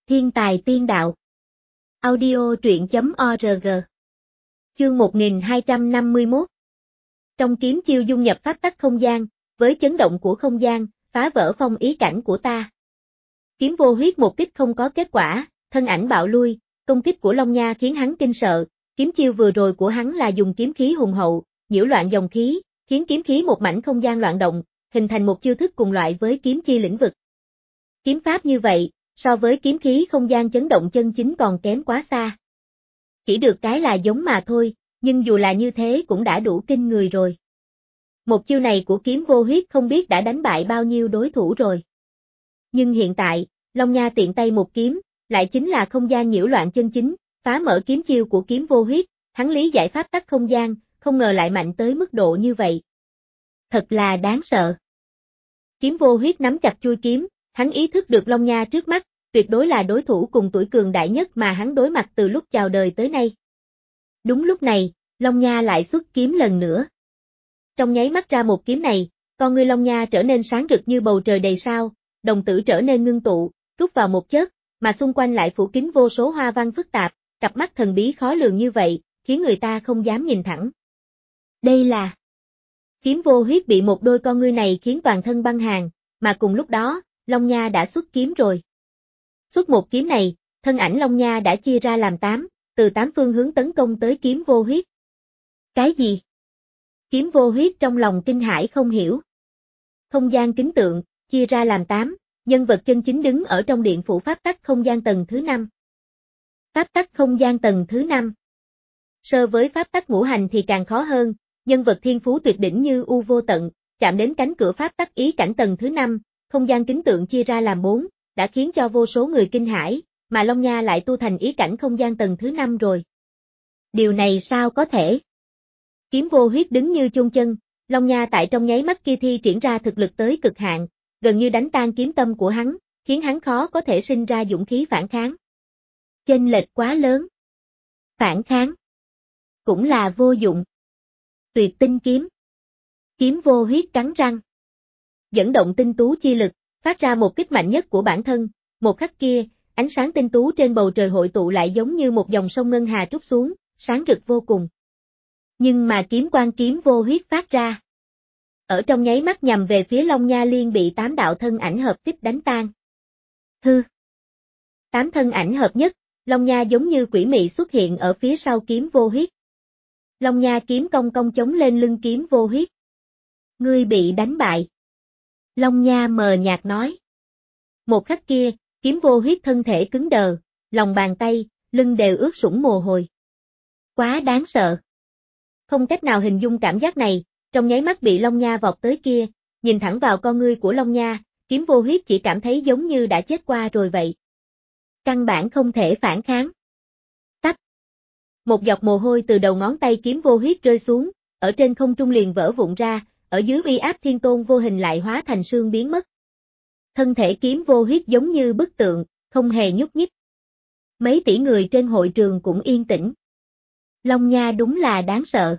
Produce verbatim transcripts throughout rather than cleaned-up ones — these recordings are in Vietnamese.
Thiên tài tiên đạo. Audio truyện chấm org. Chương một nghìn hai trăm năm mươi mốt. Trong kiếm chiêu dung nhập pháp tắc không gian, với chấn động của không gian, phá vỡ phong ý cảnh của ta. Kiếm vô huyết một kích không có kết quả, thân ảnh bạo lui, công kích của Long Nha khiến hắn kinh sợ, kiếm chiêu vừa rồi của hắn là dùng kiếm khí hùng hậu, nhiễu loạn dòng khí, khiến kiếm khí một mảnh không gian loạn động, hình thành một chiêu thức cùng loại với kiếm chi lĩnh vực. Kiếm pháp như vậy, so với kiếm khí không gian chấn động chân chính còn kém quá xa. Chỉ được cái là giống mà thôi, nhưng dù là như thế cũng đã đủ kinh người rồi. Một chiêu này của kiếm vô huyết không biết đã đánh bại bao nhiêu đối thủ rồi. Nhưng hiện tại, Long Nha tiện tay một kiếm, lại chính là không gian nhiễu loạn chân chính, phá mở kiếm chiêu của kiếm vô huyết, hắn lý giải pháp tắc không gian, không ngờ lại mạnh tới mức độ như vậy. Thật là đáng sợ. Kiếm vô huyết nắm chặt chuôi kiếm, hắn ý thức được Long Nha trước mắt, tuyệt đối là đối thủ cùng tuổi cường đại nhất mà hắn đối mặt từ lúc chào đời tới nay. Đúng lúc này, Long Nha lại xuất kiếm lần nữa. Trong nháy mắt ra một kiếm này, con ngươi Long Nha trở nên sáng rực như bầu trời đầy sao, đồng tử trở nên ngưng tụ, rút vào một chớp, mà xung quanh lại phủ kín vô số hoa văn phức tạp, cặp mắt thần bí khó lường như vậy, khiến người ta không dám nhìn thẳng. Đây là... Kiếm vô huyết bị một đôi con ngươi này khiến toàn thân băng hàn, mà cùng lúc đó, Long Nha đã xuất kiếm rồi. Xuất một kiếm này, thân ảnh Long Nha đã chia ra làm tám, từ tám phương hướng tấn công tới kiếm vô huyết. Cái gì? Kiếm vô huyết trong lòng kinh hãi không hiểu. Không gian kính tượng, chia ra làm tám, nhân vật chân chính đứng ở trong điện phủ pháp tắc không gian tầng thứ năm. Pháp tắc không gian tầng thứ năm. So với pháp tắc ngũ hành thì càng khó hơn, nhân vật thiên phú tuyệt đỉnh như U Vô Tận, chạm đến cánh cửa pháp tắc ý cảnh tầng thứ năm, không gian kính tượng chia ra làm bốn, đã khiến cho vô số người kinh hãi, mà Long Nha lại tu thành ý cảnh không gian tầng thứ năm rồi. Điều này sao có thể? Kiếm vô huyết đứng như chôn chân, Long Nha tại trong nháy mắt kia thi triển ra thực lực tới cực hạn, gần như đánh tan kiếm tâm của hắn, khiến hắn khó có thể sinh ra dũng khí phản kháng. Chênh lệch quá lớn. Phản kháng cũng là vô dụng. Tuyệt tinh kiếm. Kiếm vô huyết cắn răng. Dẫn động tinh tú chi lực, phát ra một kích mạnh nhất của bản thân, một khắc kia, ánh sáng tinh tú trên bầu trời hội tụ lại giống như một dòng sông ngân hà trút xuống, sáng rực vô cùng. Nhưng mà kiếm quang kiếm vô huyết phát ra. Ở trong nháy mắt nhằm về phía Long Nha liên bị tám đạo thân ảnh hợp kích đánh tan. Hư. Tám thân ảnh hợp nhất, Long Nha giống như quỷ mị xuất hiện ở phía sau kiếm vô huyết. Long Nha kiếm cong cong chống lên lưng kiếm vô huyết. Ngươi bị đánh bại. Long Nha mờ nhạt nói. Một khắc kia, kiếm vô huyết thân thể cứng đờ, lòng bàn tay, lưng đều ướt sũng mồ hôi. Quá đáng sợ. Không cách nào hình dung cảm giác này, trong nháy mắt bị Long Nha vọt tới kia, nhìn thẳng vào con ngươi của Long Nha, kiếm vô huyết chỉ cảm thấy giống như đã chết qua rồi vậy. Căn bản không thể phản kháng. Tách. Một giọt mồ hôi từ đầu ngón tay kiếm vô huyết rơi xuống, ở trên không trung liền vỡ vụn ra, ở dưới uy áp thiên tôn vô hình lại hóa thành sương biến mất. Thân thể kiếm vô huyết giống như bức tượng, không hề nhúc nhích. Mấy tỷ người trên hội trường cũng yên tĩnh. Long Nha đúng là đáng sợ.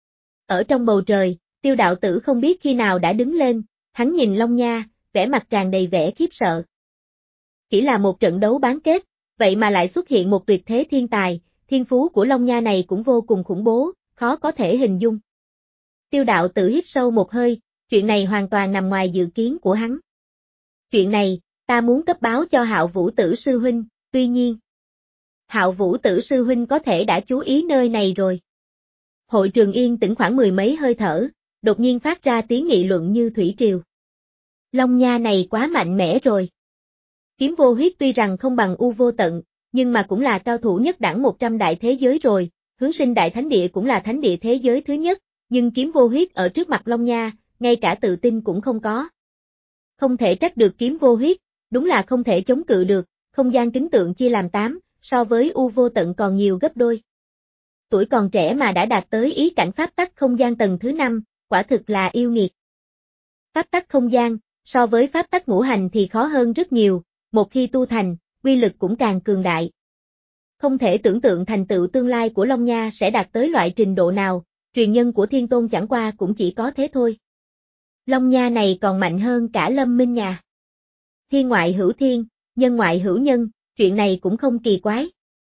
Ở trong bầu trời, Tiêu đạo tử không biết khi nào đã đứng lên, hắn nhìn Long Nha, vẻ mặt tràn đầy vẻ khiếp sợ. Chỉ là một trận đấu bán kết, vậy mà lại xuất hiện một tuyệt thế thiên tài, thiên phú của Long Nha này cũng vô cùng khủng bố, khó có thể hình dung. Tiêu đạo tử hít sâu một hơi, chuyện này hoàn toàn nằm ngoài dự kiến của hắn. Chuyện này, ta muốn cấp báo cho Hạo Vũ Tử sư huynh, tuy nhiên. Hạo Vũ Tử sư huynh có thể đã chú ý nơi này rồi. Hội trường yên tĩnh khoảng mười mấy hơi thở, đột nhiên phát ra tiếng nghị luận như thủy triều. Long Nha này quá mạnh mẽ rồi. Kiếm vô huyết tuy rằng không bằng U Vô Tận, nhưng mà cũng là cao thủ nhất đẳng một trăm đại thế giới rồi, hướng sinh đại thánh địa cũng là thánh địa thế giới thứ nhất, nhưng kiếm vô huyết ở trước mặt Long Nha, ngay cả tự tin cũng không có. Không thể trách được kiếm vô huyết, đúng là không thể chống cự được, không gian kính tượng chia làm tám, so với U Vô Tận còn nhiều gấp đôi. Tuổi còn trẻ mà đã đạt tới ý cảnh pháp tắc không gian tầng thứ năm, quả thực là yêu nghiệt. Pháp tắc không gian, so với pháp tắc ngũ hành thì khó hơn rất nhiều, một khi tu thành, uy lực cũng càng cường đại. Không thể tưởng tượng thành tựu tương lai của Long Nha sẽ đạt tới loại trình độ nào, truyền nhân của Thiên Tôn chẳng qua cũng chỉ có thế thôi. Long Nha này còn mạnh hơn cả Lâm Minh nhà. Thiên ngoại hữu thiên, nhân ngoại hữu nhân, chuyện này cũng không kỳ quái.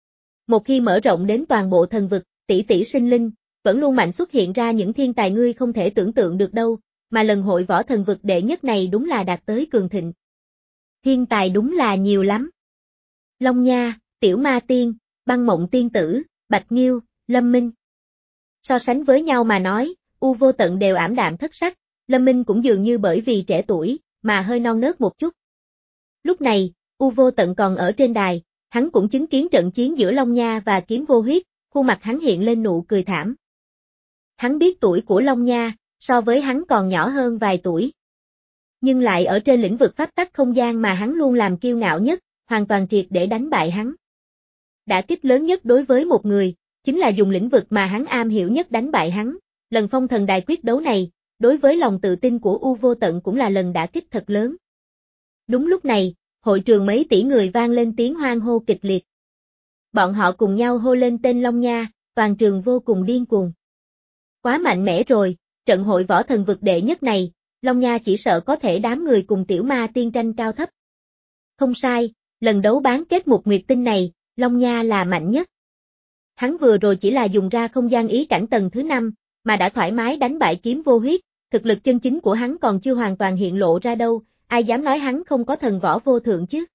Một khi mở rộng đến toàn bộ thần vực, tỷ tỷ sinh linh, vẫn luôn mạnh xuất hiện ra những thiên tài ngươi không thể tưởng tượng được đâu, mà lần hội võ thần vực đệ nhất này đúng là đạt tới cường thịnh. Thiên tài đúng là nhiều lắm. Long Nha, Tiểu Ma Tiên, Băng Mộng Tiên Tử, Bạch Nghiêu, Lâm Minh. So sánh với nhau mà nói, U Vô Tận đều ảm đạm thất sắc, Lâm Minh cũng dường như bởi vì trẻ tuổi, mà hơi non nớt một chút. Lúc này, U Vô Tận còn ở trên đài, hắn cũng chứng kiến trận chiến giữa Long Nha và Kiếm Vô Huyết, khuôn mặt hắn hiện lên nụ cười thảm. Hắn biết tuổi của Long Nha, so với hắn còn nhỏ hơn vài tuổi. Nhưng lại ở trên lĩnh vực pháp tắc không gian mà hắn luôn làm kiêu ngạo nhất, hoàn toàn triệt để đánh bại hắn. Đả kích lớn nhất đối với một người, chính là dùng lĩnh vực mà hắn am hiểu nhất đánh bại hắn. Lần phong thần đài quyết đấu này, đối với lòng tự tin của U Vô Tận cũng là lần đả kích thật lớn. Đúng lúc này, hội trường mấy tỷ người vang lên tiếng hoan hô kịch liệt. Bọn họ cùng nhau hô lên tên Long Nha, toàn trường vô cùng điên cuồng. Quá mạnh mẽ rồi, trận hội võ thần vực đệ nhất này, Long Nha chỉ sợ có thể đám người cùng Tiểu Ma Tiên tranh cao thấp. Không sai, lần đấu bán kết một nguyệt tinh này, Long Nha là mạnh nhất. Hắn vừa rồi chỉ là dùng ra không gian ý cảnh tầng thứ năm, mà đã thoải mái đánh bại Kiếm Vô Huyết, thực lực chân chính của hắn còn chưa hoàn toàn hiện lộ ra đâu, ai dám nói hắn không có thần võ vô thượng chứ.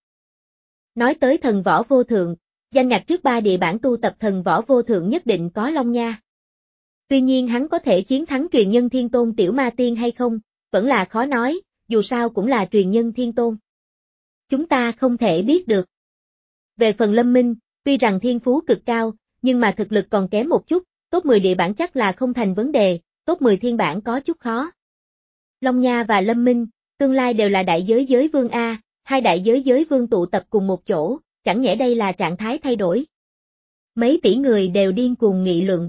Nói tới thần võ vô thượng, danh ngạch trước ba địa bản tu tập thần võ vô thượng nhất định có Long Nha. Tuy nhiên hắn có thể chiến thắng truyền nhân thiên tôn Tiểu Ma Tiên hay không, vẫn là khó nói, dù sao cũng là truyền nhân thiên tôn. Chúng ta không thể biết được. Về phần Lâm Minh, tuy rằng thiên phú cực cao, nhưng mà thực lực còn kém một chút, top mười địa bản chắc là không thành vấn đề, top mười thiên bản có chút khó. Long Nha và Lâm Minh, tương lai đều là đại giới giới vương A, hai đại giới giới vương tụ tập cùng một chỗ, chẳng nhẽ đây là trạng thái thay đổi. Mấy tỷ người đều điên cuồng nghị luận.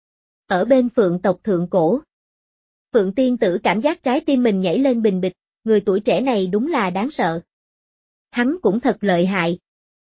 Ở bên Phượng tộc thượng cổ, Phượng tiên tử cảm giác trái tim mình nhảy lên bình bịch, người tuổi trẻ này đúng là đáng sợ. Hắn cũng thật lợi hại.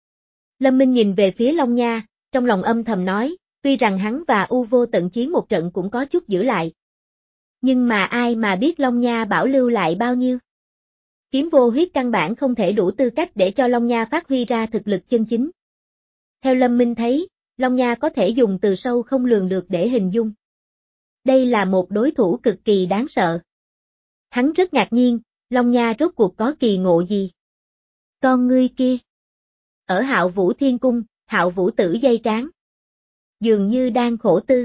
Lâm Minh nhìn về phía Long Nha, trong lòng âm thầm nói, tuy rằng hắn và U Vô Tận chiến một trận cũng có chút giữ lại. Nhưng mà ai mà biết Long Nha bảo lưu lại bao nhiêu. Kiếm Vô Huyết căn bản không thể đủ tư cách để cho Long Nha phát huy ra thực lực chân chính. Theo Lâm Minh thấy, Long Nha có thể dùng từ sâu không lường được để hình dung. Đây là một đối thủ cực kỳ đáng sợ. Hắn rất ngạc nhiên, Long Nha rốt cuộc có kỳ ngộ gì? Con ngươi kia. Ở Hạo Vũ Thiên Cung, Hạo Vũ tử dây trán. Dường như đang khổ tư.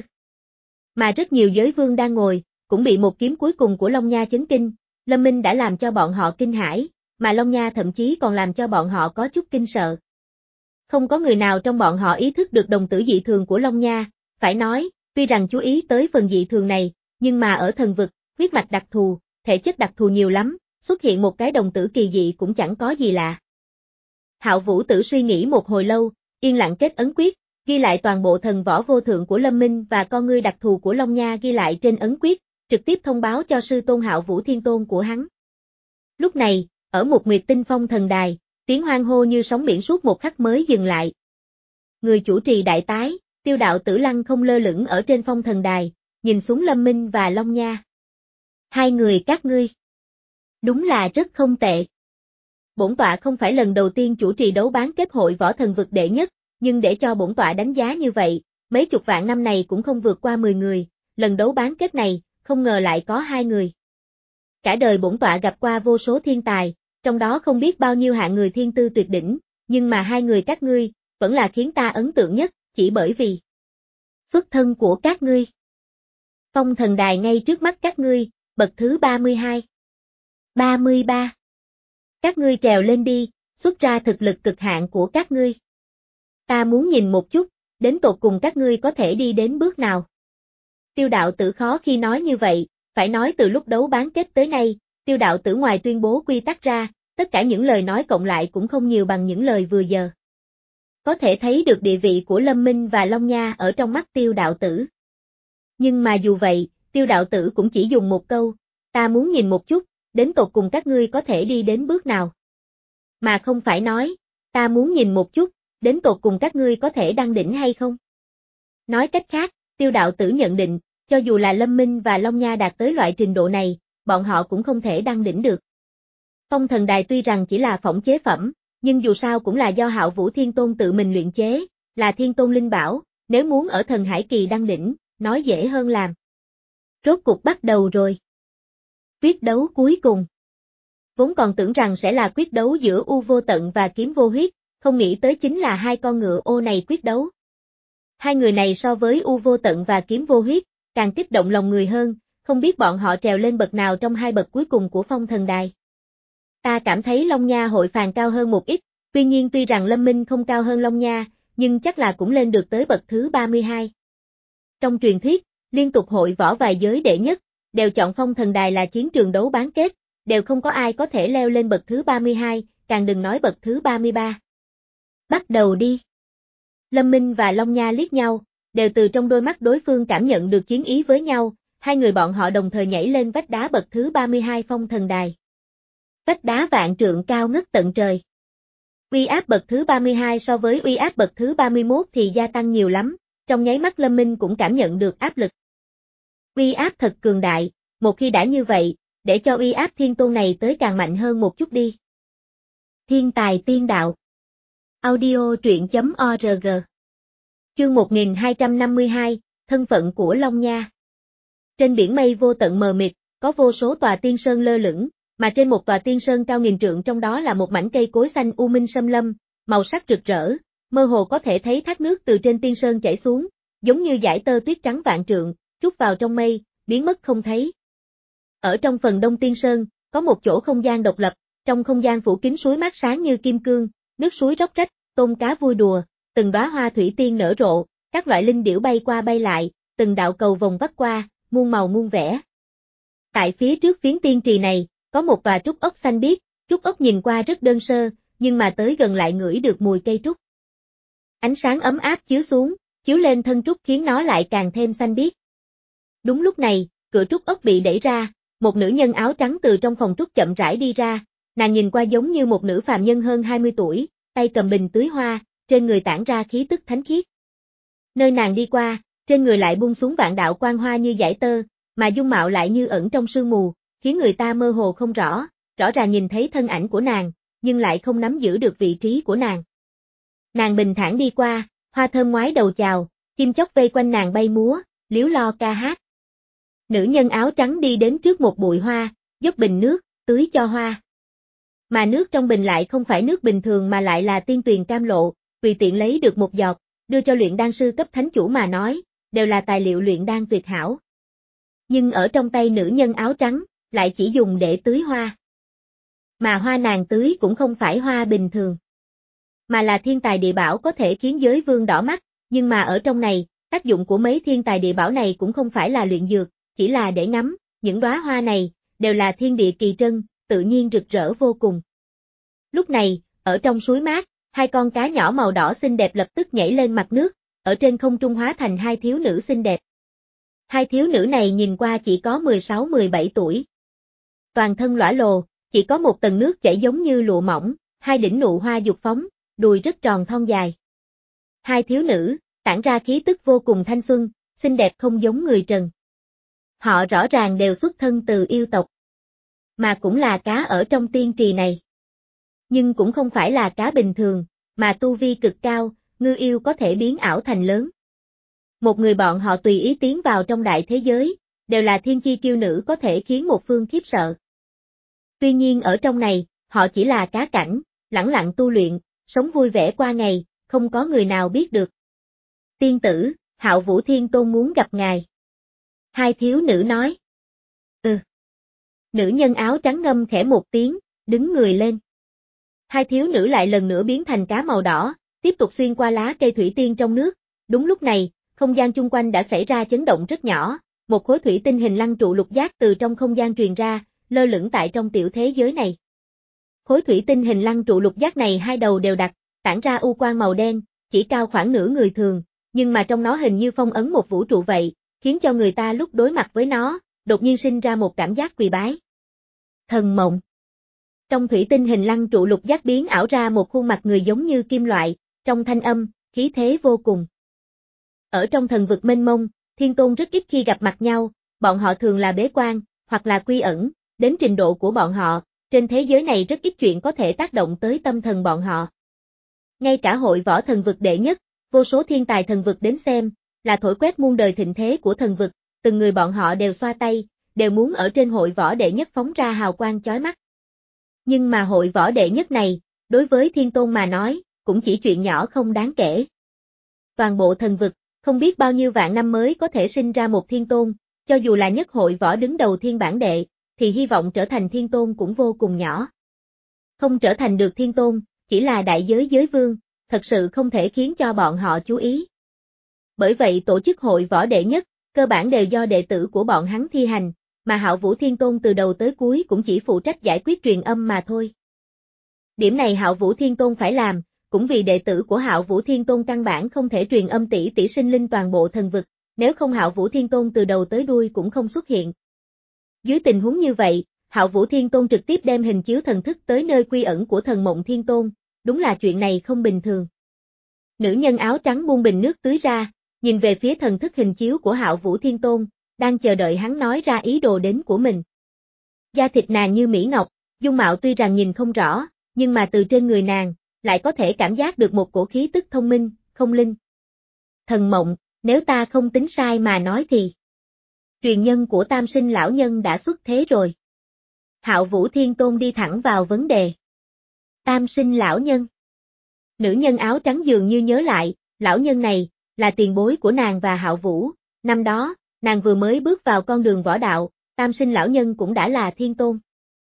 Mà rất nhiều giới vương đang ngồi, cũng bị một kiếm cuối cùng của Long Nha chấn kinh. Lâm Minh đã làm cho bọn họ kinh hãi, mà Long Nha thậm chí còn làm cho bọn họ có chút kinh sợ. Không có người nào trong bọn họ ý thức được đồng tử dị thường của Long Nha, phải nói, tuy rằng chú ý tới phần dị thường này, nhưng mà ở thần vực, huyết mạch đặc thù, thể chất đặc thù nhiều lắm, xuất hiện một cái đồng tử kỳ dị cũng chẳng có gì lạ. Hạo Vũ tử suy nghĩ một hồi lâu, yên lặng kết ấn quyết, ghi lại toàn bộ thần võ vô thượng của Lâm Minh và con ngươi đặc thù của Long Nha ghi lại trên ấn quyết, trực tiếp thông báo cho sư tôn Hạo Vũ Thiên Tôn của hắn. Lúc này, ở một nguyệt tinh phong thần đài, tiếng hoan hô như sóng biển suốt một khắc mới dừng lại. Người chủ trì đại tái, Tiêu Đạo Tử lăng không lơ lửng ở trên phong thần đài, nhìn xuống Lâm Minh và Long Nha. Hai người các ngươi. Đúng là rất không tệ. Bổn tọa không phải lần đầu tiên chủ trì đấu bán kết hội võ thần vực đệ nhất, nhưng để cho bổn tọa đánh giá như vậy, mấy chục vạn năm này cũng không vượt qua mười người, lần đấu bán kết này, không ngờ lại có hai người. Cả đời bổn tọa gặp qua vô số thiên tài, trong đó không biết bao nhiêu hạng người thiên tư tuyệt đỉnh, nhưng mà hai người các ngươi, vẫn là khiến ta ấn tượng nhất, chỉ bởi vì xuất thân của các ngươi. Phong thần đài ngay trước mắt các ngươi, bậc thứ ba mươi hai. ba mươi ba. Các ngươi trèo lên đi, xuất ra thực lực cực hạn của các ngươi. Ta muốn nhìn một chút, đến tột cùng các ngươi có thể đi đến bước nào. Tiêu Đạo Tử khó khi nói như vậy, phải nói từ lúc đấu bán kết tới nay, Tiêu Đạo Tử ngoài tuyên bố quy tắc ra, tất cả những lời nói cộng lại cũng không nhiều bằng những lời vừa giờ. Có thể thấy được địa vị của Lâm Minh và Long Nha ở trong mắt Tiêu Đạo Tử. Nhưng mà dù vậy, Tiêu Đạo Tử cũng chỉ dùng một câu, ta muốn nhìn một chút, đến tột cùng các ngươi có thể đi đến bước nào. Mà không phải nói, ta muốn nhìn một chút, đến tột cùng các ngươi có thể đăng đỉnh hay không. Nói cách khác, Tiêu Đạo Tử nhận định, cho dù là Lâm Minh và Long Nha đạt tới loại trình độ này, bọn họ cũng không thể đăng đỉnh được. Phong thần đài tuy rằng chỉ là phỏng chế phẩm, Nhưng dù sao cũng là do Hạo Vũ Thiên Tôn tự mình luyện chế, là Thiên Tôn linh bảo, nếu muốn ở Thần Hải Kỳ đăng đỉnh, nói dễ hơn làm. Rốt cuộc bắt đầu rồi. Quyết đấu cuối cùng. Vốn còn tưởng rằng sẽ là quyết đấu giữa U Vô Tận và Kiếm Vô Huyết, không nghĩ tới chính là hai con ngựa ô này quyết đấu. Hai người này so với U Vô Tận và Kiếm Vô Huyết, càng kích động lòng người hơn, không biết bọn họ trèo lên bậc nào trong hai bậc cuối cùng của Phong Thần Đài. Ta cảm thấy Long Nha hội phàn cao hơn một ít, tuy nhiên tuy rằng Lâm Minh không cao hơn Long Nha, nhưng chắc là cũng lên được tới bậc thứ ba mươi hai. Trong truyền thuyết, liên tục hội võ vài giới đệ nhất, đều chọn Phong Thần Đài là chiến trường đấu bán kết, đều không có ai có thể leo lên bậc thứ ba mươi hai, càng đừng nói bậc thứ ba mươi ba. Bắt đầu đi. Lâm Minh và Long Nha liếc nhau, đều từ trong đôi mắt đối phương cảm nhận được chiến ý với nhau, hai người bọn họ đồng thời nhảy lên vách đá bậc thứ ba mươi hai Phong Thần Đài. Vách đá vạn trượng cao ngất tận trời. Uy áp bậc thứ ba mươi hai so với uy áp bậc thứ ba mươi mốt thì gia tăng nhiều lắm, trong nháy mắt Lâm Minh cũng cảm nhận được áp lực. Uy áp thật cường đại, một khi đã như vậy, để cho uy áp Thiên Tôn này tới càng mạnh hơn một chút đi. Thiên tài tiên đạo. Audio truyện chấm org. Chương một nghìn hai trăm năm mươi hai, thân phận của Long Nha. Trên biển mây vô tận mờ mịt, có vô số tòa tiên sơn lơ lửng, mà trên một tòa tiên sơn cao nghìn trượng trong đó là một mảnh cây cối xanh u minh xâm lâm, màu sắc rực rỡ, mơ hồ có thể thấy thác nước từ trên tiên sơn chảy xuống, giống như dải tơ tuyết trắng vạn trượng, trút vào trong mây, biến mất không thấy. Ở trong phần đông tiên sơn, có một chỗ không gian độc lập, trong không gian phủ kín suối mát sáng như kim cương, nước suối róc rách, tôm cá vui đùa, từng đóa hoa thủy tiên nở rộ, các loại linh điểu bay qua bay lại, từng đạo cầu vồng vắt qua, muôn màu muôn vẻ. Tại phía trước phiến tiên trì này, có một tòa trúc ốc xanh biếc, trúc ốc nhìn qua rất đơn sơ, nhưng mà tới gần lại ngửi được mùi cây trúc. Ánh sáng ấm áp chiếu xuống, chiếu lên thân trúc khiến nó lại càng thêm xanh biếc. Đúng lúc này, cửa trúc ốc bị đẩy ra, một nữ nhân áo trắng từ trong phòng trúc chậm rãi đi ra, nàng nhìn qua giống như một nữ phàm nhân hơn hai mươi tuổi, tay cầm bình tưới hoa, trên người tản ra khí tức thánh khiết. Nơi nàng đi qua, trên người lại buông xuống vạn đạo quang hoa như dải tơ, mà dung mạo lại như ẩn trong sương mù, khiến người ta mơ hồ không rõ, rõ ràng nhìn thấy thân ảnh của nàng, nhưng lại không nắm giữ được vị trí của nàng. Nàng bình thản đi qua, hoa thơm ngoái đầu chào, chim chóc vây quanh nàng bay múa, líu lo ca hát. Nữ nhân áo trắng đi đến trước một bụi hoa, dốc bình nước, tưới cho hoa. Mà nước trong bình lại không phải nước bình thường mà lại là tiên tuyền cam lộ, tùy tiện lấy được một giọt, đưa cho luyện đan sư cấp thánh chủ mà nói, đều là tài liệu luyện đan tuyệt hảo. Nhưng ở trong tay nữ nhân áo trắng, lại chỉ dùng để tưới hoa. Mà hoa nàng tưới cũng không phải hoa bình thường, mà là thiên tài địa bảo có thể khiến giới vương đỏ mắt, nhưng mà ở trong này, tác dụng của mấy thiên tài địa bảo này cũng không phải là luyện dược, chỉ là để ngắm, những đóa hoa này, đều là thiên địa kỳ trân, tự nhiên rực rỡ vô cùng. Lúc này, ở trong suối mát, hai con cá nhỏ màu đỏ xinh đẹp lập tức nhảy lên mặt nước, ở trên không trung hóa thành hai thiếu nữ xinh đẹp. Hai thiếu nữ này nhìn qua chỉ có mười sáu mười bảy tuổi. Toàn thân lõa lồ, chỉ có một tầng nước chảy giống như lụa mỏng, hai đỉnh nụ hoa dục phóng, đùi rất tròn thon dài. Hai thiếu nữ, tản ra khí tức vô cùng thanh xuân, xinh đẹp không giống người trần. Họ rõ ràng đều xuất thân từ yêu tộc, mà cũng là cá ở trong tiên trì này. Nhưng cũng không phải là cá bình thường, mà tu vi cực cao, ngư yêu có thể biến ảo thành lớn. Một người bọn họ tùy ý tiến vào trong đại thế giới, đều là thiên chi kiêu nữ có thể khiến một phương khiếp sợ. Tuy nhiên ở trong này, họ chỉ là cá cảnh, lẳng lặng tu luyện, sống vui vẻ qua ngày, không có người nào biết được. Tiên tử, Hạo Vũ Thiên Tôn muốn gặp ngài. Hai thiếu nữ nói. Ừ. Nữ nhân áo trắng ngâm khẽ một tiếng, đứng người lên. Hai thiếu nữ lại lần nữa biến thành cá màu đỏ, tiếp tục xuyên qua lá cây thủy tiên trong nước. Đúng lúc này, không gian chung quanh đã xảy ra chấn động rất nhỏ, một khối thủy tinh hình lăng trụ lục giác từ trong không gian truyền ra, lơ lửng tại trong tiểu thế giới này. Khối thủy tinh hình lăng trụ lục giác này hai đầu đều đặc, tản ra u quang màu đen, chỉ cao khoảng nửa người thường, nhưng mà trong nó hình như phong ấn một vũ trụ vậy, khiến cho người ta lúc đối mặt với nó, đột nhiên sinh ra một cảm giác quỳ bái. Thần mộng. Trong thủy tinh hình lăng trụ lục giác biến ảo ra một khuôn mặt người giống như kim loại, trong thanh âm, khí thế vô cùng. Ở trong thần vực mênh mông, thiên tôn rất ít khi gặp mặt nhau, bọn họ thường là bế quan, hoặc là quy ẩn, đến trình độ của bọn họ, trên thế giới này rất ít chuyện có thể tác động tới tâm thần bọn họ. Ngay cả hội võ thần vực đệ nhất, vô số thiên tài thần vực đến xem, là thổi quét muôn đời thịnh thế của thần vực, từng người bọn họ đều xoa tay, đều muốn ở trên hội võ đệ nhất phóng ra hào quang chói mắt. Nhưng mà hội võ đệ nhất này, đối với Thiên Tôn mà nói, cũng chỉ chuyện nhỏ không đáng kể. Toàn bộ thần vực, không biết bao nhiêu vạn năm mới có thể sinh ra một Thiên Tôn, cho dù là nhất hội võ đứng đầu thiên bản đệ, thì hy vọng trở thành Thiên Tôn cũng vô cùng nhỏ. Không trở thành được Thiên Tôn, chỉ là đại giới giới vương, thật sự không thể khiến cho bọn họ chú ý. Bởi vậy tổ chức hội võ đệ nhất, cơ bản đều do đệ tử của bọn hắn thi hành, mà Hạo Vũ Thiên Tôn từ đầu tới cuối cũng chỉ phụ trách giải quyết truyền âm mà thôi. Điểm này Hạo Vũ Thiên Tôn phải làm, cũng vì đệ tử của Hạo Vũ Thiên Tôn căn bản không thể truyền âm tỷ tỷ sinh linh toàn bộ thần vực, nếu không Hạo Vũ Thiên Tôn từ đầu tới đuôi cũng không xuất hiện. Dưới tình huống như vậy, Hạo Vũ Thiên Tôn trực tiếp đem hình chiếu thần thức tới nơi quy ẩn của Thần Mộng Thiên Tôn, đúng là chuyện này không bình thường. Nữ nhân áo trắng buông bình nước tưới ra, nhìn về phía thần thức hình chiếu của Hạo Vũ Thiên Tôn, đang chờ đợi hắn nói ra ý đồ đến của mình. Da thịt nàng như mỹ ngọc, dung mạo tuy rằng nhìn không rõ, nhưng mà từ trên người nàng, lại có thể cảm giác được một cổ khí tức thông minh, không linh. Thần Mộng, nếu ta không tính sai mà nói thì truyền nhân của Tam Sinh lão nhân đã xuất thế rồi. Hạo Vũ Thiên Tôn đi thẳng vào vấn đề. Tam Sinh lão nhân. Nữ nhân áo trắng dường như nhớ lại, lão nhân này, là tiền bối của nàng và Hạo Vũ, năm đó, nàng vừa mới bước vào con đường võ đạo, Tam Sinh lão nhân cũng đã là Thiên Tôn.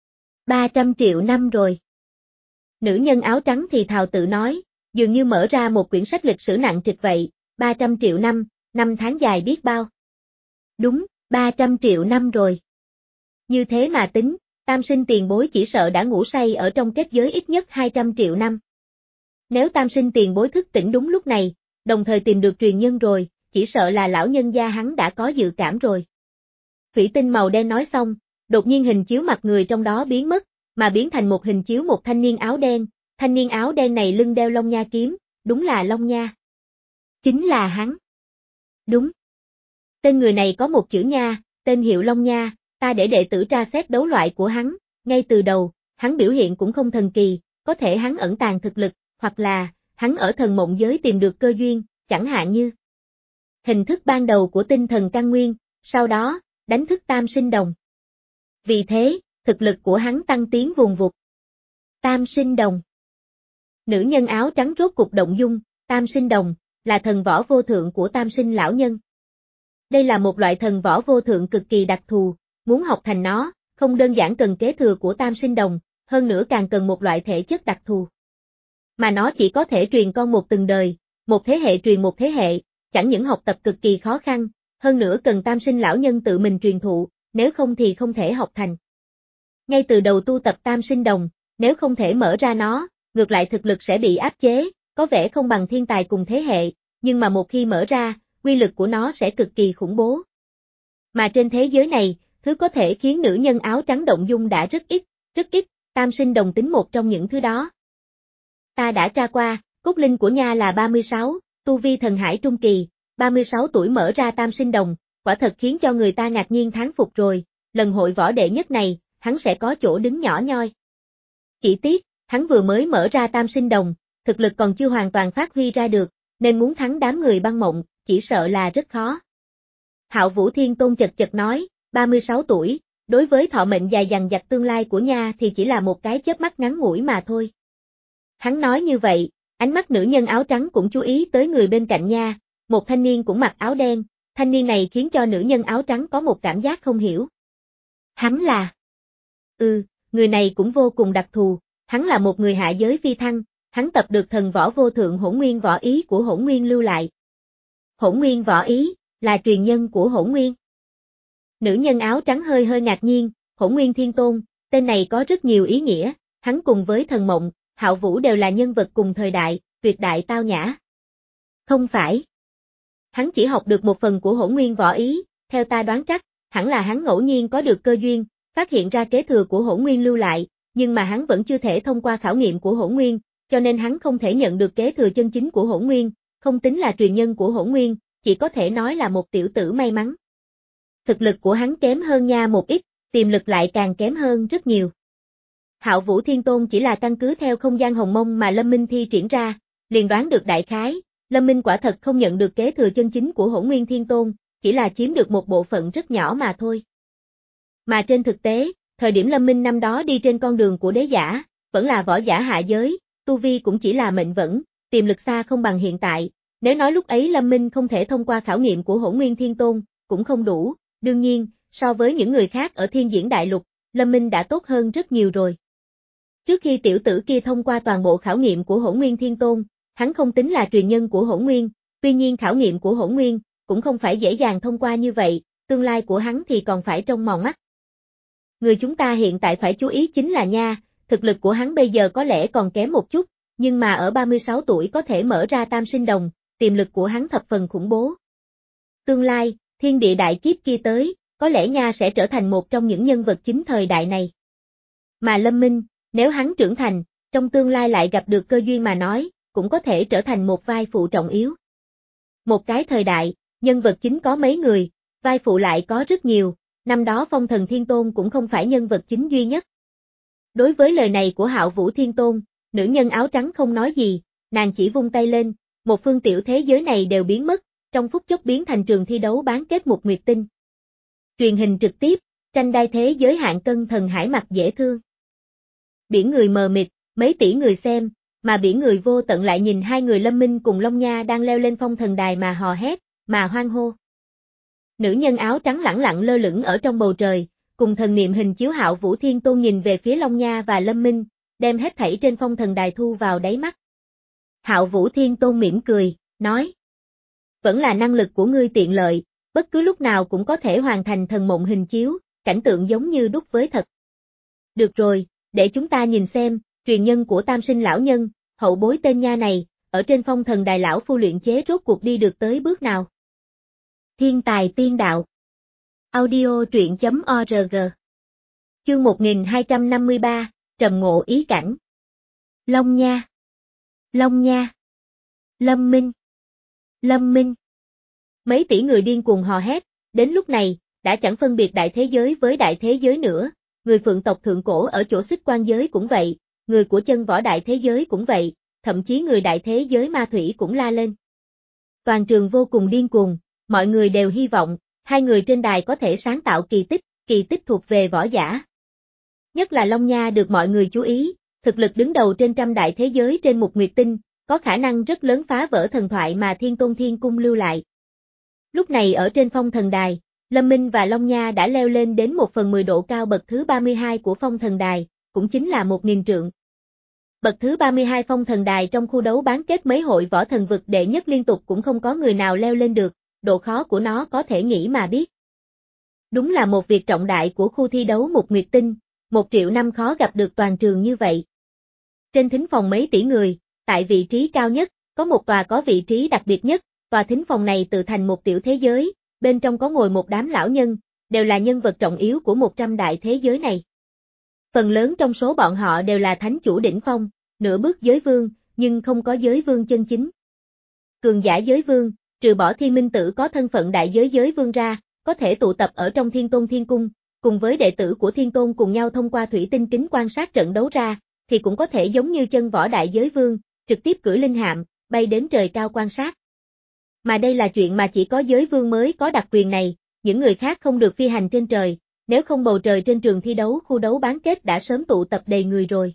ba trăm triệu năm rồi. Nữ nhân áo trắng thì thào tự nói, dường như mở ra một quyển sách lịch sử nặng trịch vậy, ba trăm triệu năm, năm tháng dài biết bao. Đúng, ba trăm triệu năm rồi. Như thế mà tính, Tam Sinh tiền bối chỉ sợ đã ngủ say ở trong kết giới ít nhất hai trăm triệu năm. Nếu Tam Sinh tiền bối thức tỉnh đúng lúc này, đồng thời tìm được truyền nhân rồi, chỉ sợ là lão nhân gia hắn đã có dự cảm rồi. Thủy tinh màu đen nói xong, đột nhiên hình chiếu mặt người trong đó biến mất, mà biến thành một hình chiếu một thanh niên áo đen, thanh niên áo đen này lưng đeo Long Nha kiếm, đúng là Long Nha. Chính là hắn. Đúng. Tên người này có một chữ Nha, tên hiệu Long Nha, ta để đệ tử tra xét đấu loại của hắn, ngay từ đầu, hắn biểu hiện cũng không thần kỳ, có thể hắn ẩn tàng thực lực, hoặc là, hắn ở thần mộng giới tìm được cơ duyên, chẳng hạn như hình thức ban đầu của tinh thần căn nguyên, sau đó, đánh thức Tam Sinh Đồng. Vì thế, thực lực của hắn tăng tiến vùn vụt. Tam Sinh Đồng. Nữ nhân áo trắng rốt cục động dung, Tam Sinh Đồng, là thần võ vô thượng của Tam Sinh lão nhân. Đây là một loại thần võ vô thượng cực kỳ đặc thù, muốn học thành nó, không đơn giản cần kế thừa của Tam Sinh Đồng, hơn nữa càng cần một loại thể chất đặc thù. Mà nó chỉ có thể truyền con một từng đời, một thế hệ truyền một thế hệ, chẳng những học tập cực kỳ khó khăn, hơn nữa cần Tam Sinh lão nhân tự mình truyền thụ, nếu không thì không thể học thành. Ngay từ đầu tu tập Tam Sinh Đồng, nếu không thể mở ra nó, ngược lại thực lực sẽ bị áp chế, có vẻ không bằng thiên tài cùng thế hệ, nhưng mà một khi mở ra, uy lực của nó sẽ cực kỳ khủng bố. Mà trên thế giới này, thứ có thể khiến nữ nhân áo trắng động dung đã rất ít, rất ít, Tam Sinh Đồng tính một trong những thứ đó. Ta đã tra qua, cốt linh của Nha là ba mươi sáu, tu vi thần hải trung kỳ, ba mươi sáu tuổi mở ra Tam Sinh Đồng, quả thật khiến cho người ta ngạc nhiên thán phục rồi, lần hội võ đệ nhất này, hắn sẽ có chỗ đứng nhỏ nhoi. Chỉ tiếc, hắn vừa mới mở ra Tam Sinh Đồng, thực lực còn chưa hoàn toàn phát huy ra được, nên muốn thắng đám người băng mộng, chỉ sợ là rất khó. Hạo Vũ Thiên Tôn chật chật nói, ba mươi sáu tuổi, đối với thọ mệnh dài dằng dặc tương lai của Nha thì chỉ là một cái chớp mắt ngắn ngủi mà thôi. Hắn nói như vậy, ánh mắt nữ nhân áo trắng cũng chú ý tới người bên cạnh Nha, một thanh niên cũng mặc áo đen, thanh niên này khiến cho nữ nhân áo trắng có một cảm giác không hiểu. Hắn là... Ừ, người này cũng vô cùng đặc thù, hắn là một người hạ giới phi thăng, hắn tập được thần võ vô thượng Hỗn Nguyên võ ý của Hỗn Nguyên lưu lại. Hỗn Nguyên võ ý, là truyền nhân của Hỗn Nguyên. Nữ nhân áo trắng hơi hơi ngạc nhiên, Hỗn Nguyên Thiên Tôn, tên này có rất nhiều ý nghĩa, hắn cùng với Thần Mộng, Hạo Vũ đều là nhân vật cùng thời đại, tuyệt đại tao nhã. Không phải. Hắn chỉ học được một phần của Hỗn Nguyên võ ý, theo ta đoán chắc, hẳn là hắn ngẫu nhiên có được cơ duyên, phát hiện ra kế thừa của Hỗn Nguyên lưu lại, nhưng mà hắn vẫn chưa thể thông qua khảo nghiệm của Hỗn Nguyên, cho nên hắn không thể nhận được kế thừa chân chính của Hỗn Nguyên, không tính là truyền nhân của Hỗn Nguyên, chỉ có thể nói là một tiểu tử may mắn. Thực lực của hắn kém hơn Nha một ít, tiềm lực lại càng kém hơn rất nhiều. Hạo Vũ Thiên Tôn chỉ là căn cứ theo không gian hồng mông mà Lâm Minh thi triển ra, liền đoán được đại khái, Lâm Minh quả thật không nhận được kế thừa chân chính của Hỗn Nguyên Thiên Tôn, chỉ là chiếm được một bộ phận rất nhỏ mà thôi. Mà trên thực tế, thời điểm Lâm Minh năm đó đi trên con đường của đế giả, vẫn là võ giả hạ giới, tu vi cũng chỉ là mệnh vẫn, tiềm lực xa không bằng hiện tại, nếu nói lúc ấy Lâm Minh không thể thông qua khảo nghiệm của Hỗn Nguyên Thiên Tôn, cũng không đủ, đương nhiên, so với những người khác ở Thiên Diễn Đại Lục, Lâm Minh đã tốt hơn rất nhiều rồi. Trước khi tiểu tử kia thông qua toàn bộ khảo nghiệm của Hỗn Nguyên Thiên Tôn, hắn không tính là truyền nhân của Hỗn Nguyên, tuy nhiên khảo nghiệm của Hỗn Nguyên cũng không phải dễ dàng thông qua như vậy, tương lai của hắn thì còn phải trông mòn mắt. Người chúng ta hiện tại phải chú ý chính là nha, thực lực của hắn bây giờ có lẽ còn kém một chút, nhưng mà ở ba mươi sáu tuổi có thể mở ra tam sinh đồng, tiềm lực của hắn thập phần khủng bố. Tương lai, thiên địa đại kiếp kia tới, có lẽ nha sẽ trở thành một trong những nhân vật chính thời đại này. Mà Lâm Minh, nếu hắn trưởng thành, trong tương lai lại gặp được cơ duyên mà nói, cũng có thể trở thành một vai phụ trọng yếu. Một cái thời đại, nhân vật chính có mấy người, vai phụ lại có rất nhiều, năm đó Phong Thần Thiên Tôn cũng không phải nhân vật chính duy nhất. Đối với lời này của Hạo Vũ Thiên Tôn, nữ nhân áo trắng không nói gì, nàng chỉ vung tay lên, một phương tiểu thế giới này đều biến mất, trong phút chốc biến thành trường thi đấu bán kết một nguyệt tinh. Truyền hình trực tiếp, tranh đai thế giới hạn cân thần hải mặt dễ thương. Biển người mờ mịt, mấy tỷ người xem, mà biển người vô tận lại nhìn hai người Lâm Minh cùng Long Nha đang leo lên phong thần đài mà hò hét, mà hoan hô. Nữ nhân áo trắng lẳng lặng lơ lửng ở trong bầu trời, cùng thần niệm hình chiếu Hạo Vũ Thiên Tôn nhìn về phía Long Nha và Lâm Minh, đem hết thảy trên phong thần đài thu vào đáy mắt. Hạo Vũ Thiên Tôn mỉm cười, nói: vẫn là năng lực của ngươi tiện lợi, bất cứ lúc nào cũng có thể hoàn thành thần mộng hình chiếu, cảnh tượng giống như đúc với thật. Được rồi, để chúng ta nhìn xem, truyền nhân của Tam Sinh lão nhân, hậu bối tên nha này, ở trên phong thần đài lão phu luyện chế rốt cuộc đi được tới bước nào. Thiên tài tiên đạo. Audio truyện chấm org. Chương một nghìn hai trăm năm mươi ba, Trầm ngộ ý cảnh. Long Nha. Long Nha. Lâm Minh. Lâm Minh. Mấy tỷ người điên cuồng hò hét, đến lúc này, đã chẳng phân biệt đại thế giới với đại thế giới nữa, người Phượng tộc thượng cổ ở chỗ Xích Quan giới cũng vậy, người của chân võ đại thế giới cũng vậy, thậm chí người đại thế giới ma thủy cũng la lên. Toàn trường vô cùng điên cuồng, mọi người đều hy vọng, hai người trên đài có thể sáng tạo kỳ tích, kỳ tích thuộc về võ giả. Nhất là Long Nha được mọi người chú ý, thực lực đứng đầu trên trăm đại thế giới trên một nguyệt tinh, có khả năng rất lớn phá vỡ thần thoại mà Thiên Tôn Thiên Cung lưu lại. Lúc này ở trên phong thần đài, Lâm Minh và Long Nha đã leo lên đến một phần mười độ cao bậc thứ ba mươi hai của phong thần đài, cũng chính là một nghìn trượng. Bậc thứ ba mươi hai phong thần đài trong khu đấu bán kết mấy hội võ thần vực đệ nhất liên tục cũng không có người nào leo lên được, độ khó của nó có thể nghĩ mà biết. Đúng là một việc trọng đại của khu thi đấu một nguyệt tinh, một triệu năm khó gặp được toàn trường như vậy. Trên thính phòng mấy tỷ người, tại vị trí cao nhất, có một tòa có vị trí đặc biệt nhất, tòa thính phòng này tự thành một tiểu thế giới, bên trong có ngồi một đám lão nhân, đều là nhân vật trọng yếu của một trăm đại thế giới này. Phần lớn trong số bọn họ đều là thánh chủ đỉnh phong, nửa bước giới vương, nhưng không có giới vương chân chính. Cường giả giới vương, trừ bỏ Thiên Minh Tử có thân phận đại giới giới vương ra, có thể tụ tập ở trong Thiên Tôn Thiên Cung, cùng với đệ tử của Thiên Tôn cùng nhau thông qua thủy tinh kính quan sát trận đấu ra, thì cũng có thể giống như chân võ đại giới vương, trực tiếp cưỡi linh hạm, bay đến trời cao quan sát. Mà đây là chuyện mà chỉ có giới vương mới có đặc quyền này, những người khác không được phi hành trên trời, nếu không bầu trời trên trường thi đấu khu đấu bán kết đã sớm tụ tập đầy người rồi.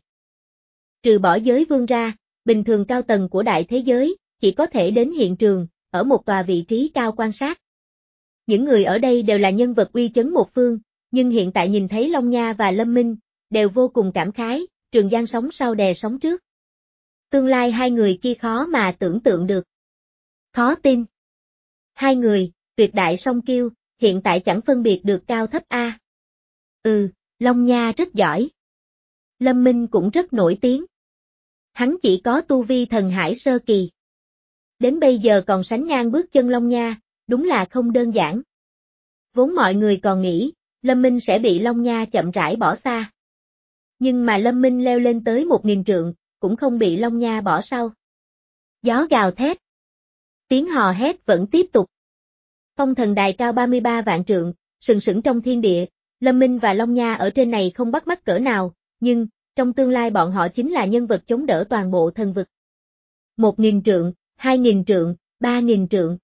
Trừ bỏ giới vương ra, bình thường cao tầng của đại thế giới, chỉ có thể đến hiện trường, ở một tòa vị trí cao quan sát. Những người ở đây đều là nhân vật uy chấn một phương, nhưng hiện tại nhìn thấy Long Nha và Lâm Minh, đều vô cùng cảm khái, Trường Giang sóng sau đè sóng trước. Tương lai hai người kia khó mà tưởng tượng được. Khó tin. Hai người, tuyệt đại song kiêu, hiện tại chẳng phân biệt được cao thấp a. Ừ, Long Nha rất giỏi. Lâm Minh cũng rất nổi tiếng. Hắn chỉ có tu vi thần hải sơ kỳ. Đến bây giờ còn sánh ngang bước chân Long Nha, đúng là không đơn giản. Vốn mọi người còn nghĩ, Lâm Minh sẽ bị Long Nha chậm rãi bỏ xa. Nhưng mà Lâm Minh leo lên tới một nghìn trượng, cũng không bị Long Nha bỏ sau. Gió gào thét. Tiếng hò hét vẫn tiếp tục. Phong thần đài cao ba mươi ba vạn trượng, sừng sững trong thiên địa, Lâm Minh và Long Nha ở trên này không bắt mắt cỡ nào, nhưng, trong tương lai bọn họ chính là nhân vật chống đỡ toàn bộ thần vực. Một nghìn trượng, hai nghìn trượng, ba nghìn trượng.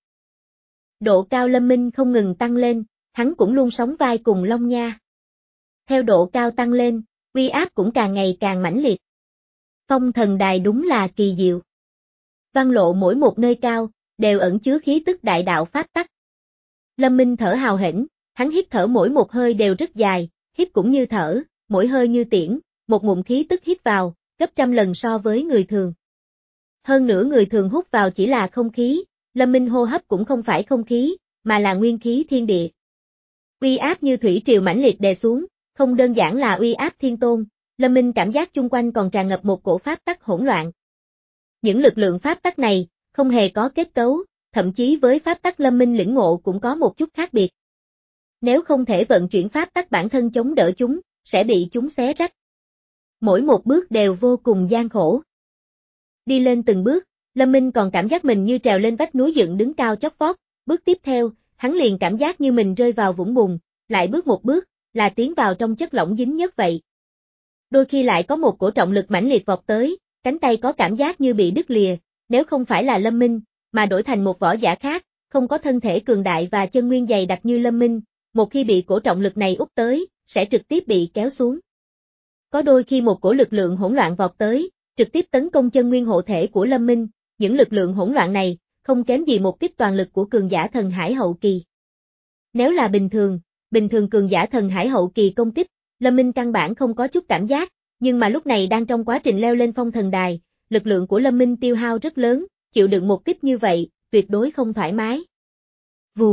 Độ cao Lâm Minh không ngừng tăng lên, hắn cũng luôn sóng vai cùng Long Nha. Theo độ cao tăng lên, uy áp cũng càng ngày càng mãnh liệt. Phong thần đài đúng là kỳ diệu. Văn lộ mỗi một nơi cao, đều ẩn chứa khí tức đại đạo pháp tắc. Lâm Minh thở hào hĩnh, hắn hít thở mỗi một hơi đều rất dài, hít cũng như thở, mỗi hơi như tiễn, một ngụm khí tức hít vào, gấp trăm lần so với người thường. Hơn nữa người thường hút vào chỉ là không khí, Lâm Minh hô hấp cũng không phải không khí, mà là nguyên khí thiên địa. Uy áp như thủy triều mãnh liệt đè xuống, không đơn giản là uy áp thiên tôn, Lâm Minh cảm giác chung quanh còn tràn ngập một cổ pháp tắc hỗn loạn. Những lực lượng pháp tắc này, không hề có kết cấu, thậm chí với pháp tắc Lâm Minh lĩnh ngộ cũng có một chút khác biệt. Nếu không thể vận chuyển pháp tắc bản thân chống đỡ chúng, sẽ bị chúng xé rách. Mỗi một bước đều vô cùng gian khổ. Đi lên từng bước, Lâm Minh còn cảm giác mình như trèo lên vách núi dựng đứng cao chót vót, bước tiếp theo, hắn liền cảm giác như mình rơi vào vũng bùn, lại bước một bước, là tiến vào trong chất lỏng dính nhất vậy. Đôi khi lại có một cổ trọng lực mãnh liệt vọt tới, cánh tay có cảm giác như bị đứt lìa, nếu không phải là Lâm Minh, mà đổi thành một võ giả khác, không có thân thể cường đại và chân nguyên dày đặc như Lâm Minh, một khi bị cổ trọng lực này úp tới, sẽ trực tiếp bị kéo xuống. Có đôi khi một cổ lực lượng hỗn loạn vọt tới, trực tiếp tấn công chân nguyên hộ thể của Lâm Minh, những lực lượng hỗn loạn này, không kém gì một kích toàn lực của cường giả thần hải hậu kỳ. Nếu là bình thường, bình thường cường giả thần hải hậu kỳ công kích, Lâm Minh căn bản không có chút cảm giác, nhưng mà lúc này đang trong quá trình leo lên phong thần đài, lực lượng của Lâm Minh tiêu hao rất lớn, chịu đựng một kích như vậy, tuyệt đối không thoải mái. Vù.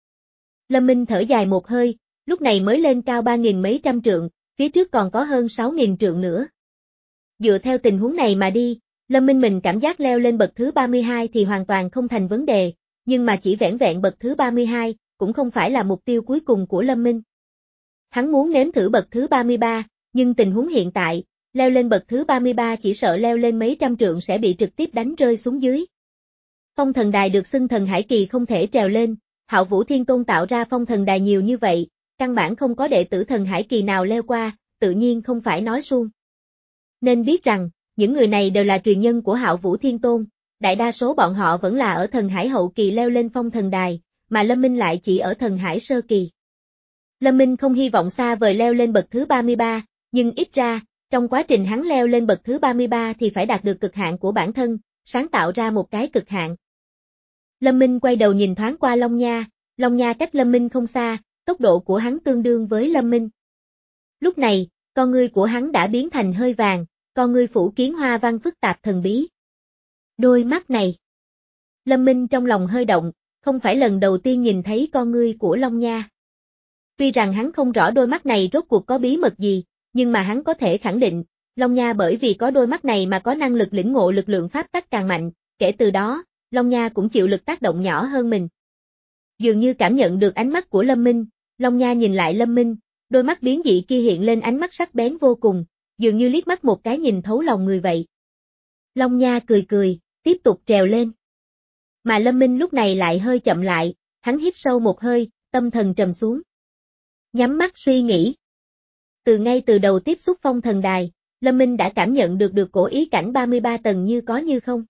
Lâm Minh thở dài một hơi, lúc này mới lên cao ba nghìn mấy trăm trượng, phía trước còn có hơn sáu nghìn trượng nữa. Dựa theo tình huống này mà đi, Lâm Minh mình cảm giác leo lên bậc thứ ba mươi hai thì hoàn toàn không thành vấn đề, nhưng mà chỉ vẻn vẹn bậc thứ ba mươi hai, cũng không phải là mục tiêu cuối cùng của Lâm Minh. Hắn muốn nếm thử bậc thứ ba mươi ba, nhưng tình huống hiện tại, leo lên bậc thứ ba mươi ba chỉ sợ leo lên mấy trăm trượng sẽ bị trực tiếp đánh rơi xuống dưới. Phong thần đài được xưng thần hải kỳ không thể trèo lên, Hạo Vũ Thiên Tôn tạo ra phong thần đài nhiều như vậy, căn bản không có đệ tử thần hải kỳ nào leo qua, tự nhiên không phải nói suông. Nên biết rằng, những người này đều là truyền nhân của Hạo Vũ Thiên Tôn, đại đa số bọn họ vẫn là ở thần hải hậu kỳ leo lên phong thần đài, mà Lâm Minh lại chỉ ở thần hải sơ kỳ. Lâm Minh không hy vọng xa vời leo lên bậc thứ ba mươi ba, nhưng ít ra, trong quá trình hắn leo lên bậc thứ ba mươi ba thì phải đạt được cực hạn của bản thân, sáng tạo ra một cái cực hạn. Lâm Minh quay đầu nhìn thoáng qua Long Nha, Long Nha cách Lâm Minh không xa, tốc độ của hắn tương đương với Lâm Minh. Lúc này, con ngươi của hắn đã biến thành hơi vàng, con ngươi phủ kiến hoa văn phức tạp thần bí. Đôi mắt này. Lâm Minh trong lòng hơi động, không phải lần đầu tiên nhìn thấy con ngươi của Long Nha. Tuy rằng hắn không rõ đôi mắt này rốt cuộc có bí mật gì, nhưng mà hắn có thể khẳng định, Long Nha bởi vì có đôi mắt này mà có năng lực lĩnh ngộ lực lượng pháp tắc càng mạnh, kể từ đó, Long Nha cũng chịu lực tác động nhỏ hơn mình. Dường như cảm nhận được ánh mắt của Lâm Minh, Long Nha nhìn lại Lâm Minh, đôi mắt biến dị kia hiện lên ánh mắt sắc bén vô cùng, dường như liếc mắt một cái nhìn thấu lòng người vậy. Long Nha cười cười, tiếp tục trèo lên. Mà Lâm Minh lúc này lại hơi chậm lại, hắn hít sâu một hơi, tâm thần trầm xuống. Nhắm mắt suy nghĩ. Từ ngay từ đầu tiếp xúc phong thần đài, Lâm Minh đã cảm nhận được được cổ ý cảnh ba mươi ba tầng như có như không.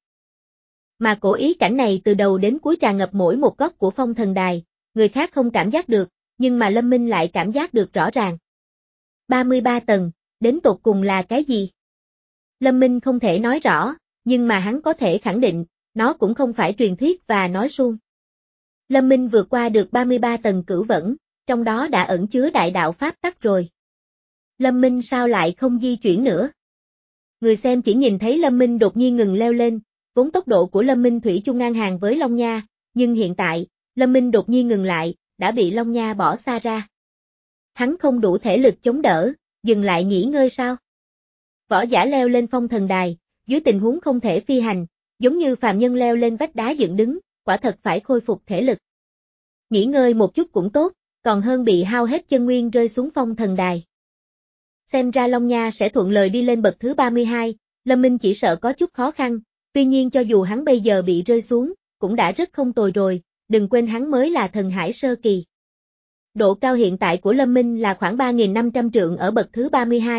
Mà cổ ý cảnh này từ đầu đến cuối tràn ngập mỗi một góc của phong thần đài, người khác không cảm giác được, nhưng mà Lâm Minh lại cảm giác được rõ ràng. ba mươi ba tầng, đến tột cùng là cái gì? Lâm Minh không thể nói rõ, nhưng mà hắn có thể khẳng định, nó cũng không phải truyền thuyết và nói suông. Lâm Minh vượt qua được ba mươi ba tầng cửu vẫn, trong đó đã ẩn chứa đại đạo pháp tắc rồi. Lâm Minh sao lại không di chuyển nữa? Người xem chỉ nhìn thấy Lâm Minh đột nhiên ngừng leo lên, vốn tốc độ của Lâm Minh thủy chung ngang hàng với Long Nha, nhưng hiện tại, Lâm Minh đột nhiên ngừng lại, đã bị Long Nha bỏ xa ra. Hắn không đủ thể lực chống đỡ, dừng lại nghỉ ngơi sao? Võ giả leo lên phong thần đài, dưới tình huống không thể phi hành, giống như phàm nhân leo lên vách đá dựng đứng, quả thật phải khôi phục thể lực. Nghỉ ngơi một chút cũng tốt, còn hơn bị hao hết chân nguyên rơi xuống phong thần đài. Xem ra Long Nha sẽ thuận lời đi lên bậc thứ ba mươi hai, Lâm Minh chỉ sợ có chút khó khăn, tuy nhiên cho dù hắn bây giờ bị rơi xuống, cũng đã rất không tồi rồi, đừng quên hắn mới là thần hải sơ kỳ. Độ cao hiện tại của Lâm Minh là khoảng ba nghìn năm trăm trượng ở bậc thứ ba mươi hai,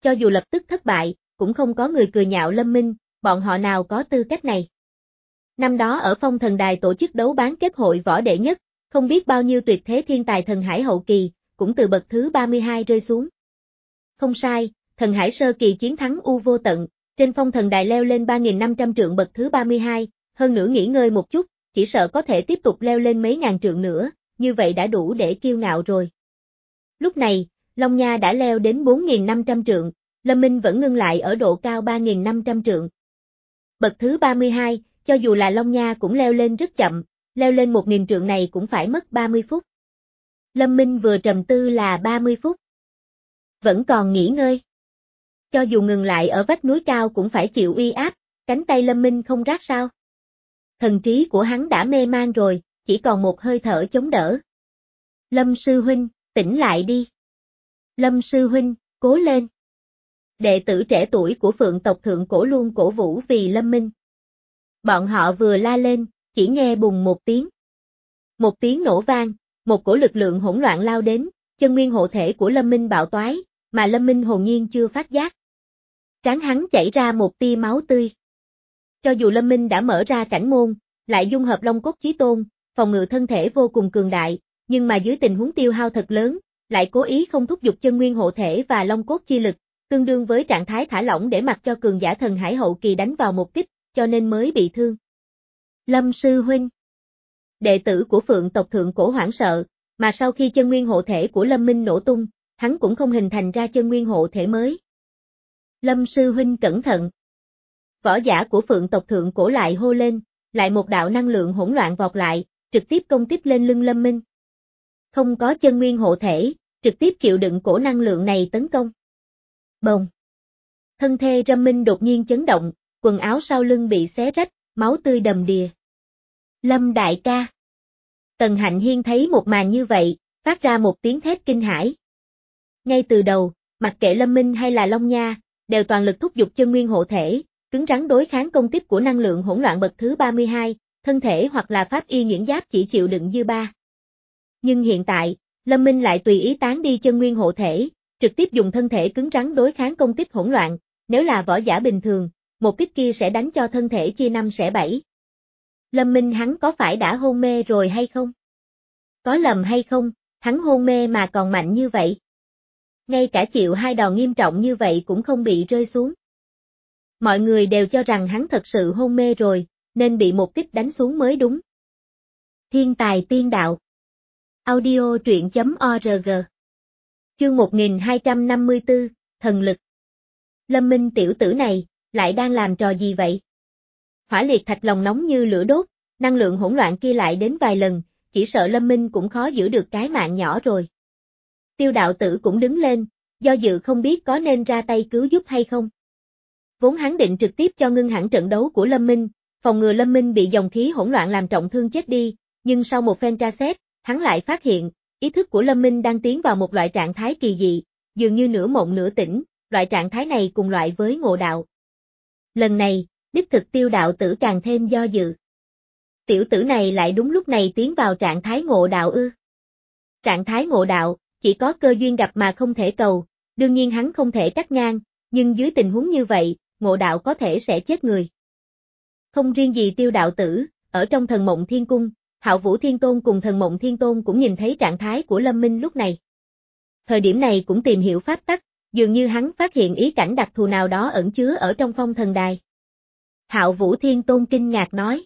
cho dù lập tức thất bại, cũng không có người cười nhạo Lâm Minh, bọn họ nào có tư cách này. Năm đó ở Phong Thần Đài tổ chức đấu bán kết hội võ đệ nhất, không biết bao nhiêu tuyệt thế thiên tài thần hải hậu kỳ, cũng từ bậc thứ ba mươi hai rơi xuống. Không sai, thần hải sơ kỳ chiến thắng U Vô Tận, trên Phong Thần Đài leo lên ba nghìn năm trăm trượng bậc thứ ba mươi hai, hơn nữa nghỉ ngơi một chút, chỉ sợ có thể tiếp tục leo lên mấy ngàn trượng nữa, như vậy đã đủ để kiêu ngạo rồi. Lúc này, Long Nha đã leo đến bốn nghìn năm trăm trượng, Lâm Minh vẫn ngưng lại ở độ cao ba nghìn năm trăm trượng. Bậc thứ ba mươi hai, cho dù là Long Nha cũng leo lên rất chậm, leo lên một nghìn trượng này cũng phải mất ba mươi phút. Lâm Minh vừa trầm tư là ba mươi phút. Vẫn còn nghỉ ngơi. Cho dù ngừng lại ở vách núi cao cũng phải chịu uy áp, cánh tay Lâm Minh không rát sao. Thần trí của hắn đã mê man rồi, chỉ còn một hơi thở chống đỡ. Lâm sư huynh, tỉnh lại đi. Lâm sư huynh, cố lên. Đệ tử trẻ tuổi của Phượng tộc Thượng Cổ luôn cổ vũ vì Lâm Minh. Bọn họ vừa la lên, chỉ nghe bùng một tiếng. Một tiếng nổ vang, một cổ lực lượng hỗn loạn lao đến, chân nguyên hộ thể của Lâm Minh bạo toái, mà Lâm Minh hồn nhiên chưa phát giác. Trán hắn chảy ra một tia máu tươi. Cho dù Lâm Minh đã mở ra cảnh môn, lại dung hợp Long Cốt Chí Tôn, phòng ngự thân thể vô cùng cường đại, nhưng mà dưới tình huống tiêu hao thật lớn, lại cố ý không thúc giục chân nguyên hộ thể và Long Cốt chi lực, tương đương với trạng thái thả lỏng để mặc cho cường giả thần hải hậu kỳ đánh vào một kích, cho nên mới bị thương. Lâm sư huynh. Đệ tử của Phượng tộc Thượng Cổ hoảng sợ, mà sau khi chân nguyên hộ thể của Lâm Minh nổ tung, hắn cũng không hình thành ra chân nguyên hộ thể mới. Lâm sư huynh cẩn thận. Võ giả của Phượng tộc Thượng Cổ lại hô lên, lại một đạo năng lượng hỗn loạn vọt lại, trực tiếp công kích lên lưng Lâm Minh. Không có chân nguyên hộ thể, trực tiếp chịu đựng cổ năng lượng này tấn công. Bồng. Thân thể Lâm Minh đột nhiên chấn động, quần áo sau lưng bị xé rách, máu tươi đầm đìa. Lâm đại ca. Tần Hạnh Hiên thấy một màn như vậy, phát ra một tiếng thét kinh hãi. Ngay từ đầu, mặc kệ Lâm Minh hay là Long Nha, đều toàn lực thúc giục chân nguyên hộ thể, cứng rắn đối kháng công kích của năng lượng hỗn loạn bậc thứ ba mươi hai, thân thể hoặc là pháp y nhuyễn giáp chỉ chịu đựng dư ba. Nhưng hiện tại, Lâm Minh lại tùy ý tán đi chân nguyên hộ thể, trực tiếp dùng thân thể cứng rắn đối kháng công kích hỗn loạn, nếu là võ giả bình thường, một kích kia sẽ đánh cho thân thể chia năm xẻ bảy. Lâm Minh hắn có phải đã hôn mê rồi hay không? Có lầm hay không, hắn hôn mê mà còn mạnh như vậy? Ngay cả chịu hai đòn nghiêm trọng như vậy cũng không bị rơi xuống. Mọi người đều cho rằng hắn thật sự hôn mê rồi, nên bị một kích đánh xuống mới đúng. Thiên tài tiên đạo. Audio truyện chấm org. Chương một nghìn hai trăm năm mươi tư, Thần lực. Lâm Minh tiểu tử này, lại đang làm trò gì vậy? Hỏa liệt thạch lòng nóng như lửa đốt, năng lượng hỗn loạn kia lại đến vài lần, chỉ sợ Lâm Minh cũng khó giữ được cái mạng nhỏ rồi. Tiêu đạo tử cũng đứng lên, do dự không biết có nên ra tay cứu giúp hay không. Vốn hắn định trực tiếp cho ngưng hẳn trận đấu của Lâm Minh, phòng ngừa Lâm Minh bị dòng khí hỗn loạn làm trọng thương chết đi, nhưng sau một phen tra xét, hắn lại phát hiện, ý thức của Lâm Minh đang tiến vào một loại trạng thái kỳ dị, dường như nửa mộng nửa tỉnh, loại trạng thái này cùng loại với ngộ đạo. Lần này, đích thực tiêu đạo tử càng thêm do dự. Tiểu tử này lại đúng lúc này tiến vào trạng thái ngộ đạo ư. Trạng thái ngộ đạo, chỉ có cơ duyên gặp mà không thể cầu, đương nhiên hắn không thể cắt ngang, nhưng dưới tình huống như vậy, ngộ đạo có thể sẽ chết người. Không riêng gì tiêu đạo tử, ở trong thần mộng thiên cung, Hạo Vũ Thiên Tôn cùng thần mộng Thiên Tôn cũng nhìn thấy trạng thái của Lâm Minh lúc này. Thời điểm này cũng tìm hiểu pháp tắc, dường như hắn phát hiện ý cảnh đặc thù nào đó ẩn chứa ở trong phong thần đài. Hạo Vũ Thiên Tôn kinh ngạc nói.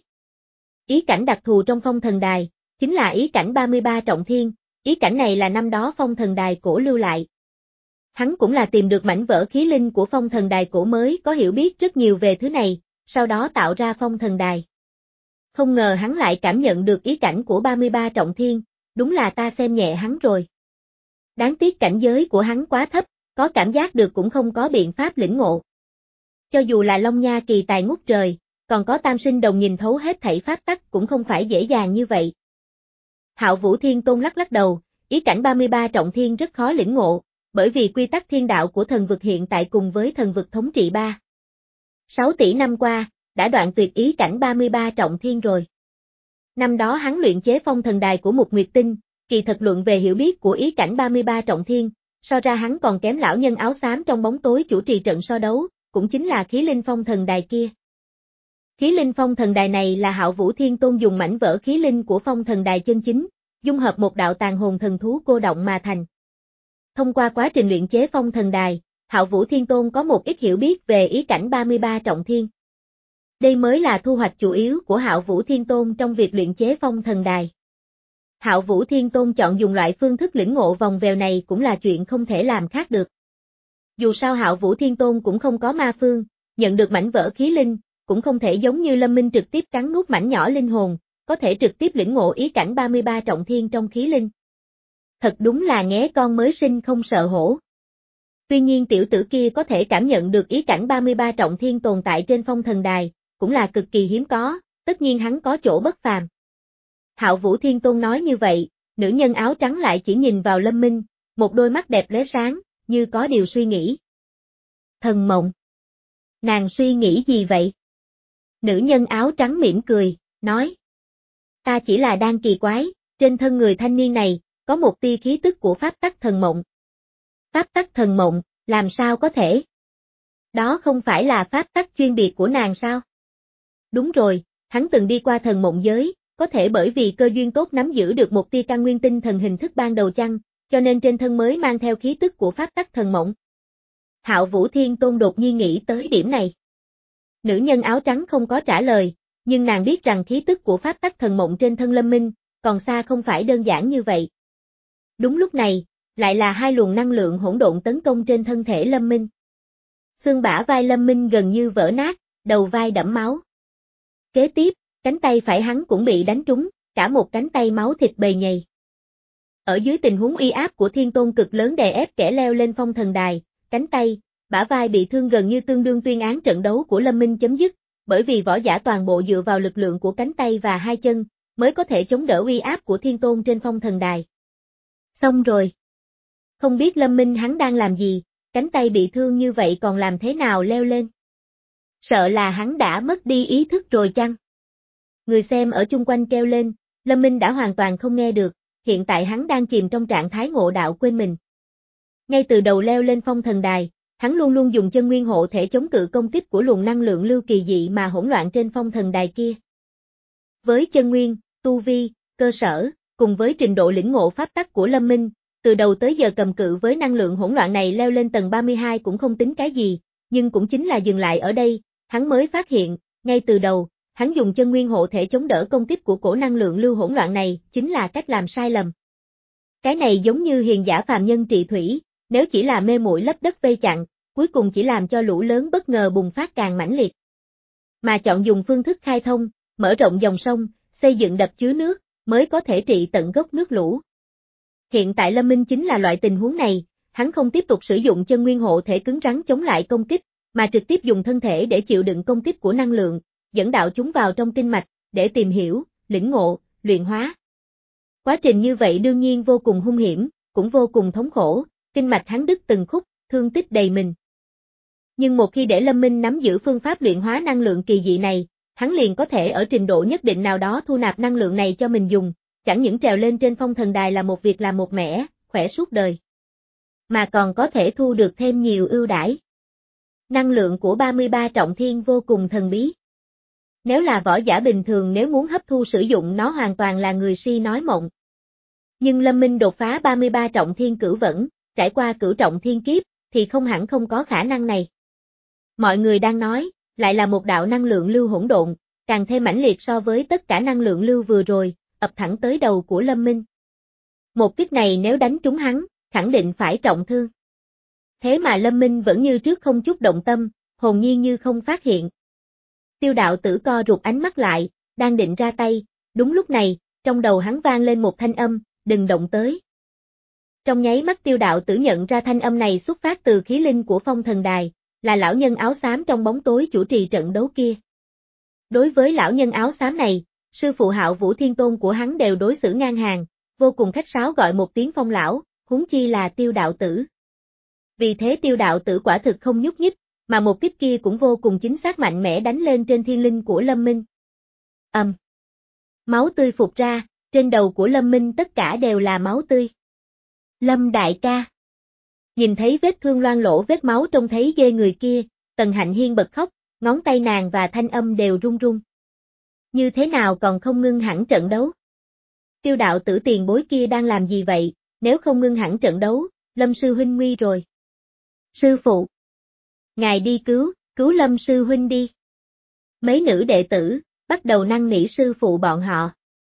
Ý cảnh đặc thù trong phong thần đài, chính là ý cảnh ba mươi ba trọng thiên, ý cảnh này là năm đó phong thần đài cổ lưu lại. Hắn cũng là tìm được mảnh vỡ khí linh của phong thần đài cổ mới có hiểu biết rất nhiều về thứ này, sau đó tạo ra phong thần đài. Không ngờ hắn lại cảm nhận được ý cảnh của ba mươi ba trọng thiên, đúng là ta xem nhẹ hắn rồi. Đáng tiếc cảnh giới của hắn quá thấp, có cảm giác được cũng không có biện pháp lĩnh ngộ. Cho dù là Long Nha kỳ tài ngút trời, còn có Tam Sinh Đồng nhìn thấu hết thảy pháp tắc cũng không phải dễ dàng như vậy. Hạo Vũ Thiên Tôn lắc lắc đầu, ý cảnh ba mươi ba trọng thiên rất khó lĩnh ngộ, bởi vì quy tắc thiên đạo của thần vực hiện tại cùng với thần vực thống trị ba. sáu tỷ năm qua, đã đoạn tuyệt ý cảnh ba mươi ba trọng thiên rồi. Năm đó hắn luyện chế phong thần đài của một nguyệt tinh, kỳ thật luận về hiểu biết của ý cảnh ba mươi ba trọng thiên, so ra hắn còn kém lão nhân áo xám trong bóng tối chủ trì trận so đấu, cũng chính là Khí Linh Phong thần đài kia. Khí Linh Phong thần đài này là Hạo Vũ Thiên Tôn dùng mảnh vỡ khí linh của phong thần đài chân chính, dung hợp một đạo tàn hồn thần thú cô động mà thành. Thông qua quá trình luyện chế phong thần đài, Hạo Vũ Thiên Tôn có một ít hiểu biết về ý cảnh ba mươi ba trọng thiên. Đây mới là thu hoạch chủ yếu của Hạo Vũ Thiên Tôn trong việc luyện chế phong thần đài. Hạo Vũ Thiên Tôn chọn dùng loại phương thức lĩnh ngộ vòng vèo này cũng là chuyện không thể làm khác được. Dù sao Hạo Vũ Thiên Tôn cũng không có ma phương, nhận được mảnh vỡ khí linh, cũng không thể giống như Lâm Minh trực tiếp cắn nuốt mảnh nhỏ linh hồn, có thể trực tiếp lĩnh ngộ ý cảnh ba mươi ba trọng thiên trong khí linh. Thật đúng là nghé con mới sinh không sợ hổ. Tuy nhiên tiểu tử kia có thể cảm nhận được ý cảnh ba mươi ba trọng thiên tồn tại trên phong thần đài, cũng là cực kỳ hiếm có, tất nhiên hắn có chỗ bất phàm. Hạo Vũ Thiên Tôn nói như vậy, nữ nhân áo trắng lại chỉ nhìn vào Lâm Minh, một đôi mắt đẹp lóe sáng, như có điều suy nghĩ. Thần mộng. Nàng suy nghĩ gì vậy? Nữ nhân áo trắng mỉm cười, nói. Ta chỉ là đang kỳ quái, trên thân người thanh niên này, có một tia khí tức của pháp tắc thần mộng. Pháp tắc thần mộng, làm sao có thể? Đó không phải là pháp tắc chuyên biệt của nàng sao? Đúng rồi, hắn từng đi qua thần mộng giới, có thể bởi vì cơ duyên tốt nắm giữ được một tia căn nguyên tinh thần hình thức ban đầu chăng, cho nên trên thân mới mang theo khí tức của pháp tắc thần mộng. Hạo Vũ Thiên Tôn đột nhiên nghĩ tới điểm này. Nữ nhân áo trắng không có trả lời, nhưng nàng biết rằng khí tức của pháp tắc thần mộng trên thân Lâm Minh, còn xa không phải đơn giản như vậy. Đúng lúc này, lại là hai luồng năng lượng hỗn độn tấn công trên thân thể Lâm Minh. Xương bả vai Lâm Minh gần như vỡ nát, đầu vai đẫm máu. Kế tiếp, cánh tay phải hắn cũng bị đánh trúng, cả một cánh tay máu thịt bầy nhầy. Ở dưới tình huống uy áp của Thiên Tôn cực lớn đè ép kẻ leo lên phong thần đài, cánh tay, bả vai bị thương gần như tương đương tuyên án trận đấu của Lâm Minh chấm dứt, bởi vì võ giả toàn bộ dựa vào lực lượng của cánh tay và hai chân, mới có thể chống đỡ uy áp của Thiên Tôn trên phong thần đài. Xong rồi. Không biết Lâm Minh hắn đang làm gì, cánh tay bị thương như vậy còn làm thế nào leo lên? Sợ là hắn đã mất đi ý thức rồi chăng? Người xem ở chung quanh kêu lên, Lâm Minh đã hoàn toàn không nghe được, hiện tại hắn đang chìm trong trạng thái ngộ đạo quên mình. Ngay từ đầu leo lên phong thần đài, hắn luôn luôn dùng chân nguyên hộ thể chống cự công kích của luồng năng lượng lưu kỳ dị mà hỗn loạn trên phong thần đài kia. Với chân nguyên, tu vi, cơ sở, cùng với trình độ lĩnh ngộ pháp tắc của Lâm Minh, từ đầu tới giờ cầm cự với năng lượng hỗn loạn này leo lên tầng ba mươi hai cũng không tính cái gì, nhưng cũng chính là dừng lại ở đây, hắn mới phát hiện, ngay từ đầu, hắn dùng chân nguyên hộ thể chống đỡ công kích của cổ năng lượng lưu hỗn loạn này, chính là cách làm sai lầm. Cái này giống như hiền giả phàm nhân trị thủy, nếu chỉ là mê muội lấp đất vây chặn, cuối cùng chỉ làm cho lũ lớn bất ngờ bùng phát càng mãnh liệt. Mà chọn dùng phương thức khai thông, mở rộng dòng sông, xây dựng đập chứa nước, mới có thể trị tận gốc nước lũ. Hiện tại Lâm Minh chính là loại tình huống này, hắn không tiếp tục sử dụng chân nguyên hộ thể cứng rắn chống lại công kích, mà trực tiếp dùng thân thể để chịu đựng công kích của năng lượng, dẫn đạo chúng vào trong tinh mạch, để tìm hiểu, lĩnh ngộ, luyện hóa. Quá trình như vậy đương nhiên vô cùng hung hiểm, cũng vô cùng thống khổ, kinh mạch hắn đứt từng khúc, thương tích đầy mình. Nhưng một khi để Lâm Minh nắm giữ phương pháp luyện hóa năng lượng kỳ dị này, hắn liền có thể ở trình độ nhất định nào đó thu nạp năng lượng này cho mình dùng, chẳng những trèo lên trên phong thần đài là một việc làm một mẻ, khỏe suốt đời, mà còn có thể thu được thêm nhiều ưu đãi. Năng lượng của ba mươi ba trọng thiên vô cùng thần bí. Nếu là võ giả bình thường nếu muốn hấp thu sử dụng nó hoàn toàn là người si nói mộng. Nhưng Lâm Minh đột phá ba mươi ba trọng thiên cửu vẫn, trải qua cửu trọng thiên kiếp, thì không hẳn không có khả năng này. Mọi người đang nói, lại là một đạo năng lượng lưu hỗn độn, càng thêm mãnh liệt so với tất cả năng lượng lưu vừa rồi, ập thẳng tới đầu của Lâm Minh. Một kích này nếu đánh trúng hắn, khẳng định phải trọng thương. Thế mà Lâm Minh vẫn như trước không chút động tâm, hồn nhiên như không phát hiện. Tiêu đạo tử co rụt ánh mắt lại, đang định ra tay, đúng lúc này, trong đầu hắn vang lên một thanh âm, đừng động tới. Trong nháy mắt tiêu đạo tử nhận ra thanh âm này xuất phát từ khí linh của phong thần đài, là lão nhân áo xám trong bóng tối chủ trì trận đấu kia. Đối với lão nhân áo xám này, sư phụ Hạo Vũ Thiên Tôn của hắn đều đối xử ngang hàng, vô cùng khách sáo gọi một tiếng phong lão, huống chi là tiêu đạo tử. Vì thế tiêu đạo tử quả thực không nhúc nhích, mà một kích kia cũng vô cùng chính xác mạnh mẽ đánh lên trên thiên linh của Lâm Minh. Ầm. Um. Máu tươi phụt ra, trên đầu của Lâm Minh tất cả đều là máu tươi. Lâm đại ca. Nhìn thấy vết thương loang lỗ vết máu trông thấy ghê người kia, Tần Hạnh Hiên bật khóc, ngón tay nàng và thanh âm đều run run. Như thế nào còn không ngưng hẳn trận đấu? Tiêu đạo tử tiền bối kia đang làm gì vậy, nếu không ngưng hẳn trận đấu, Lâm sư huynh nguy rồi. Sư phụ! Ngài đi cứu, cứu Lâm sư huynh đi. Mấy nữ đệ tử, bắt đầu năn nỉ sư phụ bọn họ.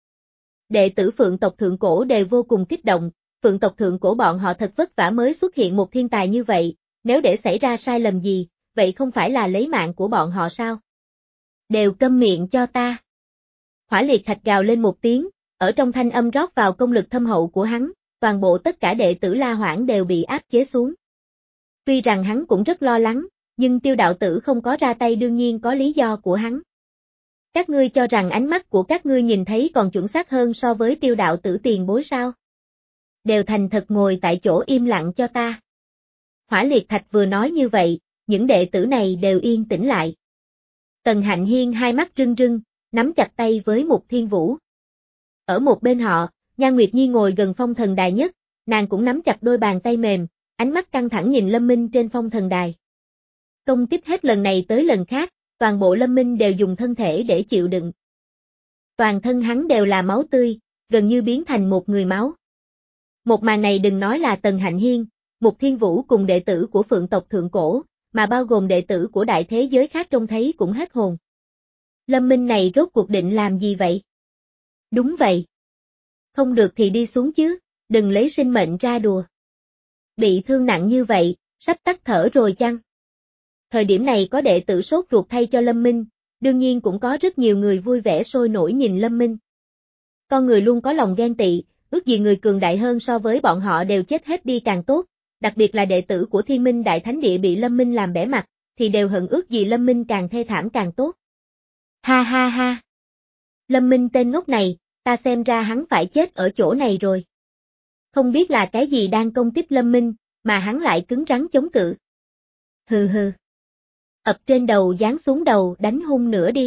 Đệ tử Phượng tộc Thượng Cổ đều vô cùng kích động, Phượng tộc Thượng Cổ bọn họ thật vất vả mới xuất hiện một thiên tài như vậy, nếu để xảy ra sai lầm gì, vậy không phải là lấy mạng của bọn họ sao? Đều câm miệng cho ta. Hỏa Liệt Thạch gào lên một tiếng, ở trong thanh âm rót vào công lực thâm hậu của hắn, toàn bộ tất cả đệ tử La Hoảng đều bị áp chế xuống. Tuy rằng hắn cũng rất lo lắng, nhưng Tiêu đạo tử không có ra tay đương nhiên có lý do của hắn. Các ngươi cho rằng ánh mắt của các ngươi nhìn thấy còn chuẩn xác hơn so với Tiêu đạo tử tiền bối sao? Đều thành thật ngồi tại chỗ im lặng cho ta. Hỏa Liệt Thạch vừa nói như vậy, những đệ tử này đều yên tĩnh lại. Tần Hạnh Hiên hai mắt rưng rưng, nắm chặt tay với Mục Thiên Vũ. Ở một bên họ, Nhan Nguyệt Nhi ngồi gần phong thần đài nhất, nàng cũng nắm chặt đôi bàn tay mềm, ánh mắt căng thẳng nhìn Lâm Minh trên phong thần đài. Công kích hết lần này tới lần khác, toàn bộ Lâm Minh đều dùng thân thể để chịu đựng. Toàn thân hắn đều là máu tươi, gần như biến thành một người máu. Một màn này đừng nói là Tần Hạnh Hiên, Mục Thiên Vũ cùng đệ tử của Phượng tộc Thượng Cổ, mà bao gồm đệ tử của đại thế giới khác trông thấy cũng hết hồn. Lâm Minh này rốt cuộc định làm gì vậy? Đúng vậy. Không được thì đi xuống chứ, đừng lấy sinh mệnh ra đùa. Bị thương nặng như vậy, sắp tắt thở rồi chăng? Thời điểm này có đệ tử sốt ruột thay cho Lâm Minh, đương nhiên cũng có rất nhiều người vui vẻ sôi nổi nhìn Lâm Minh. Con người luôn có lòng ghen tị, ước gì người cường đại hơn so với bọn họ đều chết hết đi càng tốt, đặc biệt là đệ tử của Thiên Minh Đại Thánh Địa bị Lâm Minh làm bẽ mặt, thì đều hận ước gì Lâm Minh càng thê thảm càng tốt. Ha ha ha. Lâm Minh tên ngốc này, ta xem ra hắn phải chết ở chỗ này rồi. Không biết là cái gì đang công kích Lâm Minh, mà hắn lại cứng rắn chống cự. Hừ hừ. Ập trên đầu giáng xuống đầu đánh hung nữa đi.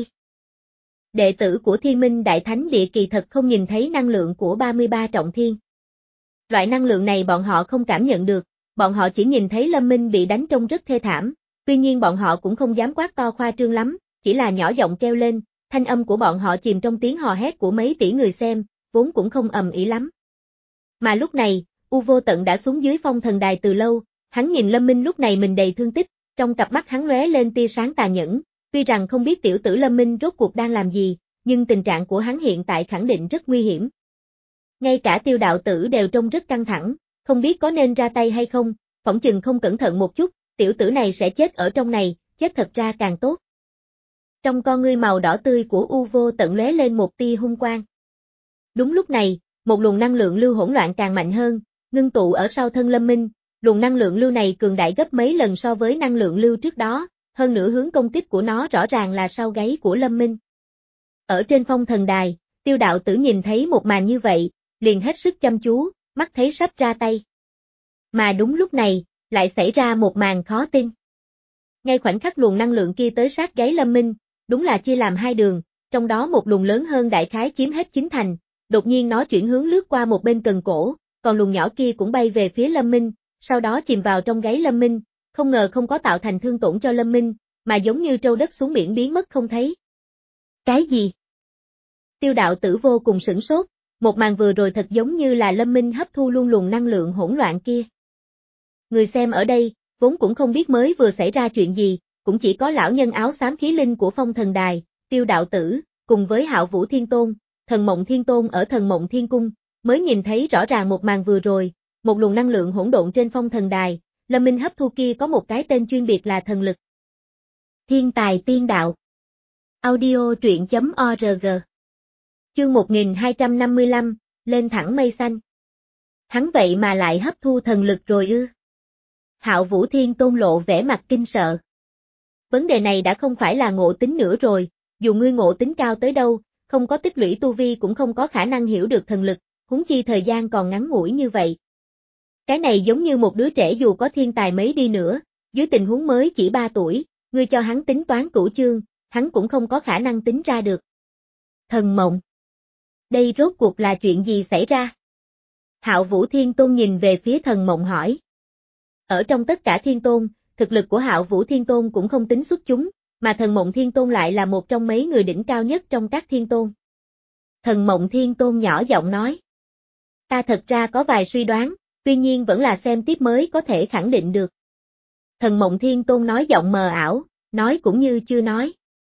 Đệ tử của Thiên Minh Đại Thánh Địa kỳ thật không nhìn thấy năng lượng của ba mươi ba trọng thiên. Loại năng lượng này bọn họ không cảm nhận được, bọn họ chỉ nhìn thấy Lâm Minh bị đánh trông rất thê thảm, tuy nhiên bọn họ cũng không dám quát to khoa trương lắm, chỉ là nhỏ giọng kêu lên, thanh âm của bọn họ chìm trong tiếng hò hét của mấy tỷ người xem, vốn cũng không ầm ĩ lắm. Mà lúc này, U Vô Tận đã xuống dưới phong thần đài từ lâu, hắn nhìn Lâm Minh lúc này mình đầy thương tích, trong cặp mắt hắn lóe lên tia sáng tà nhẫn, tuy rằng không biết tiểu tử Lâm Minh rốt cuộc đang làm gì, nhưng tình trạng của hắn hiện tại khẳng định rất nguy hiểm. Ngay cả Tiêu đạo tử đều trông rất căng thẳng, không biết có nên ra tay hay không, phỏng chừng không cẩn thận một chút, tiểu tử này sẽ chết ở trong này, chết thật ra càng tốt. Trong con ngươi màu đỏ tươi của U Vô Tận lóe lên một tia hung quang. Đúng lúc này, một luồng năng lượng lưu hỗn loạn càng mạnh hơn, ngưng tụ ở sau thân Lâm Minh, luồng năng lượng lưu này cường đại gấp mấy lần so với năng lượng lưu trước đó, hơn nữa hướng công kích của nó rõ ràng là sau gáy của Lâm Minh. Ở trên phong thần đài, Tiêu đạo tử nhìn thấy một màn như vậy, liền hết sức chăm chú, mắt thấy sắp ra tay. Mà đúng lúc này, lại xảy ra một màn khó tin. Ngay khoảnh khắc luồng năng lượng kia tới sát gáy Lâm Minh, đúng là chia làm hai đường, trong đó một luồng lớn hơn đại khái chiếm hết chín thành, đột nhiên nó chuyển hướng lướt qua một bên cần cổ, còn luồng nhỏ kia cũng bay về phía Lâm Minh, sau đó chìm vào trong gáy Lâm Minh, không ngờ không có tạo thành thương tổn cho Lâm Minh, mà giống như trâu đất xuống biển biến mất không thấy. Cái gì? Tiêu đạo tử vô cùng sửng sốt, một màn vừa rồi thật giống như là Lâm Minh hấp thu luôn luồng năng lượng hỗn loạn kia. Người xem ở đây, vốn cũng không biết mới vừa xảy ra chuyện gì, cũng chỉ có lão nhân áo xám khí linh của phong thần đài, Tiêu đạo tử, cùng với Hạo Vũ Thiên Tôn, Thần Mộng Thiên Tôn ở Thần Mộng Thiên Cung, mới nhìn thấy rõ ràng một màn vừa rồi, một luồng năng lượng hỗn độn trên phong thần đài, Lâm Minh hấp thu kia có một cái tên chuyên biệt là thần lực. Thiên tài tiên đạo. Audio truyện chấm org. Chương một nghìn hai trăm năm mươi lăm, lên thẳng mây xanh. Hắn vậy mà lại hấp thu thần lực rồi ư? Hạo Vũ Thiên Tôn lộ vẻ mặt kinh sợ. Vấn đề này đã không phải là ngộ tính nữa rồi, dù ngươi ngộ tính cao tới đâu, không có tích lũy tu vi cũng không có khả năng hiểu được thần lực, huống chi thời gian còn ngắn ngủi như vậy. Cái này giống như một đứa trẻ dù có thiên tài mấy đi nữa, dưới tình huống mới chỉ ba tuổi, ngươi cho hắn tính toán cửu chương, hắn cũng không có khả năng tính ra được. Thần mộng. Đây rốt cuộc là chuyện gì xảy ra? Hạo Vũ Thiên Tôn nhìn về phía thần mộng hỏi. Ở trong tất cả thiên tôn, thực lực của Hạo Vũ Thiên Tôn cũng không tính xuất chúng, mà Thần Mộng Thiên Tôn lại là một trong mấy người đỉnh cao nhất trong các thiên tôn. Thần Mộng Thiên Tôn nhỏ giọng nói. Ta thật ra có vài suy đoán, tuy nhiên vẫn là xem tiếp mới có thể khẳng định được. Thần Mộng Thiên Tôn nói giọng mờ ảo, nói cũng như chưa nói.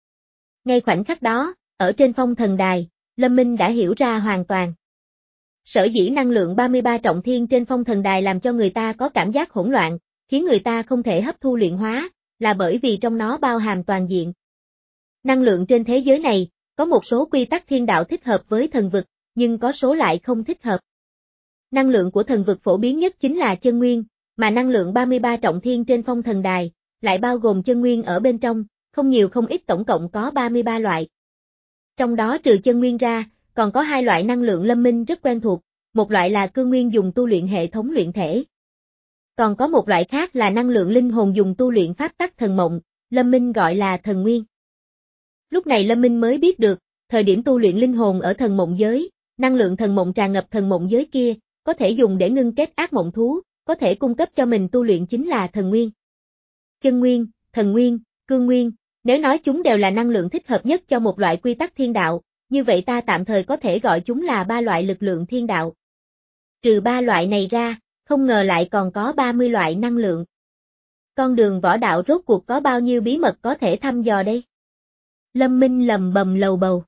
Ngay khoảnh khắc đó, ở trên phong thần đài, Lâm Minh đã hiểu ra hoàn toàn. Sở dĩ năng lượng ba mươi ba trọng thiên trên phong thần đài làm cho người ta có cảm giác hỗn loạn, khiến người ta không thể hấp thu luyện hóa, là bởi vì trong nó bao hàm toàn diện. Năng lượng trên thế giới này, có một số quy tắc thiên đạo thích hợp với thần vực, nhưng có số lại không thích hợp. Năng lượng của thần vực phổ biến nhất chính là chân nguyên, mà năng lượng ba mươi ba trọng thiên trên phong thần đài, lại bao gồm chân nguyên ở bên trong, không nhiều không ít tổng cộng có ba mươi ba loại. Trong đó trừ chân nguyên ra, còn có hai loại năng lượng Lâm Minh rất quen thuộc, một loại là cương nguyên dùng tu luyện hệ thống luyện thể. Còn có một loại khác là năng lượng linh hồn dùng tu luyện pháp tắc thần mộng, Lâm Minh gọi là thần nguyên. Lúc này Lâm Minh mới biết được, thời điểm tu luyện linh hồn ở thần mộng giới, năng lượng thần mộng tràn ngập thần mộng giới kia, có thể dùng để ngưng kết ác mộng thú, có thể cung cấp cho mình tu luyện chính là thần nguyên. Chân nguyên, thần nguyên, cương nguyên, nếu nói chúng đều là năng lượng thích hợp nhất cho một loại quy tắc thiên đạo, như vậy ta tạm thời có thể gọi chúng là ba loại lực lượng thiên đạo. Trừ ba loại này ra, không ngờ lại còn có ba mươi loại năng lượng. Con đường võ đạo rốt cuộc có bao nhiêu bí mật có thể thăm dò đây? Lâm Minh lầm bầm lầu bầu.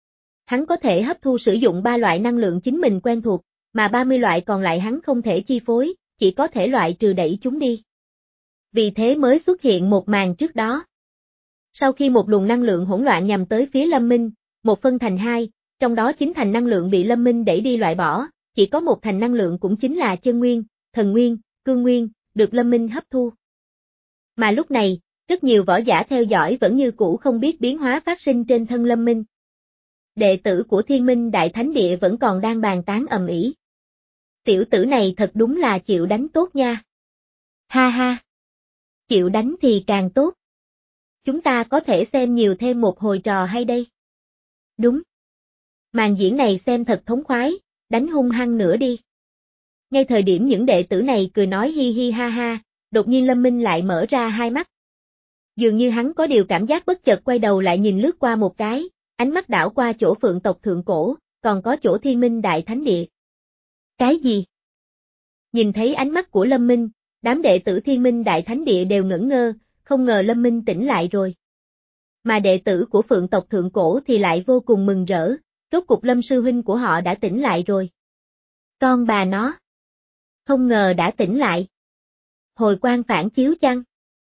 Hắn có thể hấp thu sử dụng ba loại năng lượng chính mình quen thuộc, mà ba mươi loại còn lại hắn không thể chi phối, chỉ có thể loại trừ đẩy chúng đi. Vì thế mới xuất hiện một màn trước đó. Sau khi một luồng năng lượng hỗn loạn nhằm tới phía Lâm Minh, một phân thành hai, trong đó chín thành năng lượng bị Lâm Minh đẩy đi loại bỏ, chỉ có một thành năng lượng cũng chính là chân nguyên, thần nguyên, cương nguyên, được Lâm Minh hấp thu. Mà lúc này, rất nhiều võ giả theo dõi vẫn như cũ không biết biến hóa phát sinh trên thân Lâm Minh. Đệ tử của Thiên Minh Đại Thánh Địa vẫn còn đang bàn tán ầm ĩ. Tiểu tử này thật đúng là chịu đánh tốt nha. Ha ha. Chịu đánh thì càng tốt. Chúng ta có thể xem nhiều thêm một hồi trò hay đây. Đúng. Màn diễn này xem thật thống khoái, đánh hung hăng nữa đi. Ngay thời điểm những đệ tử này cười nói hi hi ha ha, đột nhiên Lâm Minh lại mở ra hai mắt. Dường như hắn có điều cảm giác bất chợt quay đầu lại nhìn lướt qua một cái, ánh mắt đảo qua chỗ Phượng tộc thượng cổ, còn có chỗ Thiên Minh Đại Thánh Địa. Cái gì? Nhìn thấy ánh mắt của Lâm Minh, đám đệ tử Thiên Minh Đại Thánh Địa đều ngẩn ngơ, không ngờ Lâm Minh tỉnh lại rồi. Mà đệ tử của Phượng tộc thượng cổ thì lại vô cùng mừng rỡ, rốt cục Lâm sư huynh của họ đã tỉnh lại rồi. Con bà nó. Không ngờ đã tỉnh lại. Hồi quang phản chiếu chăng?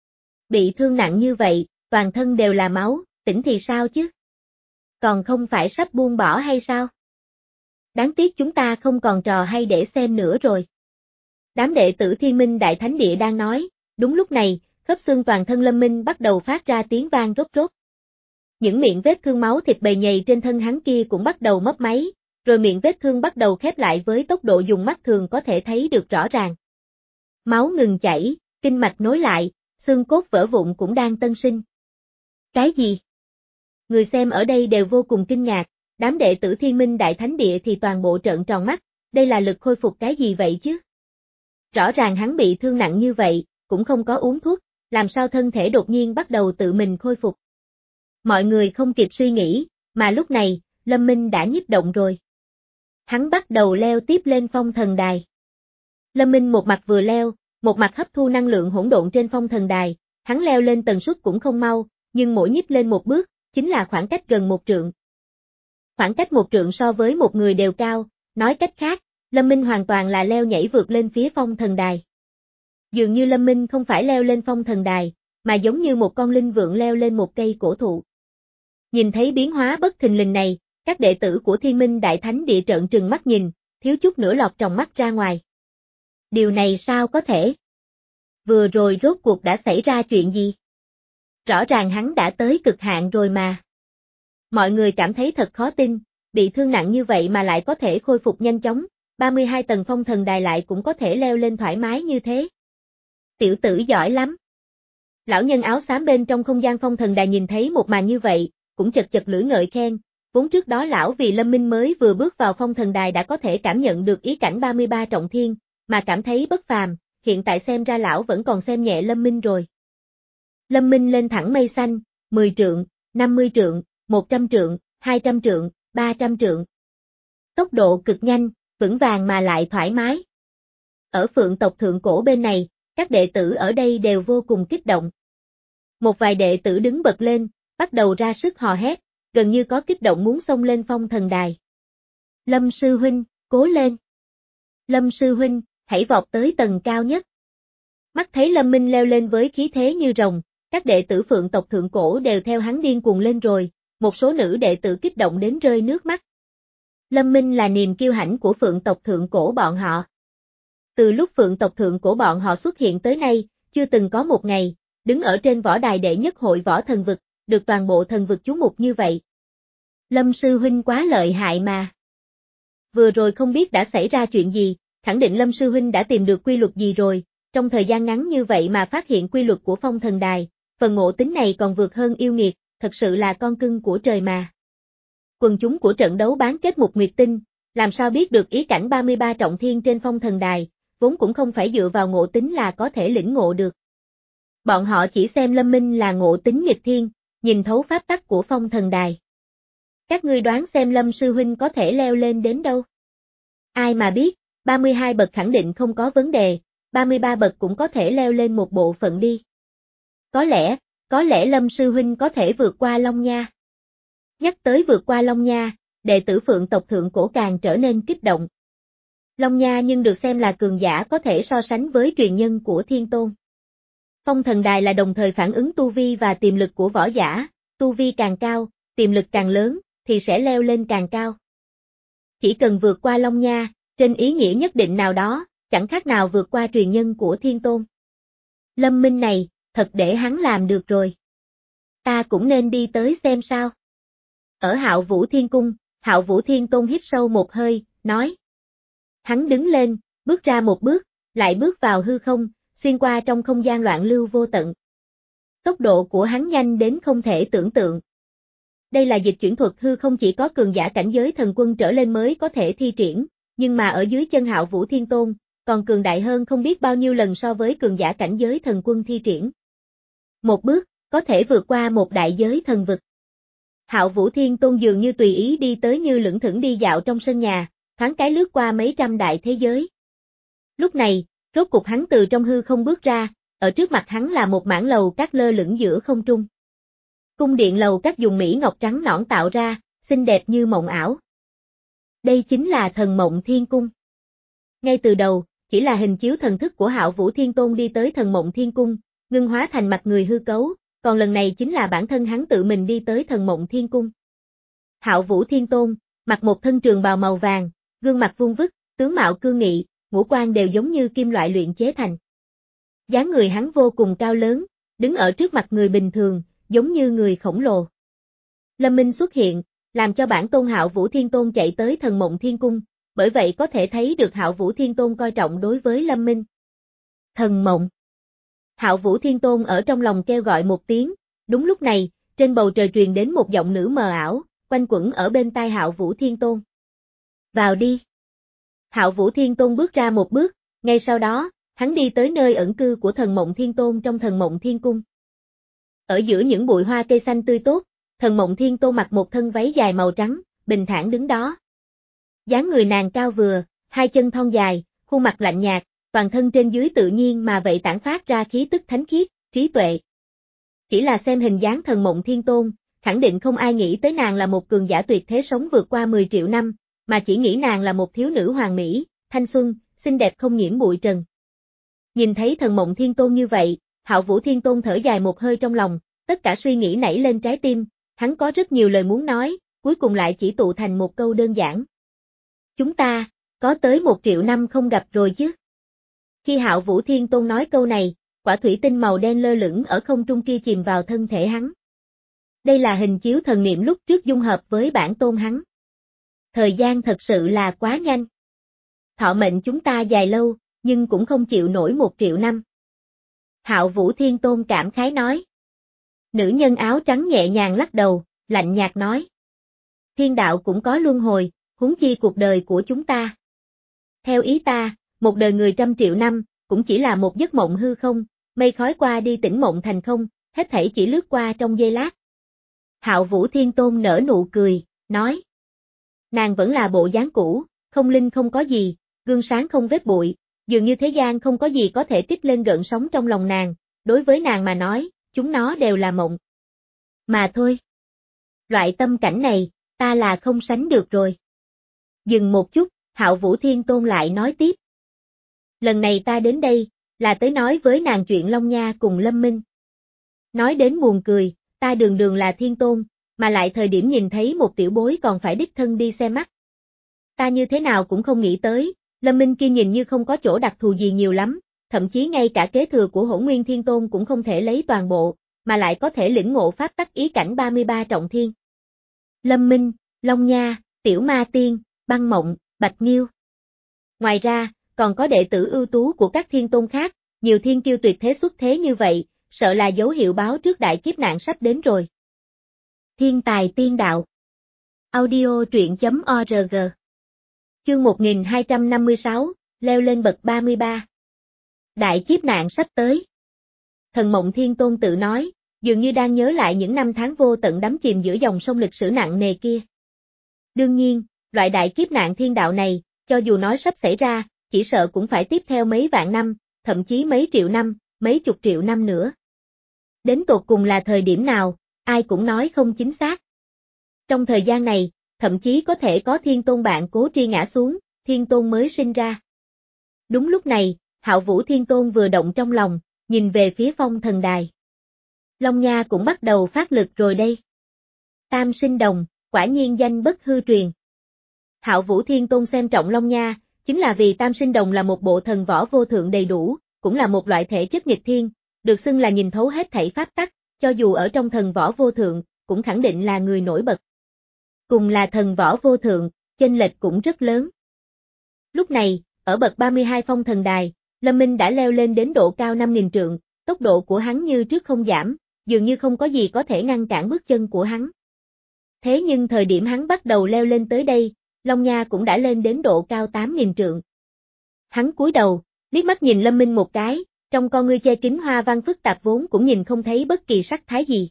Bị thương nặng như vậy, toàn thân đều là máu, tỉnh thì sao chứ? Còn không phải sắp buông bỏ hay sao? Đáng tiếc chúng ta không còn trò hay để xem nữa rồi. Đám đệ tử Thiên Minh Đại Thánh Địa đang nói, đúng lúc này, khớp xương toàn thân Lâm Minh bắt đầu phát ra tiếng vang rốt rốt. Những miệng vết thương máu thịt bầy nhầy trên thân hắn kia cũng bắt đầu mấp máy, rồi miệng vết thương bắt đầu khép lại với tốc độ dùng mắt thường có thể thấy được rõ ràng. Máu ngừng chảy, kinh mạch nối lại, xương cốt vỡ vụn cũng đang tân sinh. Cái gì? Người xem ở đây đều vô cùng kinh ngạc, đám đệ tử Thiên Minh Đại Thánh Địa thì toàn bộ trợn tròn mắt, đây là lực khôi phục cái gì vậy chứ? Rõ ràng hắn bị thương nặng như vậy, cũng không có uống thuốc, làm sao thân thể đột nhiên bắt đầu tự mình khôi phục. Mọi người không kịp suy nghĩ, mà lúc này, Lâm Minh đã nhiếp động rồi. Hắn bắt đầu leo tiếp lên phong thần đài. Lâm Minh một mặt vừa leo, một mặt hấp thu năng lượng hỗn độn trên phong thần đài, hắn leo lên tần suất cũng không mau, nhưng mỗi nhích lên một bước, chính là khoảng cách gần một trượng. Khoảng cách một trượng so với một người đều cao, nói cách khác, Lâm Minh hoàn toàn là leo nhảy vượt lên phía phong thần đài. Dường như Lâm Minh không phải leo lên phong thần đài, mà giống như một con linh vượn leo lên một cây cổ thụ. Nhìn thấy biến hóa bất thình lình này, các đệ tử của Thiên Minh Đại Thánh Địa trợn trừng mắt nhìn, thiếu chút nữa lọt tròng mắt ra ngoài. Điều này sao có thể? Vừa rồi rốt cuộc đã xảy ra chuyện gì? Rõ ràng hắn đã tới cực hạn rồi mà. Mọi người cảm thấy thật khó tin, bị thương nặng như vậy mà lại có thể khôi phục nhanh chóng, ba mươi hai tầng phong thần đài lại cũng có thể leo lên thoải mái như thế. Tiểu tử giỏi lắm. Lão nhân áo xám bên trong không gian phong thần đài nhìn thấy một màn như vậy, cũng chật chật lưỡi ngợi khen, vốn trước đó lão vì Lâm Minh mới vừa bước vào phong thần đài đã có thể cảm nhận được ý cảnh ba mươi ba trọng thiên, mà cảm thấy bất phàm, hiện tại xem ra lão vẫn còn xem nhẹ Lâm Minh rồi. Lâm Minh lên thẳng mây xanh, mười trượng, năm mươi trượng, một trăm trượng, hai trăm trượng, ba trăm trượng. Tốc độ cực nhanh, vững vàng mà lại thoải mái. Ở Phượng tộc thượng cổ bên này, các đệ tử ở đây đều vô cùng kích động. Một vài đệ tử đứng bật lên, bắt đầu ra sức hò hét, gần như có kích động muốn xông lên phong thần đài. Lâm sư huynh, cố lên. Lâm sư huynh, hãy vọt tới tầng cao nhất. Mắt thấy Lâm Minh leo lên với khí thế như rồng, các đệ tử Phượng tộc thượng cổ đều theo hắn điên cuồng lên rồi, một số nữ đệ tử kích động đến rơi nước mắt. Lâm Minh là niềm kiêu hãnh của Phượng tộc thượng cổ bọn họ. Từ lúc Phượng tộc thượng cổ bọn họ xuất hiện tới nay, chưa từng có một ngày, đứng ở trên võ đài đệ nhất hội võ thần vực, được toàn bộ thần vực chú mục như vậy. Lâm sư huynh quá lợi hại mà. Vừa rồi không biết đã xảy ra chuyện gì, khẳng định Lâm sư huynh đã tìm được quy luật gì rồi, trong thời gian ngắn như vậy mà phát hiện quy luật của phong thần đài, phần ngộ tính này còn vượt hơn yêu nghiệt, thật sự là con cưng của trời mà. Quần chúng của trận đấu bán kết Mục Nguyệt Tinh, làm sao biết được ý cảnh ba mươi ba trọng thiên trên phong thần đài, vốn cũng không phải dựa vào ngộ tính là có thể lĩnh ngộ được. Bọn họ chỉ xem Lâm Minh là ngộ tính nghịch thiên, nhìn thấu pháp tắc của phong thần đài. Các ngươi đoán xem Lâm sư huynh có thể leo lên đến đâu? Ai mà biết, ba mươi hai bậc khẳng định không có vấn đề, ba mươi ba bậc cũng có thể leo lên một bộ phận đi. Có lẽ, có lẽ Lâm sư huynh có thể vượt qua Long Nha. Nhắc tới vượt qua Long Nha, đệ tử Phượng tộc thượng cổ càng trở nên kích động. Long Nha nhưng được xem là cường giả có thể so sánh với truyền nhân của Thiên Tôn. Phong thần đài là đồng thời phản ứng tu vi và tiềm lực của võ giả, tu vi càng cao, tiềm lực càng lớn, thì sẽ leo lên càng cao. Chỉ cần vượt qua Long Nha, trên ý nghĩa nhất định nào đó, chẳng khác nào vượt qua truyền nhân của Thiên Tôn. Lâm Minh này, thật để hắn làm được rồi. Ta cũng nên đi tới xem sao. Ở Hạo Vũ Thiên Cung, Hạo Vũ Thiên Tôn hít sâu một hơi, nói. Hắn đứng lên, bước ra một bước, lại bước vào hư không, xuyên qua trong không gian loạn lưu vô tận. Tốc độ của hắn nhanh đến không thể tưởng tượng. Đây là dịch chuyển thuật hư không chỉ có cường giả cảnh giới thần quân trở lên mới có thể thi triển, nhưng mà ở dưới chân Hạo Vũ Thiên Tôn, còn cường đại hơn không biết bao nhiêu lần so với cường giả cảnh giới thần quân thi triển. Một bước, có thể vượt qua một đại giới thần vực. Hạo Vũ Thiên Tôn dường như tùy ý đi tới như lững thững đi dạo trong sân nhà, thoáng cái lướt qua mấy trăm đại thế giới. Lúc này, rốt cục hắn từ trong hư không bước ra, ở trước mặt hắn là một mảng lầu các lơ lửng giữa không trung. Cung điện lầu các dùng mỹ ngọc trắng nõn tạo ra, xinh đẹp như mộng ảo. Đây chính là Thần Mộng Thiên Cung. Ngay từ đầu, chỉ là hình chiếu thần thức của Hạo Vũ Thiên Tôn đi tới Thần Mộng Thiên Cung, ngưng hóa thành mặt người hư cấu, còn lần này chính là bản thân hắn tự mình đi tới Thần Mộng Thiên Cung. Hạo Vũ Thiên Tôn, mặc một thân trường bào màu vàng, gương mặt vuông vức, tướng mạo cương nghị, ngũ quan đều giống như kim loại luyện chế thành. Dáng người hắn vô cùng cao lớn, đứng ở trước mặt người bình thường, giống như người khổng lồ. Lâm Minh xuất hiện, làm cho bản tôn Hạo Vũ Thiên Tôn chạy tới Thần Mộng Thiên Cung, bởi vậy có thể thấy được Hạo Vũ Thiên Tôn coi trọng đối với Lâm Minh. Thần Mộng. Hạo Vũ Thiên Tôn ở trong lòng kêu gọi một tiếng, đúng lúc này, trên bầu trời truyền đến một giọng nữ mờ ảo, quanh quẩn ở bên tai Hạo Vũ Thiên Tôn. Vào đi. Hạo Vũ Thiên Tôn bước ra một bước, ngay sau đó, hắn đi tới nơi ẩn cư của Thần Mộng Thiên Tôn trong Thần Mộng Thiên Cung. Ở giữa những bụi hoa cây xanh tươi tốt, Thần Mộng Thiên Tôn mặc một thân váy dài màu trắng, bình thản đứng đó. Dáng người nàng cao vừa, hai chân thon dài, khuôn mặt lạnh nhạt, toàn thân trên dưới tự nhiên mà vậy tản phát ra khí tức thánh khiết, trí tuệ. Chỉ là xem hình dáng Thần Mộng Thiên Tôn, khẳng định không ai nghĩ tới nàng là một cường giả tuyệt thế sống vượt qua mười triệu năm, mà chỉ nghĩ nàng là một thiếu nữ hoàng mỹ, thanh xuân, xinh đẹp không nhiễm bụi trần. Nhìn thấy Thần Mộng Thiên Tôn như vậy, Hạo Vũ Thiên Tôn thở dài một hơi trong lòng, tất cả suy nghĩ nảy lên trái tim, hắn có rất nhiều lời muốn nói, cuối cùng lại chỉ tụ thành một câu đơn giản. Chúng ta, có tới một triệu năm không gặp rồi chứ. Khi Hạo Vũ Thiên Tôn nói câu này, quả thủy tinh màu đen lơ lửng ở không trung kia chìm vào thân thể hắn. Đây là hình chiếu thần niệm lúc trước dung hợp với bản tôn hắn. Thời gian thật sự là quá nhanh. Thọ mệnh chúng ta dài lâu, nhưng cũng không chịu nổi một triệu năm. Hạo Vũ Thiên Tôn cảm khái nói. Nữ nhân áo trắng nhẹ nhàng lắc đầu, lạnh nhạt nói. Thiên đạo cũng có luân hồi, huống chi cuộc đời của chúng ta. Theo ý ta, một đời người trăm triệu năm, cũng chỉ là một giấc mộng hư không, mây khói qua đi tỉnh mộng thành không, hết thảy chỉ lướt qua trong giây lát. Hạo Vũ Thiên Tôn nở nụ cười, nói. Nàng vẫn là bộ dáng cũ, không linh không có gì, gương sáng không vết bụi, dường như thế gian không có gì có thể tích lên gợn sóng trong lòng nàng, đối với nàng mà nói, chúng nó đều là mộng. Mà thôi. Loại tâm cảnh này, ta là không sánh được rồi. Dừng một chút, Hạo Vũ Thiên Tôn lại nói tiếp. Lần này ta đến đây, là tới nói với nàng chuyện Long Nha cùng Lâm Minh. Nói đến buồn cười, ta đường đường là Thiên Tôn, mà lại thời điểm nhìn thấy một tiểu bối còn phải đích thân đi xem mắt. Ta như thế nào cũng không nghĩ tới, Lâm Minh kia nhìn như không có chỗ đặc thù gì nhiều lắm, thậm chí ngay cả kế thừa của Hỗn Nguyên Thiên Tôn cũng không thể lấy toàn bộ, mà lại có thể lĩnh ngộ pháp tắc ý cảnh ba mươi ba trọng thiên. Lâm Minh, Long Nha, Tiểu Ma Tiên, Băng Mộng, Bạch Nghiêu. Ngoài ra, còn có đệ tử ưu tú của các thiên tôn khác, nhiều thiên kiêu tuyệt thế xuất thế như vậy, sợ là dấu hiệu báo trước đại kiếp nạn sắp đến rồi. Thiên tài tiên đạo. Audio truyện.org. Chương một nghìn hai trăm năm mươi sáu, leo lên bậc ba mươi ba. Đại kiếp nạn sắp tới. Thần Mộng Thiên Tôn tự nói, dường như đang nhớ lại những năm tháng vô tận đắm chìm giữa dòng sông lịch sử nặng nề kia. Đương nhiên, loại đại kiếp nạn thiên đạo này, cho dù nói sắp xảy ra, chỉ sợ cũng phải tiếp theo mấy vạn năm, thậm chí mấy triệu năm, mấy chục triệu năm nữa. Đến tột cùng là thời điểm nào, ai cũng nói không chính xác. Trong thời gian này, thậm chí có thể có thiên tôn bạn cố tri ngã xuống, thiên tôn mới sinh ra. Đúng lúc này, Hạo Vũ Thiên Tôn vừa động trong lòng, nhìn về phía Phong Thần Đài. Long Nha cũng bắt đầu phát lực rồi đây. Tam sinh đồng, quả nhiên danh bất hư truyền. Hạo Vũ Thiên Tôn xem trọng Long Nha, chính là vì Tam sinh đồng là một bộ thần võ vô thượng đầy đủ, cũng là một loại thể chất nghịch thiên, được xưng là nhìn thấu hết thảy pháp tắc, cho dù ở trong thần võ vô thượng, cũng khẳng định là người nổi bật. Cùng là thần võ vô thượng, chênh lệch cũng rất lớn. Lúc này, ở bậc ba mươi hai Phong Thần Đài, Lâm Minh đã leo lên đến độ cao năm nghìn trượng, tốc độ của hắn như trước không giảm, dường như không có gì có thể ngăn cản bước chân của hắn. Thế nhưng thời điểm hắn bắt đầu leo lên tới đây, Long Nha cũng đã lên đến độ cao tám nghìn trượng. Hắn cúi đầu, liếc mắt nhìn Lâm Minh một cái, trong con ngươi che kín hoa văn phức tạp vốn cũng nhìn không thấy bất kỳ sắc thái gì.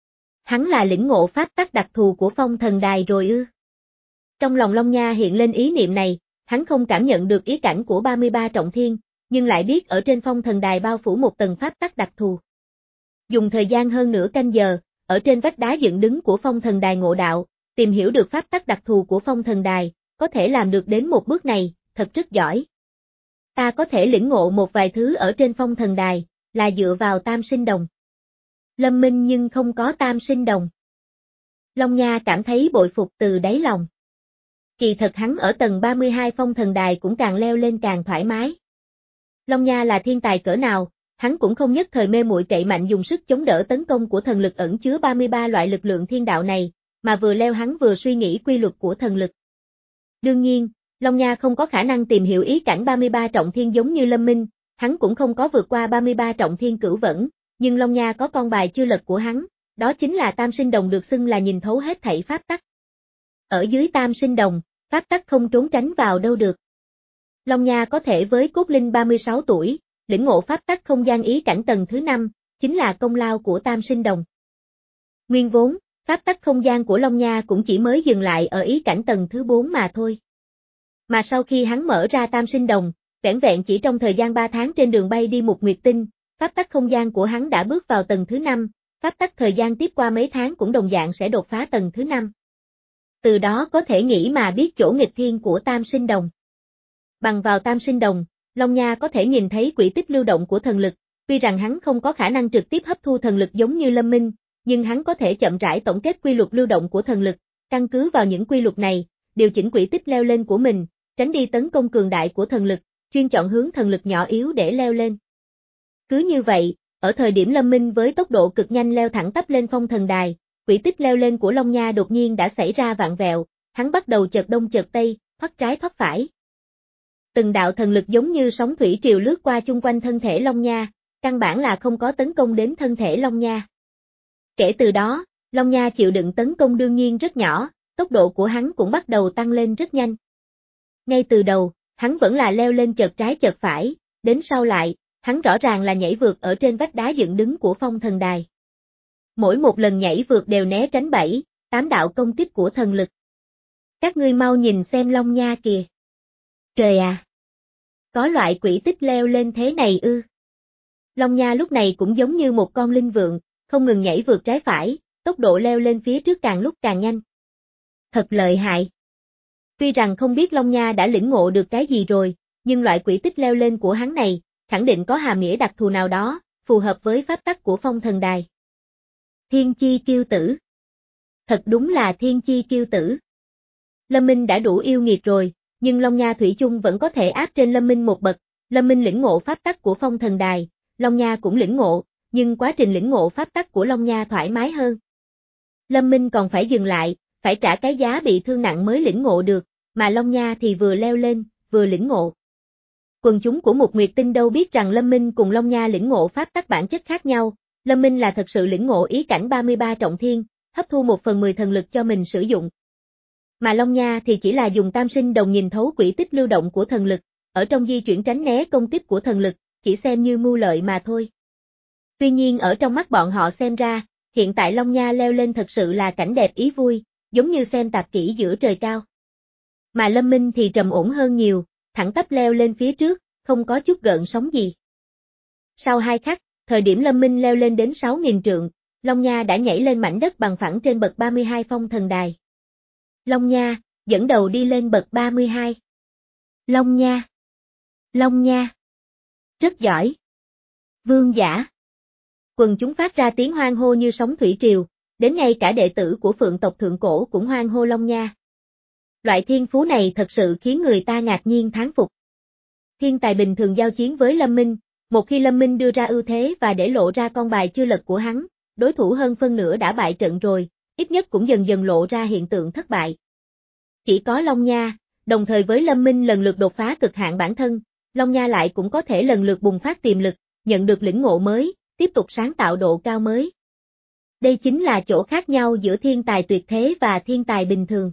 Hắn là lĩnh ngộ pháp tắc đặc thù của Phong Thần Đài rồi ư? Trong lòng Long Nha hiện lên ý niệm này, hắn không cảm nhận được ý cảnh của ba mươi ba trọng thiên, nhưng lại biết ở trên Phong Thần Đài bao phủ một tầng pháp tắc đặc thù. Dùng thời gian hơn nửa canh giờ, ở trên vách đá dựng đứng của Phong Thần Đài ngộ đạo, tìm hiểu được pháp tắc đặc thù của Phong Thần Đài, có thể làm được đến một bước này, thật rất giỏi. Ta có thể lĩnh ngộ một vài thứ ở trên Phong Thần Đài, là dựa vào tam sinh đồng. Lâm Minh nhưng không có tam sinh đồng. Long Nha cảm thấy bội phục từ đáy lòng. Kỳ thật hắn ở tầng ba mươi hai Phong Thần Đài cũng càng leo lên càng thoải mái. Long Nha là thiên tài cỡ nào, hắn cũng không nhất thời mê muội cậy mạnh dùng sức chống đỡ tấn công của thần lực ẩn chứa ba mươi ba loại lực lượng thiên đạo này, mà vừa leo hắn vừa suy nghĩ quy luật của thần lực. Đương nhiên, Long Nha không có khả năng tìm hiểu ý cảnh ba mươi ba trọng thiên giống như Lâm Minh, hắn cũng không có vượt qua ba mươi ba trọng thiên cửu vẫn, nhưng Long Nha có con bài chưa lật của hắn, đó chính là tam sinh đồng được xưng là nhìn thấu hết thảy pháp tắc. Ở dưới tam sinh đồng, pháp tắc không trốn tránh vào đâu được. Long Nha có thể với cốt linh ba mươi sáu tuổi, lĩnh ngộ pháp tắc không gian ý cảnh tầng thứ năm, chính là công lao của tam sinh đồng. Nguyên vốn, pháp tắc không gian của Long Nha cũng chỉ mới dừng lại ở ý cảnh tầng thứ bốn mà thôi. Mà sau khi hắn mở ra tam sinh đồng, vẻn vẹn chỉ trong thời gian ba tháng trên đường bay đi Mục Nguyệt Tinh, pháp tắc không gian của hắn đã bước vào tầng thứ năm, pháp tắc thời gian tiếp qua mấy tháng cũng đồng dạng sẽ đột phá tầng thứ năm. Từ đó có thể nghĩ mà biết chỗ nghịch thiên của tam sinh đồng. Bằng vào tam sinh đồng, Long Nha có thể nhìn thấy quỹ tích lưu động của thần lực, tuy rằng hắn không có khả năng trực tiếp hấp thu thần lực giống như Lâm Minh, nhưng hắn có thể chậm rãi tổng kết quy luật lưu động của thần lực, căn cứ vào những quy luật này, điều chỉnh quỹ tích leo lên của mình, tránh đi tấn công cường đại của thần lực, chuyên chọn hướng thần lực nhỏ yếu để leo lên. Cứ như vậy, ở thời điểm Lâm Minh với tốc độ cực nhanh leo thẳng tắp lên Phong Thần Đài, quỹ tích leo lên của Long Nha đột nhiên đã xảy ra vạn vẹo, hắn bắt đầu chợt đông chợt tây, thoát trái thoát phải. Từng đạo thần lực giống như sóng thủy triều lướt qua chung quanh thân thể Long Nha, căn bản là không có tấn công đến thân thể Long Nha. Kể từ đó, Long Nha chịu đựng tấn công đương nhiên rất nhỏ, tốc độ của hắn cũng bắt đầu tăng lên rất nhanh. Ngay từ đầu, hắn vẫn là leo lên chợt trái chợt phải, đến sau lại, hắn rõ ràng là nhảy vượt ở trên vách đá dựng đứng của phong thần đài. Mỗi một lần nhảy vượt đều né tránh bảy, tám đạo công kích của thần lực. Các ngươi mau nhìn xem Long Nha kìa. Trời à! Có loại quỷ tích leo lên thế này ư? Long Nha lúc này cũng giống như một con linh vượn, không ngừng nhảy vượt trái phải, tốc độ leo lên phía trước càng lúc càng nhanh. Thật lợi hại. Tuy rằng không biết Long Nha đã lĩnh ngộ được cái gì rồi, nhưng loại quỷ tích leo lên của hắn này, khẳng định có hàm nghĩa đặc thù nào đó, phù hợp với pháp tắc của phong thần đài. Thiên chi kiêu tử. Thật đúng là thiên chi kiêu tử. Lâm Minh đã đủ yêu nghiệt rồi, nhưng Long Nha thủy chung vẫn có thể áp trên Lâm Minh một bậc. Lâm Minh lĩnh ngộ pháp tắc của phong thần đài, Long Nha cũng lĩnh ngộ, nhưng quá trình lĩnh ngộ pháp tắc của Long Nha thoải mái hơn. Lâm Minh còn phải dừng lại, phải trả cái giá bị thương nặng mới lĩnh ngộ được, mà Long Nha thì vừa leo lên, vừa lĩnh ngộ. Quần chúng của Mục Nguyệt Tinh đâu biết rằng Lâm Minh cùng Long Nha lĩnh ngộ pháp tắc bản chất khác nhau, Lâm Minh là thật sự lĩnh ngộ ý cảnh ba mươi ba trọng thiên, hấp thu một phần mười thần lực cho mình sử dụng. Mà Long Nha thì chỉ là dùng tam sinh đồng nhìn thấu quỹ tích lưu động của thần lực, ở trong di chuyển tránh né công kích của thần lực, chỉ xem như mưu lợi mà thôi. Tuy nhiên ở trong mắt bọn họ xem ra, hiện tại Long Nha leo lên thật sự là cảnh đẹp ý vui, giống như xem tạp kỹ giữa trời cao. Mà Lâm Minh thì trầm ổn hơn nhiều, thẳng tắp leo lên phía trước, không có chút gợn sóng gì. Sau hai khắc, thời điểm Lâm Minh leo lên đến sáu nghìn trượng, Long Nha đã nhảy lên mảnh đất bằng phẳng trên bậc ba mươi hai phong thần đài. Long Nha, dẫn đầu đi lên bậc ba mươi hai. Long Nha! Long Nha! Rất giỏi! Vương giả! Quần chúng phát ra tiếng hoan hô như sóng thủy triều, đến ngay cả đệ tử của Phượng tộc Thượng Cổ cũng hoan hô Long Nha. Loại thiên phú này thật sự khiến người ta ngạc nhiên thán phục. Thiên tài bình thường giao chiến với Lâm Minh, một khi Lâm Minh đưa ra ưu thế và để lộ ra con bài chưa lật của hắn, đối thủ hơn phân nửa đã bại trận rồi, ít nhất cũng dần dần lộ ra hiện tượng thất bại. Chỉ có Long Nha, đồng thời với Lâm Minh lần lượt đột phá cực hạn bản thân, Long Nha lại cũng có thể lần lượt bùng phát tiềm lực, nhận được lĩnh ngộ mới, tiếp tục sáng tạo độ cao mới. Đây chính là chỗ khác nhau giữa thiên tài tuyệt thế và thiên tài bình thường.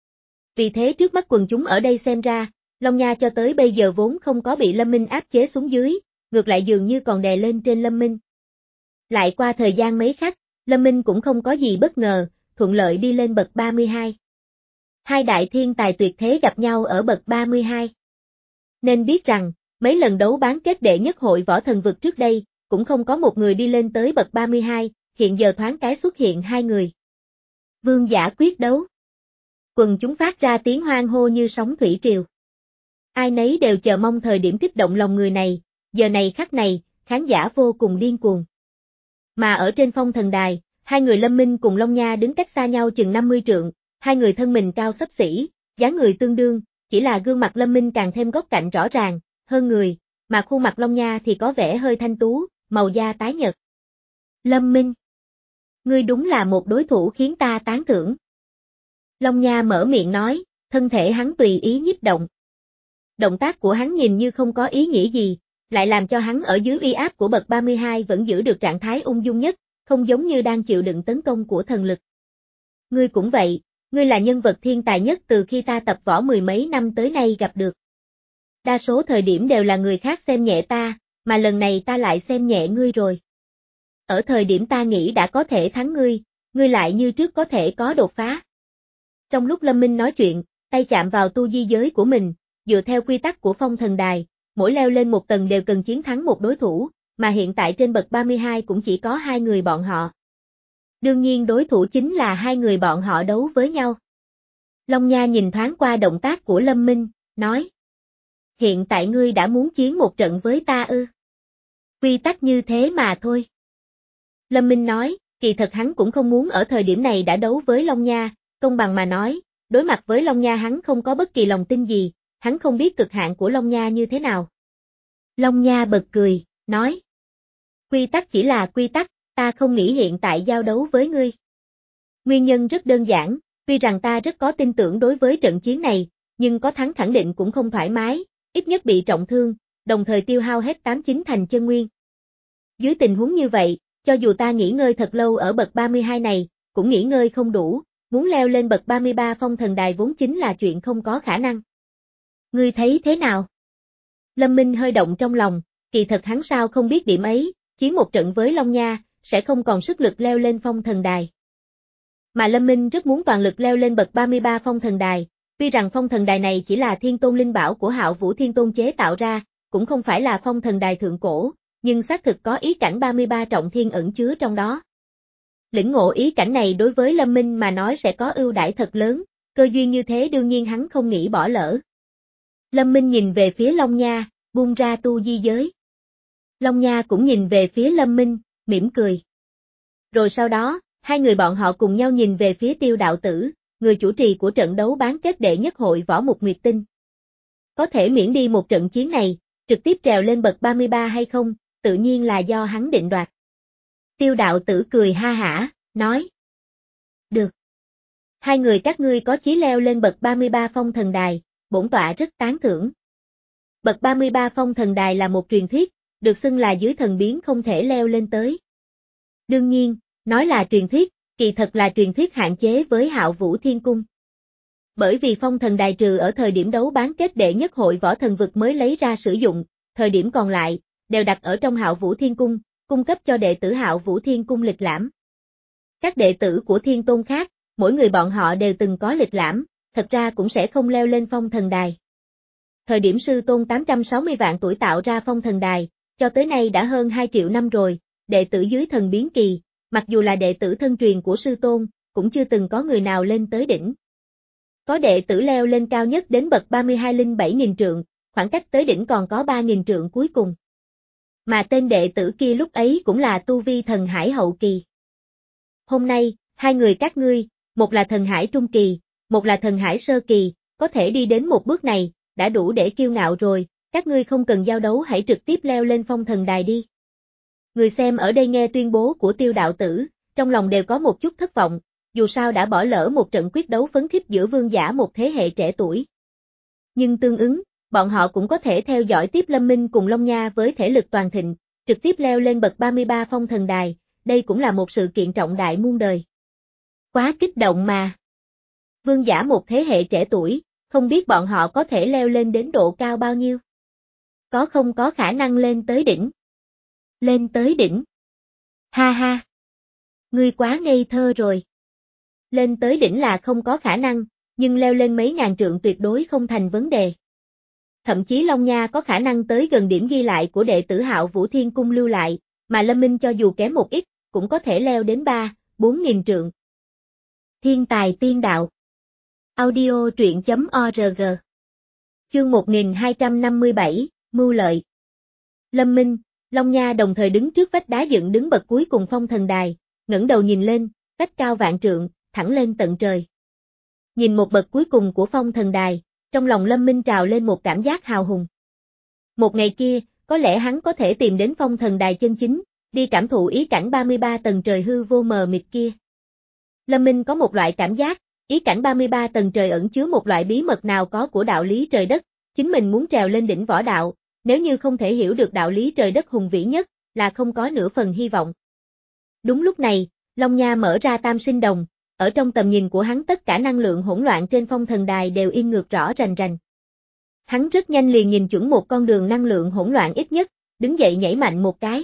Vì thế trước mắt quần chúng ở đây xem ra, Long Nha cho tới bây giờ vốn không có bị Lâm Minh áp chế xuống dưới, ngược lại dường như còn đè lên trên Lâm Minh. Lại qua thời gian mấy khắc, Lâm Minh cũng không có gì bất ngờ, thuận lợi đi lên bậc ba mươi hai. Hai đại thiên tài tuyệt thế gặp nhau ở bậc ba mươi hai. Nên biết rằng, mấy lần đấu bán kết đệ nhất hội võ thần vực trước đây, cũng không có một người đi lên tới bậc ba mươi hai, hiện giờ thoáng cái xuất hiện hai người. Vương giả quyết đấu. Quần chúng phát ra tiếng hoan hô như sóng thủy triều. Ai nấy đều chờ mong thời điểm kích động lòng người này, giờ này khắc này, khán giả vô cùng điên cuồng. Mà ở trên phong thần đài, hai người Lâm Minh cùng Long Nha đứng cách xa nhau chừng năm mươi trượng, hai người thân mình cao xấp xỉ, dáng người tương đương, chỉ là gương mặt Lâm Minh càng thêm góc cạnh rõ ràng, hơn người, mà khuôn mặt Long Nha thì có vẻ hơi thanh tú, màu da tái nhợt. Lâm Minh, ngươi đúng là một đối thủ khiến ta tán thưởng. Long Nha mở miệng nói, thân thể hắn tùy ý nhích động. Động tác của hắn nhìn như không có ý nghĩa gì, lại làm cho hắn ở dưới uy áp của bậc ba mươi hai vẫn giữ được trạng thái ung dung nhất, không giống như đang chịu đựng tấn công của thần lực. Ngươi cũng vậy, ngươi là nhân vật thiên tài nhất từ khi ta tập võ mười mấy năm tới nay gặp được. Đa số thời điểm đều là người khác xem nhẹ ta, mà lần này ta lại xem nhẹ ngươi rồi. Ở thời điểm ta nghĩ đã có thể thắng ngươi, ngươi lại như trước có thể có đột phá. Trong lúc Lâm Minh nói chuyện, tay chạm vào tu di giới của mình, dựa theo quy tắc của phong thần đài, mỗi leo lên một tầng đều cần chiến thắng một đối thủ, mà hiện tại trên bậc ba mươi hai cũng chỉ có hai người bọn họ. Đương nhiên đối thủ chính là hai người bọn họ đấu với nhau. Long Nha nhìn thoáng qua động tác của Lâm Minh, nói. Hiện tại ngươi đã muốn chiến một trận với ta ư? Quy tắc như thế mà thôi. Lâm Minh nói, kỳ thật hắn cũng không muốn ở thời điểm này đã đấu với Long Nha, công bằng mà nói, đối mặt với Long Nha hắn không có bất kỳ lòng tin gì, hắn không biết cực hạn của Long Nha như thế nào. Long Nha bật cười, nói. Quy tắc chỉ là quy tắc, ta không nghĩ hiện tại giao đấu với ngươi. Nguyên nhân rất đơn giản, tuy rằng ta rất có tin tưởng đối với trận chiến này, nhưng có thắng khẳng định cũng không thoải mái, ít nhất bị trọng thương, đồng thời tiêu hao hết tám chín thành chân nguyên. Dưới tình huống như vậy, cho dù ta nghỉ ngơi thật lâu ở bậc ba mươi hai này, cũng nghỉ ngơi không đủ, muốn leo lên bậc ba mươi ba phong thần đài vốn chính là chuyện không có khả năng. Ngươi thấy thế nào? Lâm Minh hơi động trong lòng, kỳ thật hắn sao không biết điểm ấy, chiến một trận với Long Nha, sẽ không còn sức lực leo lên phong thần đài. Mà Lâm Minh rất muốn toàn lực leo lên bậc ba mươi ba phong thần đài, tuy rằng phong thần đài này chỉ là thiên tôn linh bảo của Hạo Vũ Thiên Tôn chế tạo ra, cũng không phải là phong thần đài thượng cổ, nhưng xác thực có ý cảnh ba mươi ba trọng thiên ẩn chứa trong đó. Lĩnh ngộ ý cảnh này đối với Lâm Minh mà nói sẽ có ưu đãi thật lớn, cơ duyên như thế đương nhiên hắn không nghĩ bỏ lỡ. Lâm Minh nhìn về phía Long Nha, buông ra tu di giới. Long Nha cũng nhìn về phía Lâm Minh, mỉm cười. Rồi sau đó, hai người bọn họ cùng nhau nhìn về phía Tiêu đạo tử, người chủ trì của trận đấu bán kết đệ nhất hội võ mục Nguyệt Tinh. Có thể miễn đi một trận chiến này, trực tiếp trèo lên bậc ba mươi ba hay không, tự nhiên là do hắn định đoạt. Tiêu đạo tử cười ha hả, nói. Được. Hai người các ngươi có chí leo lên bậc ba mươi ba phong thần đài, bổn tọa rất tán thưởng. Bậc ba mươi ba phong thần đài là một truyền thuyết, được xưng là dưới thần biến không thể leo lên tới. Đương nhiên, nói là truyền thuyết, kỳ thật là truyền thuyết hạn chế với Hạo Vũ Thiên Cung. Bởi vì phong thần đài trừ ở thời điểm đấu bán kết đệ nhất hội võ thần vực mới lấy ra sử dụng, thời điểm còn lại, đều đặt ở trong Hạo Vũ Thiên Cung, cung cấp cho đệ tử Hạo Vũ Thiên Cung lịch lãm. Các đệ tử của Thiên Tôn khác, mỗi người bọn họ đều từng có lịch lãm, thật ra cũng sẽ không leo lên phong thần đài. Thời điểm sư tôn tám trăm sáu mươi vạn tuổi tạo ra phong thần đài, cho tới nay đã hơn hai triệu năm rồi, đệ tử dưới thần biến kỳ, mặc dù là đệ tử thân truyền của sư tôn, cũng chưa từng có người nào lên tới đỉnh. Có đệ tử leo lên cao nhất đến bậc ba mươi hai linh bảy nghìn trượng, khoảng cách tới đỉnh còn có ba nghìn trượng cuối cùng. Mà tên đệ tử kia lúc ấy cũng là tu vi thần hải hậu kỳ. Hôm nay, hai người các ngươi, một là thần hải trung kỳ, một là thần hải sơ kỳ, có thể đi đến một bước này, đã đủ để kiêu ngạo rồi, các ngươi không cần giao đấu hãy trực tiếp leo lên phong thần đài đi. Người xem ở đây nghe tuyên bố của Tiêu đạo tử, trong lòng đều có một chút thất vọng, dù sao đã bỏ lỡ một trận quyết đấu phấn khích giữa vương giả một thế hệ trẻ tuổi. Nhưng tương ứng, bọn họ cũng có thể theo dõi tiếp Lâm Minh cùng Long Nha với thể lực toàn thịnh, trực tiếp leo lên bậc ba mươi ba phong thần đài, đây cũng là một sự kiện trọng đại muôn đời. Quá kích động mà. Vương giả một thế hệ trẻ tuổi, không biết bọn họ có thể leo lên đến độ cao bao nhiêu. Có không có khả năng lên tới đỉnh. Lên tới đỉnh. Ha ha. Ngươi quá ngây thơ rồi. Lên tới đỉnh là không có khả năng, nhưng leo lên mấy ngàn trượng tuyệt đối không thành vấn đề. Thậm chí Long Nha có khả năng tới gần điểm ghi lại của đệ tử Hạo Vũ Thiên Cung lưu lại, mà Lâm Minh cho dù kém một ít, cũng có thể leo đến ba, bốn nghìn trượng. Thiên tài tiên đạo. Audio truyện chấm org. Chương một nghìn hai trăm năm mươi bảy, Mưu lợi. Lâm Minh, Long Nha đồng thời đứng trước vách đá dựng đứng bậc cuối cùng phong thần đài, ngẩng đầu nhìn lên, vách cao vạn trượng, thẳng lên tận trời. Nhìn một bậc cuối cùng của phong thần đài, trong lòng Lâm Minh trào lên một cảm giác hào hùng. Một ngày kia, có lẽ hắn có thể tìm đến phong thần đài chân chính, đi cảm thụ ý cảnh ba mươi ba tầng trời hư vô mờ mịt kia. Lâm Minh có một loại cảm giác, ý cảnh ba mươi ba tầng trời ẩn chứa một loại bí mật nào có của đạo lý trời đất, chính mình muốn trèo lên đỉnh võ đạo, nếu như không thể hiểu được đạo lý trời đất hùng vĩ nhất, là không có nửa phần hy vọng. Đúng lúc này, Long Nha mở ra tam sinh đồng, ở trong tầm nhìn của hắn tất cả năng lượng hỗn loạn trên phong thần đài đều in ngược rõ rành rành. Hắn rất nhanh liền nhìn chuẩn một con đường năng lượng hỗn loạn ít nhất, đứng dậy nhảy mạnh một cái.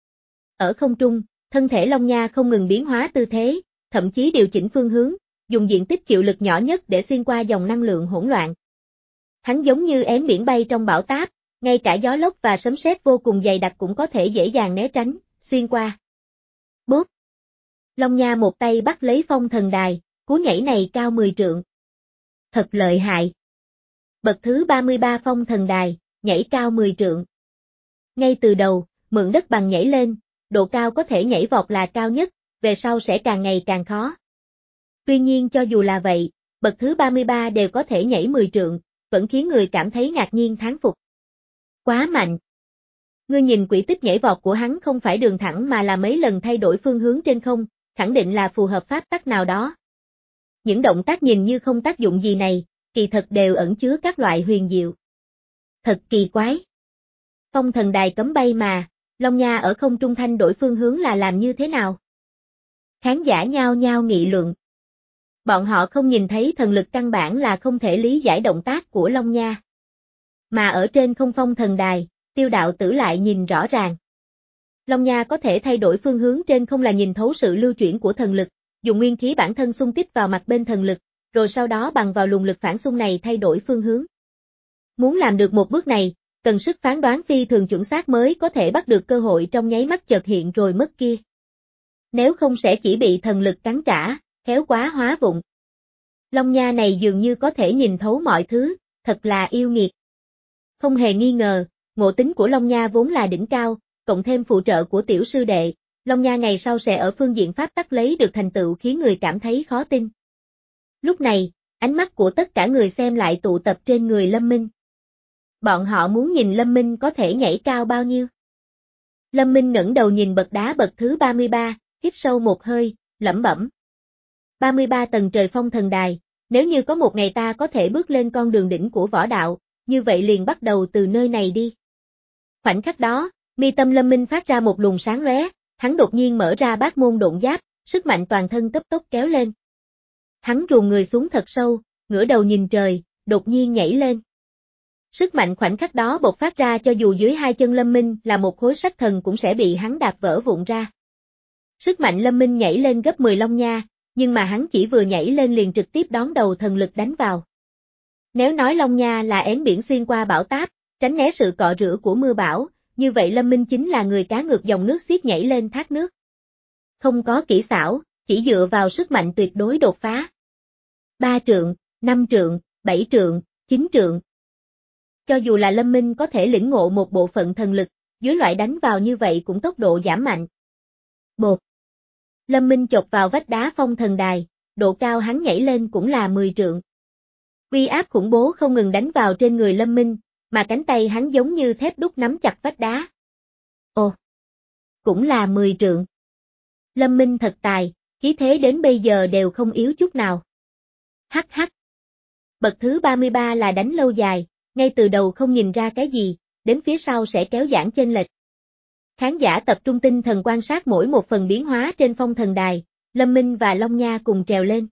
Ở không trung, thân thể Long Nha không ngừng biến hóa tư thế, thậm chí điều chỉnh phương hướng, dùng diện tích chịu lực nhỏ nhất để xuyên qua dòng năng lượng hỗn loạn. Hắn giống như én biển bay trong bão táp, ngay cả gió lốc và sấm sét vô cùng dày đặc cũng có thể dễ dàng né tránh, xuyên qua. Bốp! Long Nha một tay bắt lấy phong thần đài, cú nhảy này cao mười trượng. Thật lợi hại. Bậc thứ ba mươi ba phong thần đài, nhảy cao mười trượng. Ngay từ đầu, mượn đất bằng nhảy lên, độ cao có thể nhảy vọt là cao nhất, về sau sẽ càng ngày càng khó. Tuy nhiên cho dù là vậy, bậc thứ ba mươi ba đều có thể nhảy mười trượng, vẫn khiến người cảm thấy ngạc nhiên thán phục. Quá mạnh. Ngươi nhìn quỹ tích nhảy vọt của hắn không phải đường thẳng mà là mấy lần thay đổi phương hướng trên không, khẳng định là phù hợp pháp tắc nào đó. Những động tác nhìn như không tác dụng gì này, kỳ thật đều ẩn chứa các loại huyền diệu. Thật kỳ quái. Phong thần đài cấm bay mà, Long Nha ở không trung thanh đổi phương hướng là làm như thế nào? Khán giả nhao nhao nghị luận. Bọn họ không nhìn thấy thần lực căn bản là không thể lý giải động tác của Long Nha. Mà ở trên không phong thần đài, Tiêu đạo tử lại nhìn rõ ràng. Long Nha có thể thay đổi phương hướng trên không là nhìn thấu sự lưu chuyển của thần lực, dùng nguyên khí bản thân xung kích vào mặt bên thần lực, rồi sau đó bằng vào luồng lực phản xung này thay đổi phương hướng. Muốn làm được một bước này, cần sức phán đoán phi thường chuẩn xác mới có thể bắt được cơ hội trong nháy mắt chợt hiện rồi mất kia. Nếu không sẽ chỉ bị thần lực cắn trả, khéo quá hóa vụng. Long Nha này dường như có thể nhìn thấu mọi thứ, thật là yêu nghiệt. Không hề nghi ngờ, ngộ tính của Long Nha vốn là đỉnh cao, cộng thêm phụ trợ của tiểu sư đệ, Long Nha ngày sau sẽ ở phương diện pháp tắc lấy được thành tựu khiến người cảm thấy khó tin. Lúc này, ánh mắt của tất cả người xem lại tụ tập trên người Lâm Minh. Bọn họ muốn nhìn Lâm Minh có thể nhảy cao bao nhiêu. Lâm Minh ngẩng đầu nhìn bậc đá bậc thứ ba mươi ba, hít sâu một hơi, lẩm bẩm. ba mươi ba tầng trời phong thần đài, nếu như có một ngày ta có thể bước lên con đường đỉnh của võ đạo, như vậy liền bắt đầu từ nơi này đi. Khoảnh khắc đó, mi tâm Lâm Minh phát ra một luồng sáng lóe, hắn đột nhiên mở ra bát môn độn giáp, sức mạnh toàn thân cấp tốc kéo lên. Hắn ruồng người xuống thật sâu, ngửa đầu nhìn trời, đột nhiên nhảy lên. Sức mạnh khoảnh khắc đó bộc phát ra cho dù dưới hai chân Lâm Minh là một khối sắt thần cũng sẽ bị hắn đạp vỡ vụn ra. Sức mạnh Lâm Minh nhảy lên gấp mười Long Nha, nhưng mà hắn chỉ vừa nhảy lên liền trực tiếp đón đầu thần lực đánh vào. Nếu nói Long Nha là én biển xuyên qua bão táp, tránh né sự cọ rửa của mưa bão, như vậy Lâm Minh chính là người cá ngược dòng nước xiết nhảy lên thác nước. Không có kỹ xảo, chỉ dựa vào sức mạnh tuyệt đối đột phá. Ba trượng, năm trượng, bảy trượng, chín trượng. Cho dù là Lâm Minh có thể lĩnh ngộ một bộ phận thần lực, dưới loại đánh vào như vậy cũng tốc độ giảm mạnh. Bột. Lâm Minh chộp vào vách đá phong thần đài, độ cao hắn nhảy lên cũng là mười trượng. Uy áp khủng bố không ngừng đánh vào trên người Lâm Minh, mà cánh tay hắn giống như thép đúc nắm chặt vách đá. Ồ, cũng là mười trượng. Lâm Minh thật tài, khí thế đến bây giờ đều không yếu chút nào. Hắc hắc. Bậc thứ ba mươi ba là đánh lâu dài, ngay từ đầu không nhìn ra cái gì, đến phía sau sẽ kéo giãn chênh lệch. Khán giả tập trung tinh thần quan sát mỗi một phần biến hóa trên phong thần đài, Lâm Minh và Long Nha cùng trèo lên.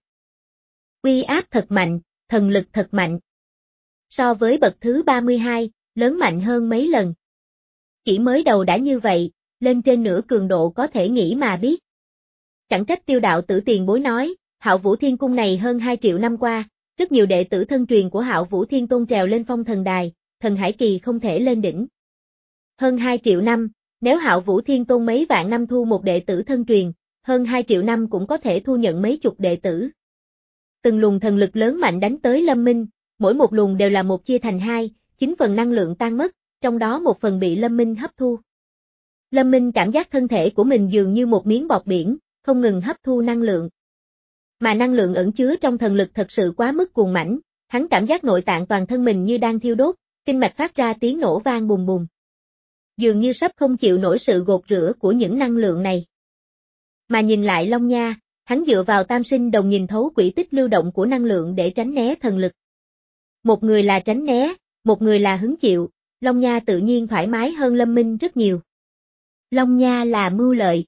Uy áp thật mạnh, thần lực thật mạnh. So với bậc thứ ba mươi hai, lớn mạnh hơn mấy lần. Chỉ mới đầu đã như vậy, lên trên nửa cường độ có thể nghĩ mà biết. Chẳng trách Tiêu đạo tử tiền bối nói, Hạo Vũ Thiên Cung này hơn hai triệu năm qua, rất nhiều đệ tử thân truyền của Hạo Vũ Thiên Tôn trèo lên phong thần đài, thần hải kỳ không thể lên đỉnh. Hơn hai triệu năm, nếu Hạo Vũ Thiên Tôn mấy vạn năm thu một đệ tử thân truyền, hơn hai triệu năm cũng có thể thu nhận mấy chục đệ tử. Từng luồng thần lực lớn mạnh đánh tới Lâm Minh, mỗi một luồng đều là một chia thành hai, chín phần năng lượng tan mất, trong đó một phần bị Lâm Minh hấp thu. Lâm Minh cảm giác thân thể của mình dường như một miếng bọt biển, không ngừng hấp thu năng lượng. Mà năng lượng ẩn chứa trong thần lực thật sự quá mức cuồng mãnh, hắn cảm giác nội tạng toàn thân mình như đang thiêu đốt, kinh mạch phát ra tiếng nổ vang bùng bùng. Dường như sắp không chịu nổi sự gột rửa của những năng lượng này. Mà nhìn lại Long Nha, hắn dựa vào tam sinh đồng nhìn thấu quỹ tích lưu động của năng lượng để tránh né thần lực. Một người là tránh né, một người là hứng chịu, Long Nha tự nhiên thoải mái hơn Lâm Minh rất nhiều. Long Nha là mưu lợi.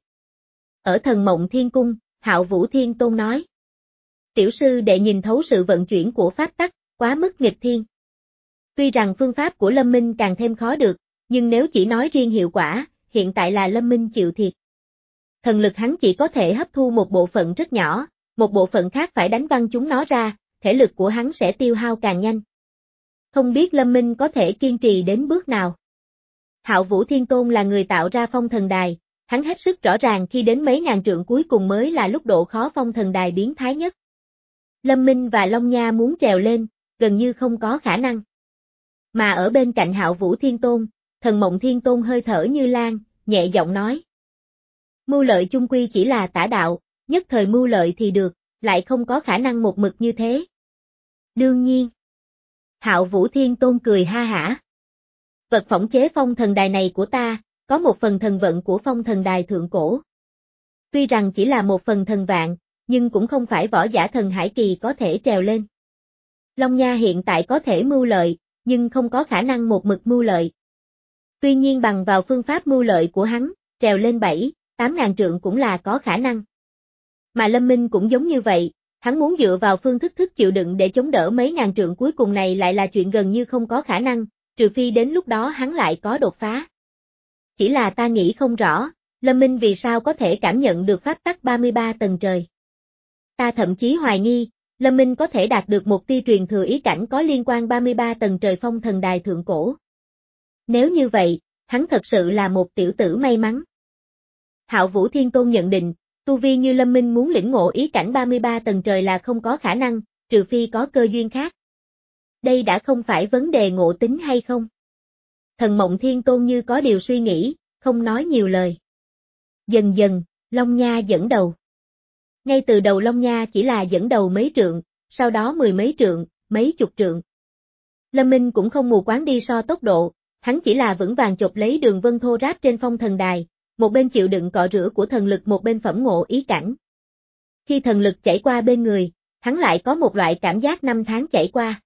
Ở Thần Mộng Thiên Cung, Hạo Vũ Thiên Tôn nói. Tiểu sư đệ nhìn thấu sự vận chuyển của pháp tắc, quá mức nghịch thiên. Tuy rằng phương pháp của Lâm Minh càng thêm khó được, nhưng nếu chỉ nói riêng hiệu quả, hiện tại là Lâm Minh chịu thiệt. Thần lực hắn chỉ có thể hấp thu một bộ phận rất nhỏ, một bộ phận khác phải đánh văng chúng nó ra, thể lực của hắn sẽ tiêu hao càng nhanh. Không biết Lâm Minh có thể kiên trì đến bước nào. Hạo Vũ Thiên Tôn là người tạo ra phong thần đài, hắn hết sức rõ ràng khi đến mấy ngàn trượng cuối cùng mới là lúc độ khó phong thần đài biến thái nhất. Lâm Minh và Long Nha muốn trèo lên, gần như không có khả năng. Mà ở bên cạnh Hạo Vũ Thiên Tôn, Thần Mộng Thiên Tôn hơi thở như lan, nhẹ giọng nói. Mưu lợi chung quy chỉ là tả đạo, nhất thời mưu lợi thì được, lại không có khả năng một mực như thế. Đương nhiên. Hạo Vũ Thiên Tôn cười ha hả. Vật phỏng chế phong thần đài này của ta, có một phần thần vận của phong thần đài thượng cổ. Tuy rằng chỉ là một phần thần vạn, nhưng cũng không phải võ giả thần hải kỳ có thể trèo lên. Long Nha hiện tại có thể mưu lợi, nhưng không có khả năng một mực mưu lợi. Tuy nhiên bằng vào phương pháp mưu lợi của hắn, trèo lên bảy, tám ngàn trượng cũng là có khả năng. Mà Lâm Minh cũng giống như vậy, hắn muốn dựa vào phương thức thức chịu đựng để chống đỡ mấy ngàn trượng cuối cùng này lại là chuyện gần như không có khả năng, trừ phi đến lúc đó hắn lại có đột phá. Chỉ là ta nghĩ không rõ, Lâm Minh vì sao có thể cảm nhận được pháp tắc ba mươi ba tầng trời. Ta thậm chí hoài nghi, Lâm Minh có thể đạt được một tia truyền thừa ý cảnh có liên quan ba mươi ba tầng trời phong thần đài thượng cổ. Nếu như vậy, hắn thật sự là một tiểu tử may mắn. Hạo Vũ Thiên Tôn nhận định, tu vi như Lâm Minh muốn lĩnh ngộ ý cảnh ba mươi ba tầng trời là không có khả năng, trừ phi có cơ duyên khác. Đây đã không phải vấn đề ngộ tính hay không. Thần Mộng Thiên Tôn như có điều suy nghĩ, không nói nhiều lời. Dần dần, Long Nha dẫn đầu. Ngay từ đầu Long Nha chỉ là dẫn đầu mấy trượng, sau đó mười mấy trượng, mấy chục trượng. Lâm Minh cũng không mù quáng đi so tốc độ, hắn chỉ là vững vàng chộp lấy đường vân thô ráp trên phong thần đài, một bên chịu đựng cọ rửa của thần lực một bên phẩm ngộ ý cảnh. Khi thần lực chảy qua bên người, hắn lại có một loại cảm giác năm tháng chảy qua.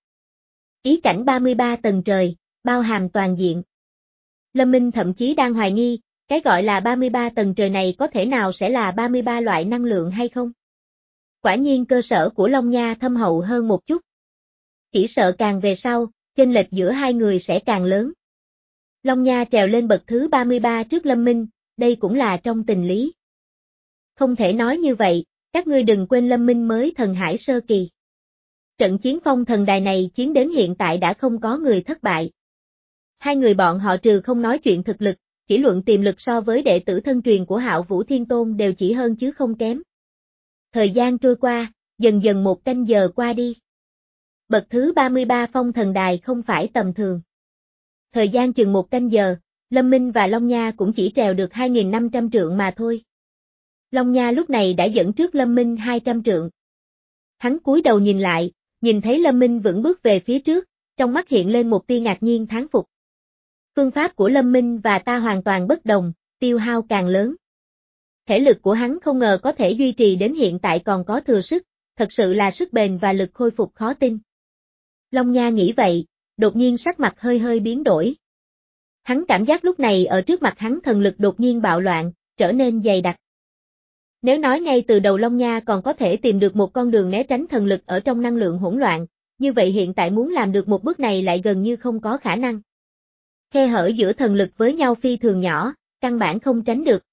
Ý cảnh ba mươi ba tầng trời, bao hàm toàn diện. Lâm Minh thậm chí đang hoài nghi, cái gọi là ba mươi ba tầng trời này có thể nào sẽ là ba mươi ba loại năng lượng hay không? Quả nhiên cơ sở của Long Nha thâm hậu hơn một chút. Chỉ sợ càng về sau, chênh lệch giữa hai người sẽ càng lớn. Long Nha trèo lên bậc thứ ba mươi ba trước Lâm Minh, đây cũng là trong tình lý. Không thể nói như vậy, các ngươi đừng quên Lâm Minh mới thần hải sơ kỳ. Trận chiến phong thần đài này chiến đến hiện tại đã không có người thất bại. Hai người bọn họ trừ không nói chuyện thực lực, chỉ luận tiềm lực so với đệ tử thân truyền của Hạo Vũ Thiên Tôn đều chỉ hơn chứ không kém. Thời gian trôi qua, dần dần một canh giờ qua đi. Bậc thứ ba mươi ba phong thần đài không phải tầm thường. Thời gian chừng một canh giờ, Lâm Minh và Long Nha cũng chỉ trèo được hai nghìn năm trăm trượng mà thôi. Long Nha lúc này đã dẫn trước Lâm Minh hai trăm trượng. Hắn cúi đầu nhìn lại, nhìn thấy Lâm Minh vững bước về phía trước, trong mắt hiện lên một tia ngạc nhiên thán phục. Phương pháp của Lâm Minh và ta hoàn toàn bất đồng, tiêu hao càng lớn. Thể lực của hắn không ngờ có thể duy trì đến hiện tại còn có thừa sức, thật sự là sức bền và lực khôi phục khó tin. Long Nha nghĩ vậy, đột nhiên sắc mặt hơi hơi biến đổi. Hắn cảm giác lúc này ở trước mặt hắn thần lực đột nhiên bạo loạn, trở nên dày đặc. Nếu nói ngay từ đầu Long Nha còn có thể tìm được một con đường né tránh thần lực ở trong năng lượng hỗn loạn, như vậy hiện tại muốn làm được một bước này lại gần như không có khả năng. Khe hở giữa thần lực với nhau phi thường nhỏ, căn bản không tránh được.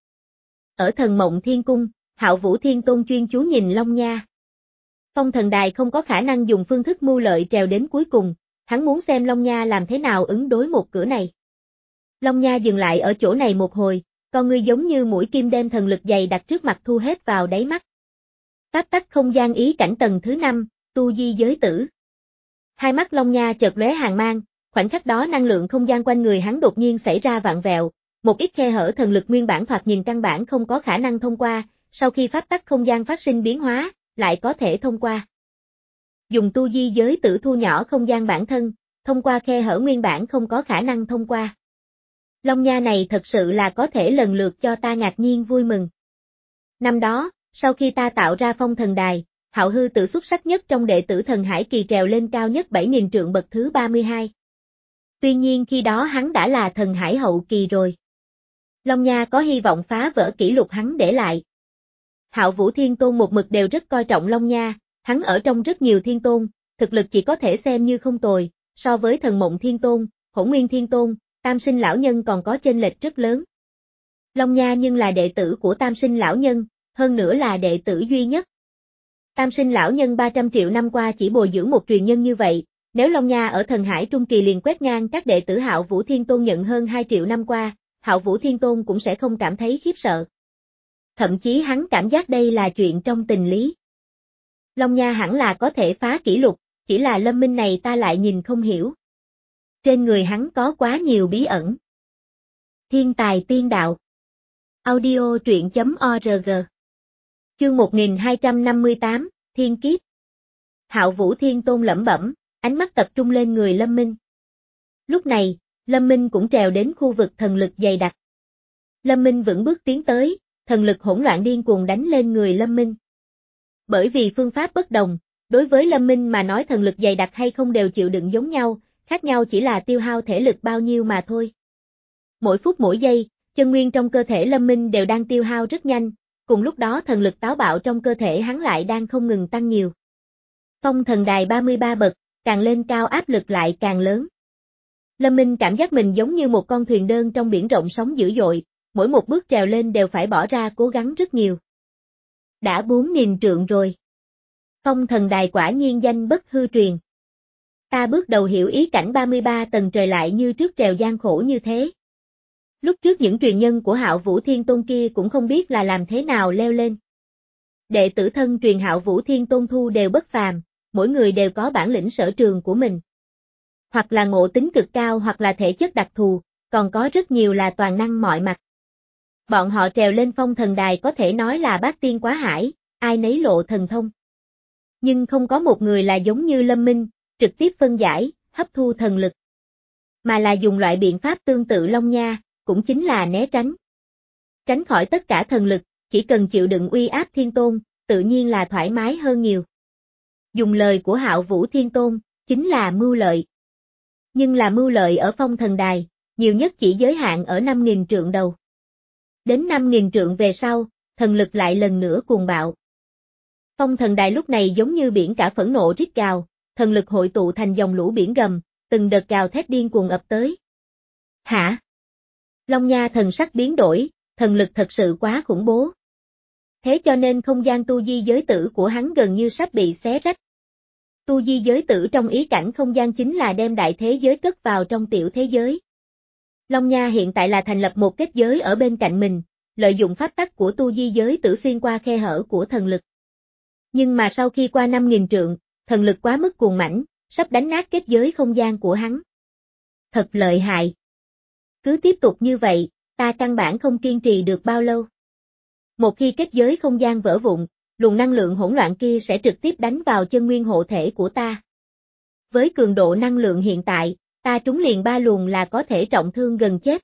Ở Thần Mộng Thiên Cung, Hạo Vũ Thiên Tôn chuyên chú nhìn Long Nha. Phong thần đài không có khả năng dùng phương thức mưu lợi trèo đến cuối cùng, hắn muốn xem Long Nha làm thế nào ứng đối một cửa này. Long Nha dừng lại ở chỗ này một hồi, con ngươi giống như mũi kim đem thần lực dày đặt trước mặt thu hết vào đáy mắt. Pháp tắc không gian ý cảnh tầng thứ năm, tu di giới tử. Hai mắt Long Nha chợt lóe hàn mang, khoảnh khắc đó năng lượng không gian quanh người hắn đột nhiên xảy ra vặn vẹo, một ít khe hở thần lực nguyên bản thoạt nhìn căn bản không có khả năng thông qua, sau khi pháp tắc không gian phát sinh biến hóa, lại có thể thông qua. Dùng tu di giới tử thu nhỏ không gian bản thân, thông qua khe hở nguyên bản không có khả năng thông qua. Long Nha này thật sự là có thể lần lượt cho ta ngạc nhiên vui mừng. Năm đó, sau khi ta tạo ra phong thần đài, Hạo Hư tự xuất sắc nhất trong đệ tử thần hải kỳ trèo lên cao nhất bảy nghìn trượng bậc thứ ba mươi hai. Tuy nhiên khi đó hắn đã là thần hải hậu kỳ rồi. Long Nha có hy vọng phá vỡ kỷ lục hắn để lại. Hạo Vũ Thiên Tôn một mực đều rất coi trọng Long Nha, hắn ở trong rất nhiều thiên tôn, thực lực chỉ có thể xem như không tồi, so với Thần Mộng Thiên Tôn, Hỗn Nguyên Thiên Tôn, Tam Sinh Lão Nhân còn có chênh lệch rất lớn. Long Nha nhưng là đệ tử của Tam Sinh Lão Nhân, hơn nữa là đệ tử duy nhất. Tam Sinh Lão Nhân ba trăm triệu năm qua chỉ bồi dưỡng một truyền nhân như vậy, nếu Long Nha ở thần hải trung kỳ liền quét ngang các đệ tử Hạo Vũ Thiên Tôn nhận hơn hai triệu năm qua, Hạo Vũ Thiên Tôn cũng sẽ không cảm thấy khiếp sợ. Thậm chí hắn cảm giác đây là chuyện trong tình lý. Long Nha hẳn là có thể phá kỷ lục, chỉ là Lâm Minh này ta lại nhìn không hiểu. Trên người hắn có quá nhiều bí ẩn. Thiên tài tiên đạo. Audio truyện chấm org. Chương một nghìn hai trăm năm mươi tám, Thiên Kiếp. Hạo Vũ Thiên Tôn lẩm bẩm, ánh mắt tập trung lên người Lâm Minh. Lúc này, Lâm Minh cũng trèo đến khu vực thần lực dày đặc. Lâm Minh vững bước tiến tới, thần lực hỗn loạn điên cuồng đánh lên người Lâm Minh. Bởi vì phương pháp bất đồng, đối với Lâm Minh mà nói thần lực dày đặc hay không đều chịu đựng giống nhau, khác nhau chỉ là tiêu hao thể lực bao nhiêu mà thôi. Mỗi phút mỗi giây, chân nguyên trong cơ thể Lâm Minh đều đang tiêu hao rất nhanh, cùng lúc đó thần lực táo bạo trong cơ thể hắn lại đang không ngừng tăng nhiều. Phong thần đài ba mươi ba bậc, càng lên cao áp lực lại càng lớn. Lâm Minh cảm giác mình giống như một con thuyền đơn trong biển rộng sóng dữ dội, mỗi một bước trèo lên đều phải bỏ ra cố gắng rất nhiều. Đã bốn nghìn trượng rồi. Phong thần đài quả nhiên danh bất hư truyền. Ta bước đầu hiểu ý cảnh ba mươi ba tầng trời lại như trước trèo gian khổ như thế. Lúc trước những truyền nhân của Hạo Vũ Thiên Tôn kia cũng không biết là làm thế nào leo lên. Đệ tử thân truyền Hạo Vũ Thiên Tôn thu đều bất phàm, mỗi người đều có bản lĩnh sở trường của mình. Hoặc là ngộ tính cực cao hoặc là thể chất đặc thù, còn có rất nhiều là toàn năng mọi mặt. Bọn họ trèo lên phong thần đài có thể nói là bát tiên quá hải, ai nấy lộ thần thông. Nhưng không có một người là giống như Lâm Minh, trực tiếp phân giải, hấp thu thần lực. Mà là dùng loại biện pháp tương tự Long Nha, cũng chính là né tránh. Tránh khỏi tất cả thần lực, chỉ cần chịu đựng uy áp Thiên Tôn, tự nhiên là thoải mái hơn nhiều. Dùng lời của Hạo Vũ Thiên Tôn, chính là mưu lợi. Nhưng là mưu lợi ở phong thần đài, nhiều nhất chỉ giới hạn ở năm nghìn trượng đầu. Đến năm nghìn trượng về sau, thần lực lại lần nữa cuồng bạo. Phong thần đài lúc này giống như biển cả phẫn nộ rít gào, thần lực hội tụ thành dòng lũ biển gầm, từng đợt gào thét điên cuồng ập tới. Hả? Long Nha thần sắc biến đổi, thần lực thật sự quá khủng bố. Thế cho nên không gian tu di giới tử của hắn gần như sắp bị xé rách. Tu di giới tử trong ý cảnh không gian chính là đem đại thế giới cất vào trong tiểu thế giới. Long Nha hiện tại là thành lập một kết giới ở bên cạnh mình, lợi dụng pháp tắc của tu di giới tử xuyên qua khe hở của thần lực. Nhưng mà sau khi qua năm nghìn trượng, thần lực quá mức cuồng mãnh, sắp đánh nát kết giới không gian của hắn. Thật lợi hại. Cứ tiếp tục như vậy, ta căn bản không kiên trì được bao lâu. Một khi kết giới không gian vỡ vụn, luồng năng lượng hỗn loạn kia sẽ trực tiếp đánh vào chân nguyên hộ thể của ta. Với cường độ năng lượng hiện tại, ta trúng liền ba luồng là có thể trọng thương gần chết.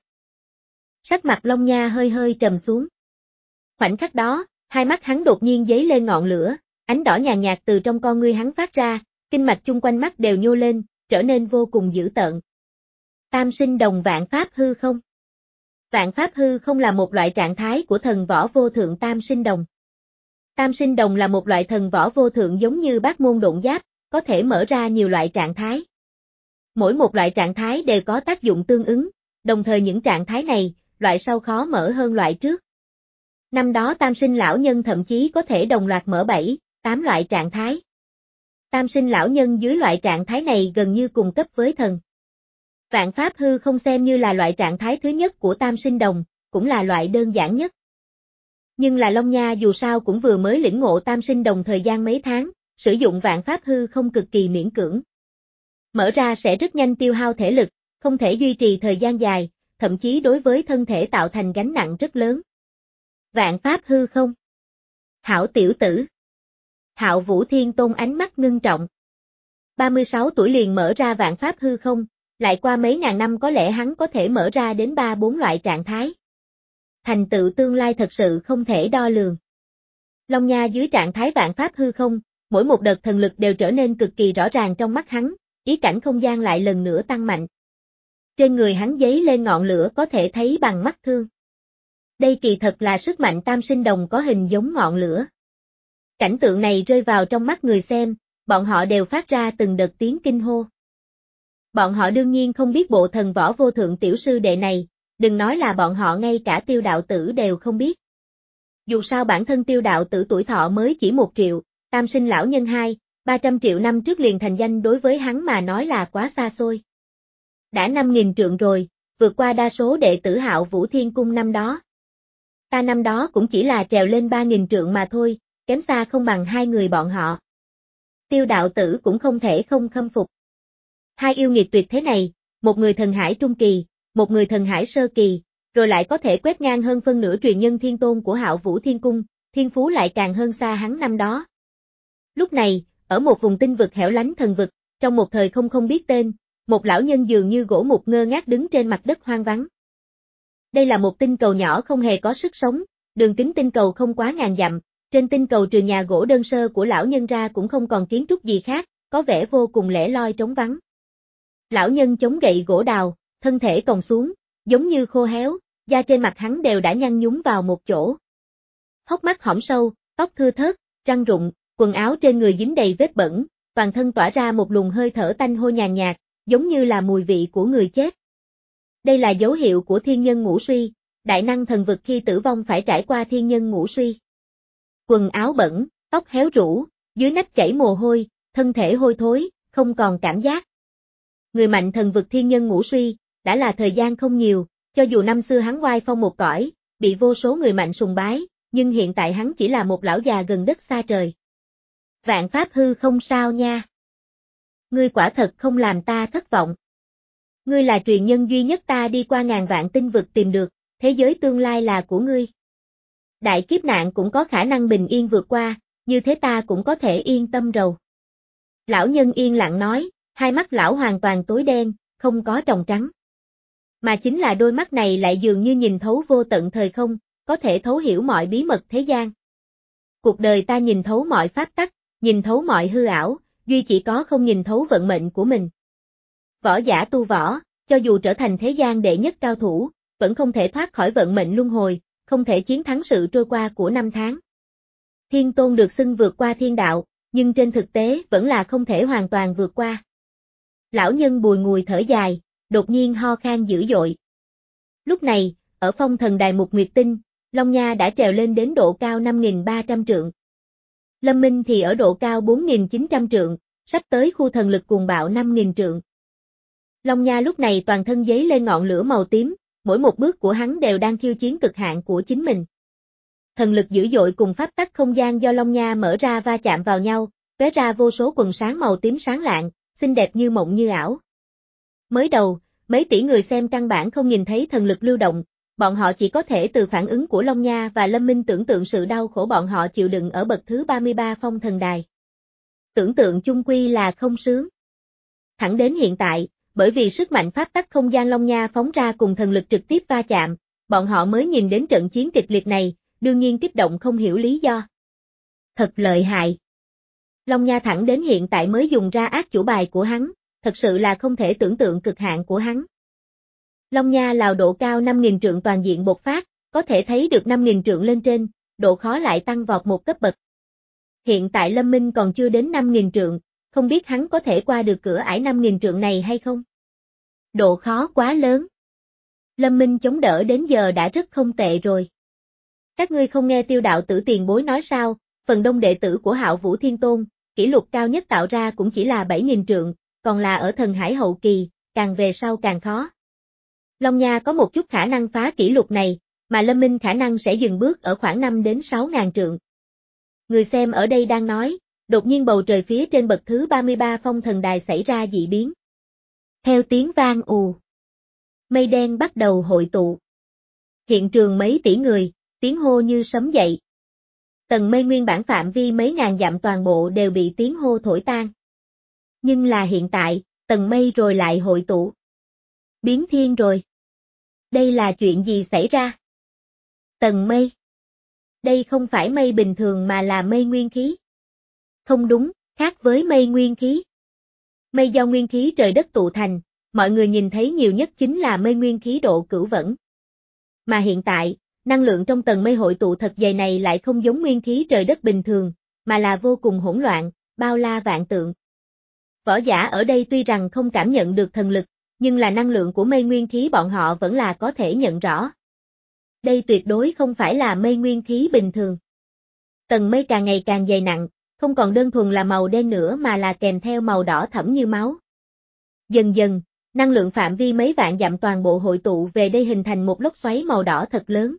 Sắc mặt Long Nha hơi hơi trầm xuống. Khoảnh khắc đó, hai mắt hắn đột nhiên giấy lên ngọn lửa, ánh đỏ nhàn nhạt từ trong con ngươi hắn phát ra, kinh mạch chung quanh mắt đều nhô lên, trở nên vô cùng dữ tợn. Tam sinh đồng vạn pháp hư không? Vạn pháp hư không là một loại trạng thái của thần võ vô thượng tam sinh đồng. Tam sinh đồng là một loại thần võ vô thượng giống như bát môn độn giáp, có thể mở ra nhiều loại trạng thái. Mỗi một loại trạng thái đều có tác dụng tương ứng, đồng thời những trạng thái này, loại sau khó mở hơn loại trước. Năm đó tam sinh lão nhân thậm chí có thể đồng loạt mở bảy, tám loại trạng thái. Tam sinh lão nhân dưới loại trạng thái này gần như cùng cấp với thần. Vạn pháp hư không xem như là loại trạng thái thứ nhất của tam sinh đồng, cũng là loại đơn giản nhất. Nhưng là Long Nha dù sao cũng vừa mới lĩnh ngộ tam sinh đồng thời gian mấy tháng, sử dụng vạn pháp hư không cực kỳ miễn cưỡng. Mở ra sẽ rất nhanh tiêu hao thể lực, không thể duy trì thời gian dài, thậm chí đối với thân thể tạo thành gánh nặng rất lớn. Vạn pháp hư không? Hảo tiểu tử. Hạo Vũ Thiên Tôn ánh mắt ngưng trọng. ba mươi sáu tuổi liền mở ra vạn pháp hư không, lại qua mấy ngàn năm có lẽ hắn có thể mở ra đến ba bốn loại trạng thái. Thành tựu tương lai thật sự không thể đo lường. Long Nha dưới trạng thái vạn pháp hư không, mỗi một đợt thần lực đều trở nên cực kỳ rõ ràng trong mắt hắn, ý cảnh không gian lại lần nữa tăng mạnh. Trên người hắn giấy lên ngọn lửa có thể thấy bằng mắt thương. Đây kỳ thật là sức mạnh tam sinh đồng có hình giống ngọn lửa. Cảnh tượng này rơi vào trong mắt người xem, bọn họ đều phát ra từng đợt tiếng kinh hô. Bọn họ đương nhiên không biết bộ thần võ vô thượng tiểu sư đệ này, đừng nói là bọn họ ngay cả Tiêu đạo tử đều không biết. Dù sao bản thân Tiêu đạo tử tuổi thọ mới chỉ một triệu, tam sinh lão nhân hai, ba trăm triệu năm trước liền thành danh đối với hắn mà nói là quá xa xôi. Đã năm nghìn trượng rồi, vượt qua đa số đệ tử Hạo Vũ Thiên Cung năm đó. Ta năm đó cũng chỉ là trèo lên ba nghìn trượng mà thôi, kém xa không bằng hai người bọn họ. Tiêu đạo tử cũng không thể không khâm phục. Hai yêu nghiệt tuyệt thế này, một người thần hải trung kỳ, một người thần hải sơ kỳ, rồi lại có thể quét ngang hơn phân nửa truyền nhân thiên tôn của Hạo Vũ Thiên Cung, thiên phú lại càng hơn xa hắn năm đó. Lúc này, ở một vùng tinh vực hẻo lánh thần vực, trong một thời không không biết tên, một lão nhân dường như gỗ mục ngơ ngác đứng trên mặt đất hoang vắng. Đây là một tinh cầu nhỏ không hề có sức sống, đường kính tinh cầu không quá ngàn dặm, trên tinh cầu trừ nhà gỗ đơn sơ của lão nhân ra cũng không còn kiến trúc gì khác, có vẻ vô cùng lẻ loi trống vắng. Lão nhân chống gậy gỗ đào, thân thể còng xuống, giống như khô héo, da trên mặt hắn đều đã nhăn nhúm vào một chỗ. Hốc mắt hõm sâu, tóc thưa thớt, răng rụng, quần áo trên người dính đầy vết bẩn, toàn thân tỏa ra một luồng hơi thở tanh hôi nhàn nhạt, giống như là mùi vị của người chết. Đây là dấu hiệu của thiên nhân ngũ suy, đại năng thần vực khi tử vong phải trải qua thiên nhân ngũ suy. Quần áo bẩn, tóc héo rũ, dưới nách chảy mồ hôi, thân thể hôi thối, không còn cảm giác. Người mạnh thần vực thiên nhân ngũ suy, đã là thời gian không nhiều, cho dù năm xưa hắn oai phong một cõi, bị vô số người mạnh sùng bái, nhưng hiện tại hắn chỉ là một lão già gần đất xa trời. Vạn Pháp Hư không sao nha. Ngươi quả thật không làm ta thất vọng. Ngươi là truyền nhân duy nhất ta đi qua ngàn vạn tinh vực tìm được, thế giới tương lai là của ngươi. Đại kiếp nạn cũng có khả năng bình yên vượt qua, như thế ta cũng có thể yên tâm rầu. Lão nhân yên lặng nói, hai mắt lão hoàn toàn tối đen, không có tròng trắng. Mà chính là đôi mắt này lại dường như nhìn thấu vô tận thời không, có thể thấu hiểu mọi bí mật thế gian. Cuộc đời ta nhìn thấu mọi pháp tắc, nhìn thấu mọi hư ảo, duy chỉ có không nhìn thấu vận mệnh của mình. Võ giả tu võ, cho dù trở thành thế gian đệ nhất cao thủ, vẫn không thể thoát khỏi vận mệnh luân hồi, không thể chiến thắng sự trôi qua của năm tháng. Thiên Tôn được xưng vượt qua thiên đạo, nhưng trên thực tế vẫn là không thể hoàn toàn vượt qua. Lão nhân bùi ngùi thở dài, đột nhiên ho khan dữ dội. Lúc này, ở phong thần đài Mục Nguyệt Tinh, Long Nha đã trèo lên đến độ cao năm nghìn ba trăm trượng. Lâm Minh thì ở độ cao bốn nghìn chín trăm trượng, sắp tới khu thần lực cuồng bạo năm nghìn trượng. Long Nha lúc này toàn thân giấy lên ngọn lửa màu tím, mỗi một bước của hắn đều đang khiêu chiến cực hạn của chính mình. Thần lực dữ dội cùng pháp tắc không gian do Long Nha mở ra va chạm vào nhau, tóe ra vô số quần sáng màu tím sáng lạng, xinh đẹp như mộng như ảo. Mới đầu, mấy tỷ người xem căn bản không nhìn thấy thần lực lưu động, bọn họ chỉ có thể từ phản ứng của Long Nha và Lâm Minh tưởng tượng sự đau khổ bọn họ chịu đựng ở bậc thứ ba mươi ba phong thần đài. Tưởng tượng chung quy là không sướng. Thẳng đến hiện tại, bởi vì sức mạnh pháp tắc không gian Long Nha phóng ra cùng thần lực trực tiếp va chạm, bọn họ mới nhìn đến trận chiến kịch liệt này, đương nhiên kích động không hiểu lý do. Thật lợi hại. Long Nha thẳng đến hiện tại mới dùng ra ác chủ bài của hắn, thật sự là không thể tưởng tượng cực hạn của hắn. Long Nha lào độ cao năm nghìn trượng toàn diện bộc phát, có thể thấy được năm nghìn trượng lên trên, độ khó lại tăng vọt một cấp bậc. Hiện tại Lâm Minh còn chưa đến năm nghìn trượng, không biết hắn có thể qua được cửa ải năm nghìn trượng này hay không? Độ khó quá lớn. Lâm Minh chống đỡ đến giờ đã rất không tệ rồi. Các ngươi không nghe Tiêu đạo tử tiền bối nói sao, phần đông đệ tử của Hạo Vũ Thiên Tôn, kỷ lục cao nhất tạo ra cũng chỉ là bảy nghìn trượng, còn là ở thần hải hậu kỳ, càng về sau càng khó. Long Nha có một chút khả năng phá kỷ lục này, mà Lâm Minh khả năng sẽ dừng bước ở khoảng năm đến sáu ngàn trượng. Người xem ở đây đang nói, đột nhiên bầu trời phía trên bậc thứ ba mươi ba phong thần đài xảy ra dị biến. Theo tiếng vang ù, mây đen bắt đầu hội tụ. Hiện trường mấy tỷ người, tiếng hô như sấm dậy. Tầng mây nguyên bản phạm vi mấy ngàn dặm toàn bộ đều bị tiếng hô thổi tan. Nhưng là hiện tại, tầng mây rồi lại hội tụ. Biến thiên rồi. Đây là chuyện gì xảy ra? Tầng mây. Đây không phải mây bình thường mà là mây nguyên khí. Không đúng, khác với mây nguyên khí. Mây do nguyên khí trời đất tụ thành, mọi người nhìn thấy nhiều nhất chính là mây nguyên khí độ cửu vẫn. Mà hiện tại, năng lượng trong tầng mây hội tụ thật dày này lại không giống nguyên khí trời đất bình thường, mà là vô cùng hỗn loạn, bao la vạn tượng. Võ giả ở đây tuy rằng không cảm nhận được thần lực, nhưng là năng lượng của mây nguyên khí bọn họ vẫn là có thể nhận rõ. Đây tuyệt đối không phải là mây nguyên khí bình thường. Tầng mây càng ngày càng dày nặng, không còn đơn thuần là màu đen nữa mà là kèm theo màu đỏ thẫm như máu. Dần dần, năng lượng phạm vi mấy vạn dặm toàn bộ hội tụ về đây hình thành một lốc xoáy màu đỏ thật lớn.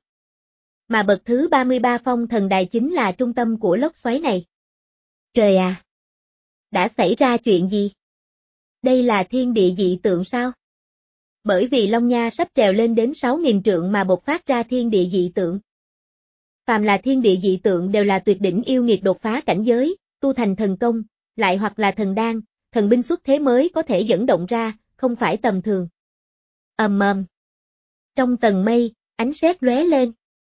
Mà bậc thứ ba mươi ba phong thần đài chính là trung tâm của lốc xoáy này. Trời à! Đã xảy ra chuyện gì? Đây là thiên địa dị tượng sao? Bởi vì Long Nha sắp trèo lên đến sáu nghìn trượng mà bộc phát ra thiên địa dị tượng. Phàm là thiên địa dị tượng đều là tuyệt đỉnh yêu nghiệt đột phá cảnh giới, tu thành thần công, lại hoặc là thần đan, thần binh xuất thế mới có thể dẫn động ra, không phải tầm thường. Ầm ầm. Trong tầng mây, ánh sét lóe lên.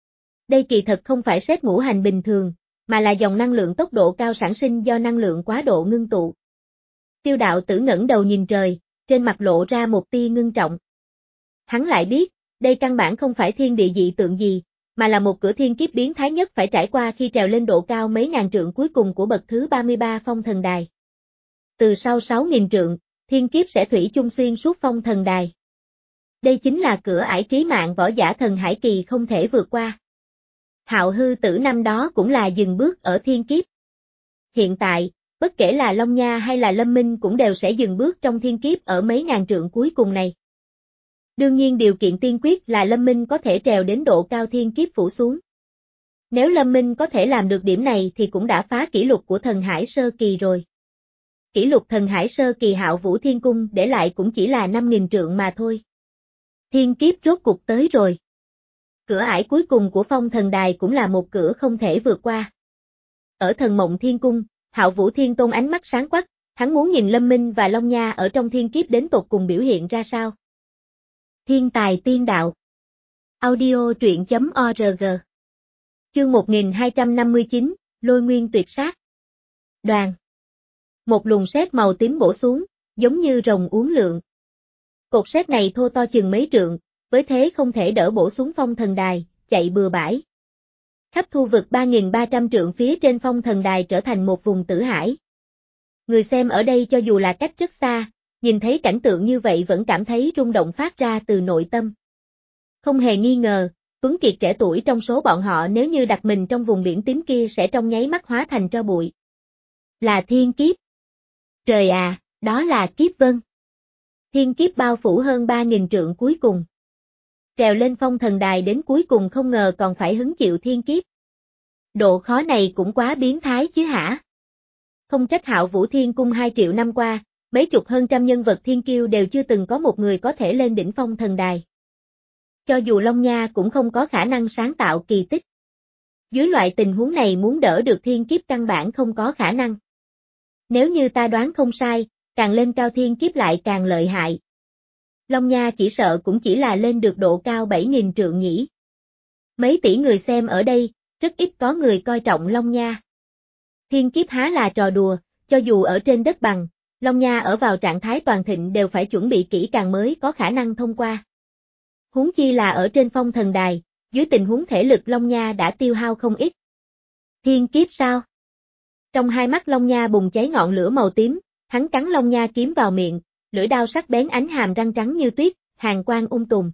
Đây kỳ thật không phải sét ngũ hành bình thường, mà là dòng năng lượng tốc độ cao sản sinh do năng lượng quá độ ngưng tụ. Tiêu đạo tử ngẩng đầu nhìn trời, trên mặt lộ ra một tia ngưng trọng. Hắn lại biết, đây căn bản không phải thiên địa dị tượng gì, mà là một cửa thiên kiếp biến thái nhất phải trải qua khi trèo lên độ cao mấy ngàn trượng cuối cùng của bậc thứ ba mươi ba phong thần đài. Từ sau sáu nghìn trượng, thiên kiếp sẽ thủy chung xuyên suốt phong thần đài. Đây chính là cửa ải trí mạng võ giả thần hải kỳ không thể vượt qua. Hạo hư tử năm đó cũng là dừng bước ở thiên kiếp. Hiện tại, bất kể là Long Nha hay là Lâm Minh cũng đều sẽ dừng bước trong thiên kiếp ở mấy ngàn trượng cuối cùng này. Đương nhiên điều kiện tiên quyết là Lâm Minh có thể trèo đến độ cao thiên kiếp phủ xuống. Nếu Lâm Minh có thể làm được điểm này thì cũng đã phá kỷ lục của thần hải sơ kỳ rồi. Kỷ lục thần hải sơ kỳ Hạo Vũ Thiên Cung để lại cũng chỉ là năm nghìn trượng mà thôi. Thiên kiếp rốt cục tới rồi. Cửa ải cuối cùng của phong thần đài cũng là một cửa không thể vượt qua. Ở thần mộng thiên cung, Hạo Vũ Thiên Tôn ánh mắt sáng quắc, hắn muốn nhìn Lâm Minh và Long Nha ở trong thiên kiếp đến tột cùng biểu hiện ra sao. Thiên tài tiên đạo. Audio truyện chấm org. Chương một nghìn hai trăm năm mươi chín, Lôi Nguyên Tuyệt Sát. Đoàn. Một luồng sét màu tím bổ xuống, giống như rồng uốn lượn. Cột sét này thô to chừng mấy trượng, với thế không thể đỡ bổ xuống phong thần đài, chạy bừa bãi. Khắp thu vực ba nghìn ba trăm trượng phía trên phong thần đài trở thành một vùng tử hải. Người xem ở đây cho dù là cách rất xa, nhìn thấy cảnh tượng như vậy vẫn cảm thấy rung động phát ra từ nội tâm. Không hề nghi ngờ, tuấn kiệt trẻ tuổi trong số bọn họ nếu như đặt mình trong vùng biển tím kia sẽ trong nháy mắt hóa thành tro bụi. Là thiên kiếp. Trời à, đó là kiếp vân. Thiên kiếp bao phủ hơn ba nghìn trượng cuối cùng. Trèo lên phong thần đài đến cuối cùng không ngờ còn phải hứng chịu thiên kiếp. Độ khó này cũng quá biến thái chứ hả? Không trách Hạo Vũ Thiên Cung hai triệu năm qua, mấy chục hơn trăm nhân vật thiên kiêu đều chưa từng có một người có thể lên đỉnh phong thần đài. Cho dù Long Nha cũng không có khả năng sáng tạo kỳ tích. Dưới loại tình huống này muốn đỡ được thiên kiếp căn bản không có khả năng. Nếu như ta đoán không sai, càng lên cao thiên kiếp lại càng lợi hại. Long Nha chỉ sợ cũng chỉ là lên được độ cao bảy nghìn trượng nhỉ. Mấy tỷ người xem ở đây, rất ít có người coi trọng Long Nha. Thiên kiếp há là trò đùa, cho dù ở trên đất bằng, Long Nha ở vào trạng thái toàn thịnh đều phải chuẩn bị kỹ càng mới có khả năng thông qua. Huống chi là ở trên phong thần đài, dưới tình huống thể lực Long Nha đã tiêu hao không ít. Thiên kiếp sao? Trong hai mắt Long Nha bùng cháy ngọn lửa màu tím, hắn cắn Long Nha kiếm vào miệng, lưỡi đao sắc bén ánh hàm răng trắng như tuyết, hàn quang ung tùm.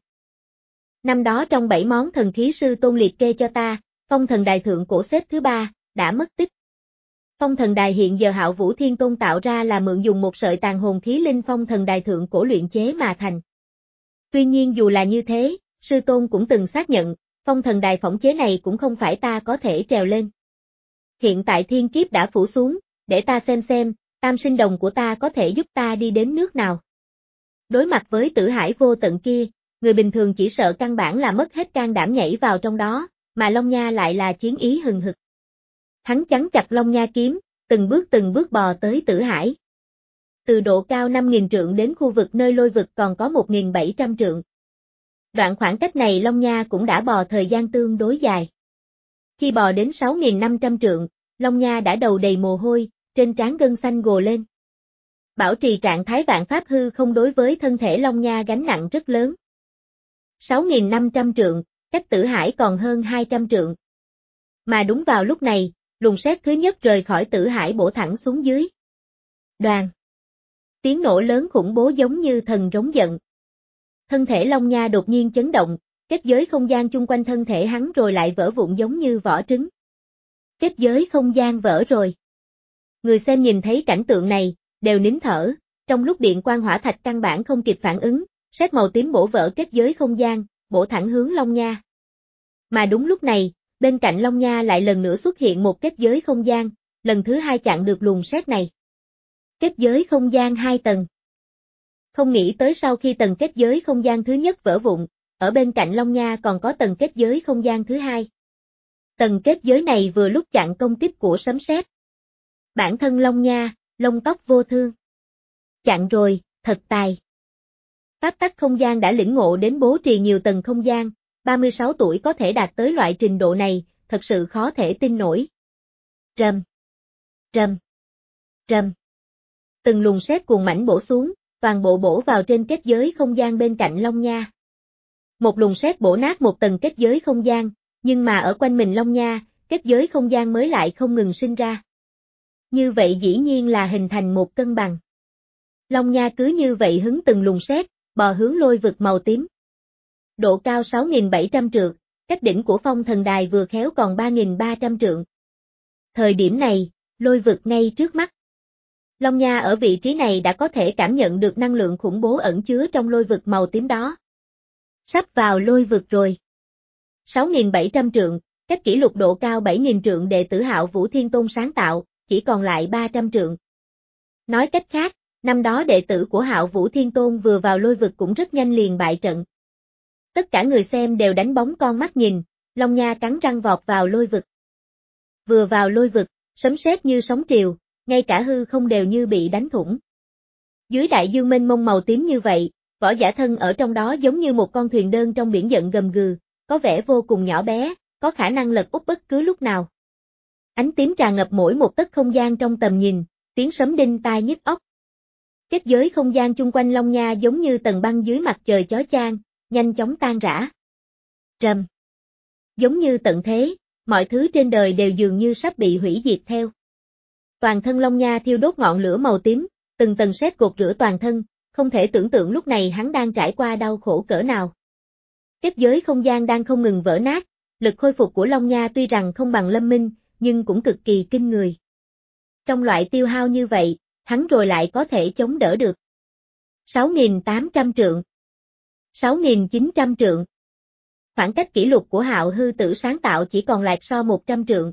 Năm đó trong bảy món thần khí sư tôn liệt kê cho ta, phong thần đài thượng cổ xếp thứ ba, đã mất tích. Phong thần đài hiện giờ Hạo Vũ Thiên Tôn tạo ra là mượn dùng một sợi tàn hồn khí linh phong thần đài thượng cổ luyện chế mà thành. Tuy nhiên dù là như thế, sư tôn cũng từng xác nhận, phong thần đài phỏng chế này cũng không phải ta có thể trèo lên. Hiện tại thiên kiếp đã phủ xuống, để ta xem xem, tam sinh đồng của ta có thể giúp ta đi đến nước nào. Đối mặt với tử hải vô tận kia, người bình thường chỉ sợ căn bản là mất hết can đảm nhảy vào trong đó, mà Long Nha lại là chiến ý hừng hực. Hắn chắn chặt Long Nha kiếm, từng bước từng bước bò tới tử hải. Từ độ cao năm nghìn trượng đến khu vực nơi lôi vực còn có một nghìn bảy trăm trượng. Đoạn khoảng cách này Long Nha cũng đã bò thời gian tương đối dài. Khi bò đến sáu nghìn năm trăm trượng, Long Nha đã đầu đầy mồ hôi, trên trán gân xanh gồ lên. Bảo trì trạng thái vạn pháp hư không đối với thân thể Long Nha gánh nặng rất lớn. sáu nghìn năm trăm trượng, cách tử hải còn hơn hai trăm trượng. Mà đúng vào lúc này, luồng sét thứ nhất rời khỏi tử hải bổ thẳng xuống dưới. Đoàn. Tiếng nổ lớn khủng bố giống như thần rống giận. Thân thể Long Nha đột nhiên chấn động, kết giới không gian chung quanh thân thể hắn rồi lại vỡ vụn giống như vỏ trứng. Kết giới không gian vỡ rồi. Người xem nhìn thấy cảnh tượng này, đều nín thở, trong lúc điện quang hỏa thạch căn bản không kịp phản ứng, sét màu tím bổ vỡ kết giới không gian, bổ thẳng hướng Long Nha. Mà đúng lúc này, bên cạnh Long Nha lại lần nữa xuất hiện một kết giới không gian, lần thứ hai chặn được luồng sét này. Kết giới không gian hai tầng. Không nghĩ tới sau khi tầng kết giới không gian thứ nhất vỡ vụn, ở bên cạnh Long Nha còn có tầng kết giới không gian thứ hai. Tầng kết giới này vừa lúc chặn công kích của sấm sét. Bản thân Long Nha, lông tóc vô thương. Chặn rồi, thật tài. Pháp tắc không gian đã lĩnh ngộ đến bố trì nhiều tầng không gian, ba mươi sáu tuổi có thể đạt tới loại trình độ này, thật sự khó thể tin nổi. Rầm, rầm, rầm. Từng luồng sét cuồng mãnh bổ xuống, toàn bộ bổ vào trên kết giới không gian bên cạnh Long Nha. Một luồng sét bổ nát một tầng kết giới không gian, nhưng mà ở quanh mình Long Nha, kết giới không gian mới lại không ngừng sinh ra. Như vậy dĩ nhiên là hình thành một cân bằng. Long Nha cứ như vậy hứng từng luồng sét, bò hướng lôi vực màu tím. Độ cao sáu nghìn bảy trăm trượng, cách đỉnh của phong thần đài vừa khéo còn ba nghìn ba trăm trượng. Thời điểm này, lôi vực ngay trước mắt. Long Nha ở vị trí này đã có thể cảm nhận được năng lượng khủng bố ẩn chứa trong lôi vực màu tím đó. Sắp vào lôi vực rồi. sáu nghìn bảy trăm trượng, cách kỷ lục độ cao bảy nghìn trượng đệ tử Hạo Vũ Thiên Tôn sáng tạo, chỉ còn lại ba trăm trượng. Nói cách khác, năm đó đệ tử của Hạo Vũ Thiên Tôn vừa vào lôi vực cũng rất nhanh liền bại trận. Tất cả người xem đều đánh bóng con mắt nhìn, Long Nha cắn răng vọt vào lôi vực. Vừa vào lôi vực, sấm sét như sóng triều, ngay cả hư không đều như bị đánh thủng. Dưới đại dương mênh mông màu tím như vậy, võ giả thân ở trong đó giống như một con thuyền đơn trong biển giận gầm gừ, có vẻ vô cùng nhỏ bé, có khả năng lật úp bất cứ lúc nào. Ánh tím tràn ngập mỗi một tấc không gian trong tầm nhìn, tiếng sấm đinh tai nhức óc. Kết giới không gian chung quanh Long Nha giống như tầng băng dưới mặt trời chói chang, nhanh chóng tan rã. Rầm. Giống như tận thế, mọi thứ trên đời đều dường như sắp bị hủy diệt theo. Toàn thân Long Nha thiêu đốt ngọn lửa màu tím, từng tầng sét gột rửa toàn thân, không thể tưởng tượng lúc này hắn đang trải qua đau khổ cỡ nào. Kết giới không gian đang không ngừng vỡ nát, lực khôi phục của Long Nha tuy rằng không bằng Lâm Minh, nhưng cũng cực kỳ kinh người. Trong loại tiêu hao như vậy, hắn rồi lại có thể chống đỡ được. sáu nghìn tám trăm trượng. sáu nghìn chín trăm trượng. Khoảng cách kỷ lục của Hạo Hư Tử sáng tạo chỉ còn lại so một trăm trượng.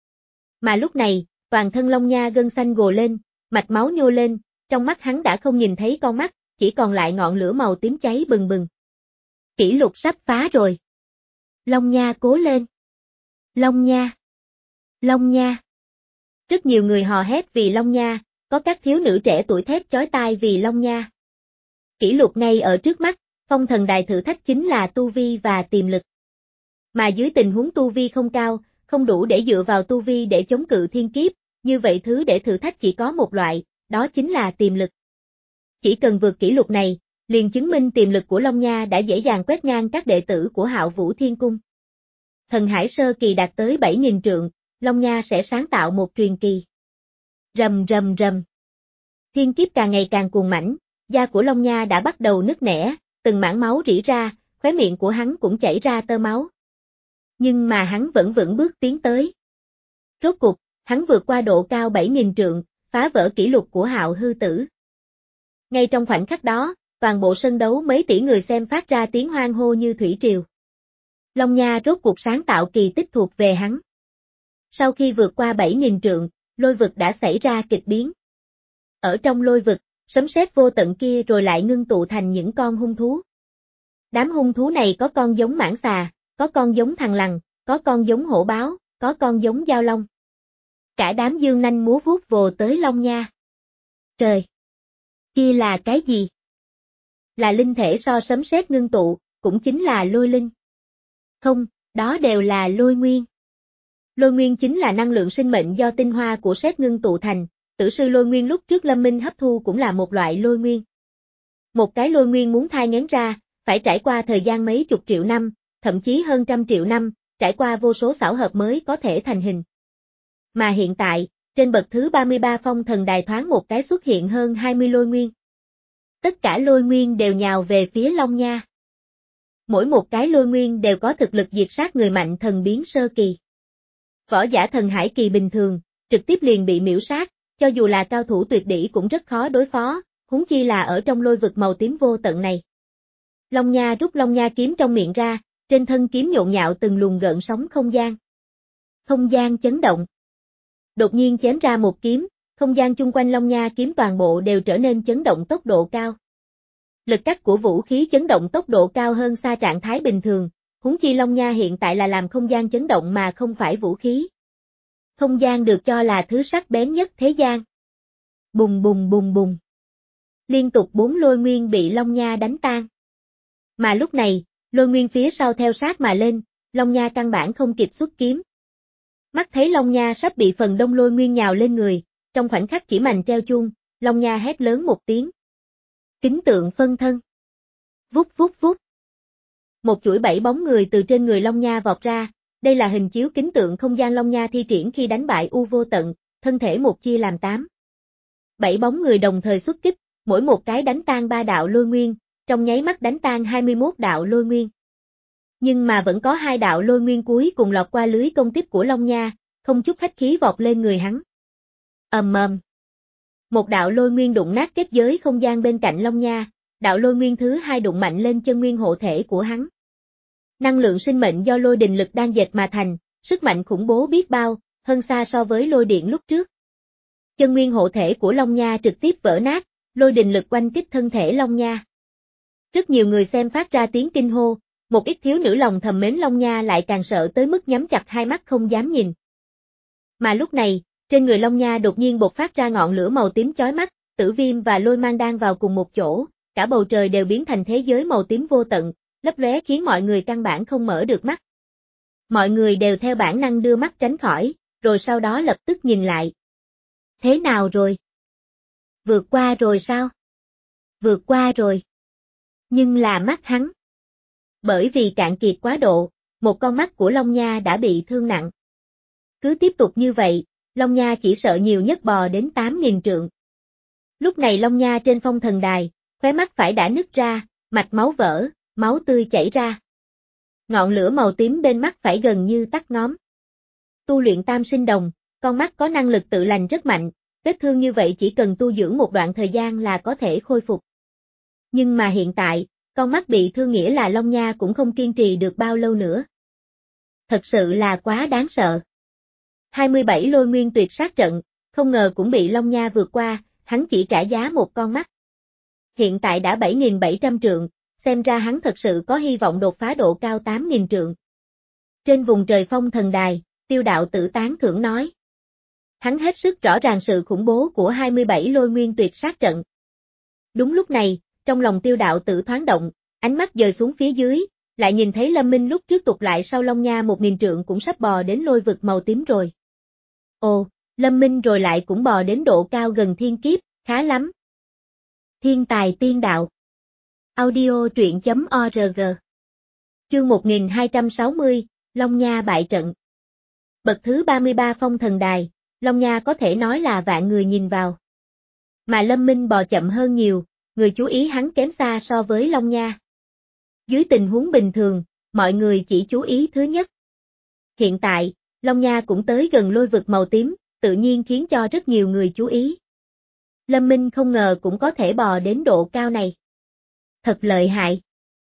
Mà lúc này, toàn thân Long Nha gân xanh gồ lên, mạch máu nhô lên, trong mắt hắn đã không nhìn thấy con mắt, chỉ còn lại ngọn lửa màu tím cháy bừng bừng. Kỷ lục sắp phá rồi. Long Nha cố lên. Long Nha. Long Nha. Rất nhiều người hò hét vì Long Nha, có các thiếu nữ trẻ tuổi thét chói tai vì Long Nha. Kỷ lục ngay ở trước mắt, phong thần đài thử thách chính là tu vi và tiềm lực. Mà dưới tình huống tu vi không cao, không đủ để dựa vào tu vi để chống cự thiên kiếp, như vậy thứ để thử thách chỉ có một loại, đó chính là tiềm lực. Chỉ cần vượt kỷ lục này, liền chứng minh tiềm lực của Long Nha đã dễ dàng quét ngang các đệ tử của Hạo Vũ Thiên Cung. Thần Hải Sơ Kỳ đạt tới bảy nghìn trượng, Long Nha sẽ sáng tạo một truyền kỳ. Rầm rầm rầm. Thiên kiếp càng ngày càng cuồng mãnh, da của Long Nha đã bắt đầu nứt nẻ, từng mảng máu rỉ ra, khóe miệng của hắn cũng chảy ra tơ máu. Nhưng mà hắn vẫn vững bước tiến tới. Rốt cục, hắn vượt qua độ cao bảy nghìn trượng, phá vỡ kỷ lục của Hạo Hư Tử. Ngay trong khoảnh khắc đó, toàn bộ sân đấu mấy tỷ người xem phát ra tiếng hoan hô như thủy triều. Long Nha rốt cuộc sáng tạo kỳ tích thuộc về hắn. Sau khi vượt qua bảy nghìn trượng, lôi vực đã xảy ra kịch biến. Ở trong lôi vực, sấm sét vô tận kia rồi lại ngưng tụ thành những con hung thú. Đám hung thú này có con giống mãng xà, có con giống thằn lằn, có con giống hổ báo, có con giống dao long. Cả đám dương nanh múa vuốt vồ tới Long Nha. Trời! Kia là cái gì? Là linh thể so sấm sét ngưng tụ, cũng chính là lôi linh. Không, đó đều là lôi nguyên. Lôi nguyên chính là năng lượng sinh mệnh do tinh hoa của sét ngưng tụ thành, tử sư lôi nguyên lúc trước Lâm Minh hấp thu cũng là một loại lôi nguyên. Một cái lôi nguyên muốn thai nghén ra, phải trải qua thời gian mấy chục triệu năm, thậm chí hơn trăm triệu năm, trải qua vô số xảo hợp mới có thể thành hình. Mà hiện tại, trên bậc thứ ba mươi ba phong thần đài thoáng một cái xuất hiện hơn hai mươi lôi nguyên. Tất cả lôi nguyên đều nhào về phía Long Nha. Mỗi một cái lôi nguyên đều có thực lực diệt sát người mạnh thần biến sơ kỳ. Võ giả thần hải kỳ bình thường, trực tiếp liền bị miễu sát, cho dù là cao thủ tuyệt đỉnh cũng rất khó đối phó, huống chi là ở trong lôi vực màu tím vô tận này. Long Nha rút Long Nha kiếm trong miệng ra, trên thân kiếm nhộn nhạo từng luồng gợn sóng không gian. Không gian chấn động. Đột nhiên chém ra một kiếm, không gian chung quanh Long Nha kiếm toàn bộ đều trở nên chấn động tốc độ cao. Lực cắt của vũ khí chấn động tốc độ cao hơn xa trạng thái bình thường, huống chi Long Nha hiện tại là làm không gian chấn động mà không phải vũ khí. Không gian được cho là thứ sắc bén nhất thế gian. Bùng bùng bùng bùng. Liên tục bốn lôi nguyên bị Long Nha đánh tan. Mà lúc này, lôi nguyên phía sau theo sát mà lên, Long Nha căn bản không kịp xuất kiếm. Mắt thấy Long Nha sắp bị phần đông lôi nguyên nhào lên người, trong khoảnh khắc chỉ mành treo chuông, Long Nha hét lớn một tiếng. Kính tượng phân thân. Vút vút vút. Một chuỗi bảy bóng người từ trên người Long Nha vọt ra, đây là hình chiếu kính tượng không gian Long Nha thi triển khi đánh bại U Vô Tận, thân thể một chia làm tám. Bảy bóng người đồng thời xuất kích, mỗi một cái đánh tan ba đạo lôi nguyên, trong nháy mắt đánh tan hai mươi mốt đạo lôi nguyên. Nhưng mà vẫn có hai đạo lôi nguyên cuối cùng lọt qua lưới công kích của Long Nha, không chút khách khí vọt lên người hắn. Ầm ầm. Một đạo lôi nguyên đụng nát kết giới không gian bên cạnh Long Nha, đạo lôi nguyên thứ hai đụng mạnh lên chân nguyên hộ thể của hắn. Năng lượng sinh mệnh do lôi đình lực đang dệt mà thành, sức mạnh khủng bố biết bao, hơn xa so với lôi điện lúc trước. Chân nguyên hộ thể của Long Nha trực tiếp vỡ nát, lôi đình lực oanh kích thân thể Long Nha. Rất nhiều người xem phát ra tiếng kinh hô, một ít thiếu nữ lòng thầm mến Long Nha lại càng sợ tới mức nhắm chặt hai mắt không dám nhìn. Mà lúc này, trên người Long Nha đột nhiên bộc phát ra ngọn lửa màu tím chói mắt, Tử Viêm và Lôi Mang đang vào cùng một chỗ, cả bầu trời đều biến thành thế giới màu tím vô tận, lấp lóe khiến mọi người căn bản không mở được mắt. Mọi người đều theo bản năng đưa mắt tránh khỏi, rồi sau đó lập tức nhìn lại. Thế nào rồi? Vượt qua rồi sao? Vượt qua rồi. Nhưng là mắt hắn. Bởi vì cạn kiệt quá độ, một con mắt của Long Nha đã bị thương nặng. Cứ tiếp tục như vậy, Long Nha chỉ sợ nhiều nhất bò đến tám nghìn trượng. Lúc này Long Nha trên phong thần đài, khóe mắt phải đã nứt ra, mạch máu vỡ, máu tươi chảy ra. Ngọn lửa màu tím bên mắt phải gần như tắt ngóm. Tu luyện tam sinh đồng, con mắt có năng lực tự lành rất mạnh, vết thương như vậy chỉ cần tu dưỡng một đoạn thời gian là có thể khôi phục. Nhưng mà hiện tại, con mắt bị thương nghĩa là Long Nha cũng không kiên trì được bao lâu nữa. Thật sự là quá đáng sợ. hai mươi bảy lôi nguyên tuyệt sát trận, không ngờ cũng bị Long Nha vượt qua, hắn chỉ trả giá một con mắt. Hiện tại đã bảy nghìn bảy trăm trượng, xem ra hắn thật sự có hy vọng đột phá độ cao tám nghìn trượng. Trên vùng trời phong thần đài, Tiêu Đạo Tử tán thưởng nói. Hắn hết sức rõ ràng sự khủng bố của hai mươi bảy lôi nguyên tuyệt sát trận. Đúng lúc này, trong lòng Tiêu Đạo Tử thoáng động, ánh mắt dời xuống phía dưới, lại nhìn thấy Lâm Minh lúc trước tụt lại sau Long Nha một nghìn trượng cũng sắp bò đến lôi vực màu tím rồi. Ồ, Lâm Minh rồi lại cũng bò đến độ cao gần thiên kiếp, khá lắm. Thiên tài tiên đạo. Audio truyện chấm org. Chương một nghìn hai trăm sáu mươi, Long Nha bại trận. Bậc thứ ba mươi ba phong thần đài, Long Nha có thể nói là vạn người nhìn vào. Mà Lâm Minh bò chậm hơn nhiều, người chú ý hắn kém xa so với Long Nha. Dưới tình huống bình thường, mọi người chỉ chú ý thứ nhất. Hiện tại, Long Nha cũng tới gần lôi vực màu tím, tự nhiên khiến cho rất nhiều người chú ý. Lâm Minh không ngờ cũng có thể bò đến độ cao này. Thật lợi hại.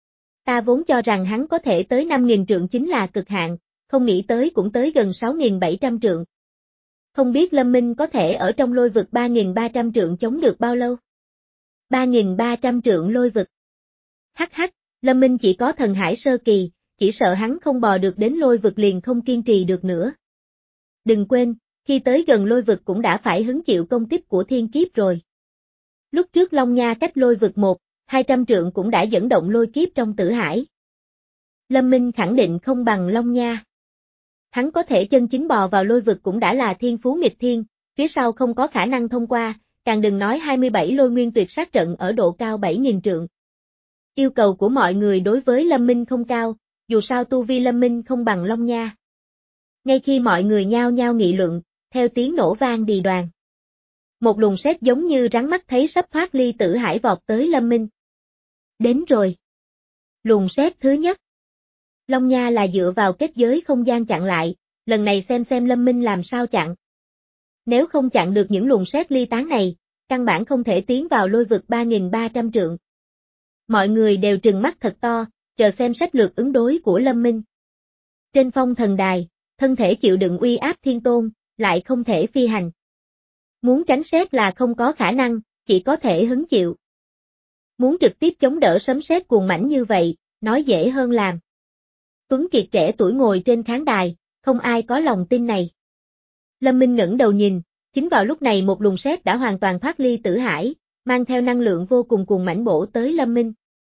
Ta vốn cho rằng hắn có thể tới năm nghìn trượng chính là cực hạn, không nghĩ tới cũng tới gần sáu nghìn bảy trăm trượng. Không biết Lâm Minh có thể ở trong lôi vực ba nghìn ba trăm trượng chống được bao lâu? ba nghìn ba trăm trượng lôi vực. Hắc hắc, Lâm Minh chỉ có thần hải sơ kỳ, chỉ sợ hắn không bò được đến lôi vực liền không kiên trì được nữa. Đừng quên, khi tới gần lôi vực cũng đã phải hứng chịu công kích của thiên kiếp rồi. Lúc trước Long Nha cách lôi vực một, hai trăm trượng cũng đã dẫn động lôi kiếp trong tử hải. Lâm Minh khẳng định không bằng Long Nha. Hắn có thể chân chính bò vào lôi vực cũng đã là thiên phú nghịch thiên, phía sau không có khả năng thông qua, càng đừng nói hai mươi bảy lôi nguyên tuyệt sát trận ở độ cao bảy nghìn trượng. Yêu cầu của mọi người đối với Lâm Minh không cao, dù sao tu vi Lâm Minh không bằng Long Nha. Ngay khi mọi người nhao nhao nghị luận, theo tiếng nổ vang đì đoàn. Một luồng sét giống như rắn mắt thấy sắp thoát ly tử hải vọt tới Lâm Minh. Đến rồi. Luồng sét thứ nhất. Long Nha là dựa vào kết giới không gian chặn lại, lần này xem xem Lâm Minh làm sao chặn. Nếu không chặn được những luồng sét ly tán này, căn bản không thể tiến vào lôi vực ba nghìn ba trăm trượng. Mọi người đều trừng mắt thật to, chờ xem sách lược ứng đối của Lâm Minh. Trên phong thần đài, thân thể chịu đựng uy áp thiên tôn, lại không thể phi hành. Muốn tránh sét là không có khả năng, chỉ có thể hứng chịu. Muốn trực tiếp chống đỡ sấm sét cuồng mãnh như vậy, nói dễ hơn làm. Tuấn Kiệt trẻ tuổi ngồi trên khán đài, không ai có lòng tin này. Lâm Minh ngẩng đầu nhìn, chính vào lúc này một luồng sét đã hoàn toàn thoát ly tử hải, mang theo năng lượng vô cùng cuồng mãnh bổ tới Lâm Minh.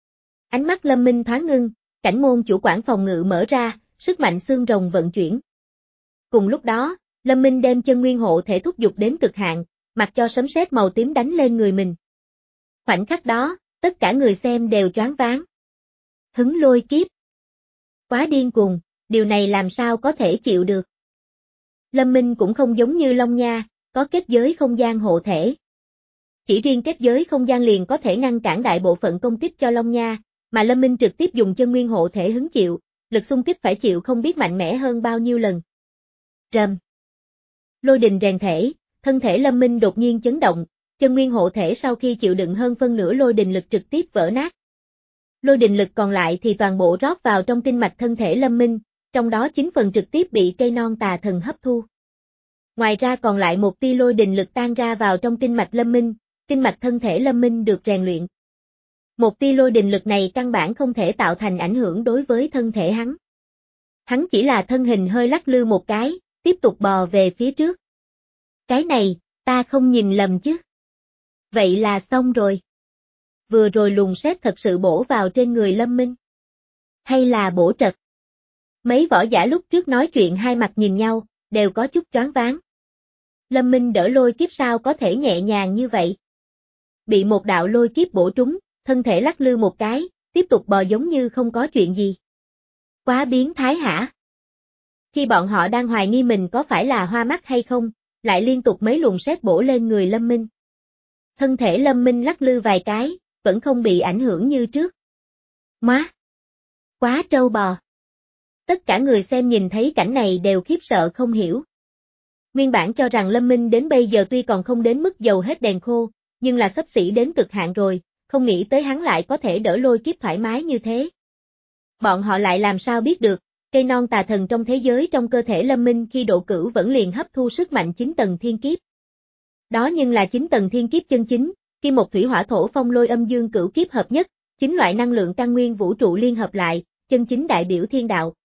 Ánh mắt Lâm Minh thoáng ngưng, cảnh môn chủ quản phòng ngự mở ra, sức mạnh xương rồng vận chuyển. Cùng lúc đó, Lâm Minh đem chân nguyên hộ thể thúc dục đến cực hạn, mặc cho sấm sét màu tím đánh lên người mình. Khoảnh khắc đó, tất cả người xem đều choáng váng. Hứng lôi kiếp. Quá điên cuồng, điều này làm sao có thể chịu được. Lâm Minh cũng không giống như Long Nha, có kết giới không gian hộ thể. Chỉ riêng kết giới không gian liền có thể ngăn cản đại bộ phận công kích cho Long Nha, mà Lâm Minh trực tiếp dùng chân nguyên hộ thể hứng chịu, lực xung kích phải chịu không biết mạnh mẽ hơn bao nhiêu lần. Rầm. Lôi đình rèn thể, thân thể Lâm Minh đột nhiên chấn động, chân nguyên hộ thể sau khi chịu đựng hơn phân nửa lôi đình lực trực tiếp vỡ nát. Lôi đình lực còn lại thì toàn bộ rót vào trong kinh mạch thân thể Lâm Minh, trong đó chín phần trực tiếp bị cây non tà thần hấp thu. Ngoài ra còn lại một tia lôi đình lực tan ra vào trong kinh mạch Lâm Minh, kinh mạch thân thể Lâm Minh được rèn luyện. Một tia lôi đình lực này căn bản không thể tạo thành ảnh hưởng đối với thân thể hắn. Hắn chỉ là thân hình hơi lắc lư một cái, tiếp tục bò về phía trước. Cái này, ta không nhìn lầm chứ. Vậy là xong rồi. Vừa rồi luồng sét thật sự bổ vào trên người Lâm Minh. Hay là bổ trật? Mấy võ giả lúc trước nói chuyện hai mặt nhìn nhau, đều có chút choáng váng. Lâm Minh đỡ lôi kiếp sao có thể nhẹ nhàng như vậy? Bị một đạo lôi kiếp bổ trúng, thân thể lắc lư một cái, tiếp tục bò giống như không có chuyện gì. Quá biến thái hả? Khi bọn họ đang hoài nghi mình có phải là hoa mắt hay không, lại liên tục mấy luồng sét bổ lên người Lâm Minh. Thân thể Lâm Minh lắc lư vài cái, vẫn không bị ảnh hưởng như trước. Má! Quá trâu bò! Tất cả người xem nhìn thấy cảnh này đều khiếp sợ không hiểu. Nguyên bản cho rằng Lâm Minh đến bây giờ tuy còn không đến mức dầu hết đèn khô, nhưng là xấp xỉ đến cực hạn rồi, không nghĩ tới hắn lại có thể đỡ lôi kiếp thoải mái như thế. Bọn họ lại làm sao biết được, cây non tà thần trong thế giới trong cơ thể Lâm Minh khi độ cửu vẫn liền hấp thu sức mạnh chín tầng thiên kiếp. Đó nhưng là chín tầng thiên kiếp chân chính, kim một thủy hỏa thổ phong lôi âm dương cửu kiếp hợp nhất, chín loại năng lượng căn nguyên vũ trụ liên hợp lại, chân chính đại biểu thiên đạo.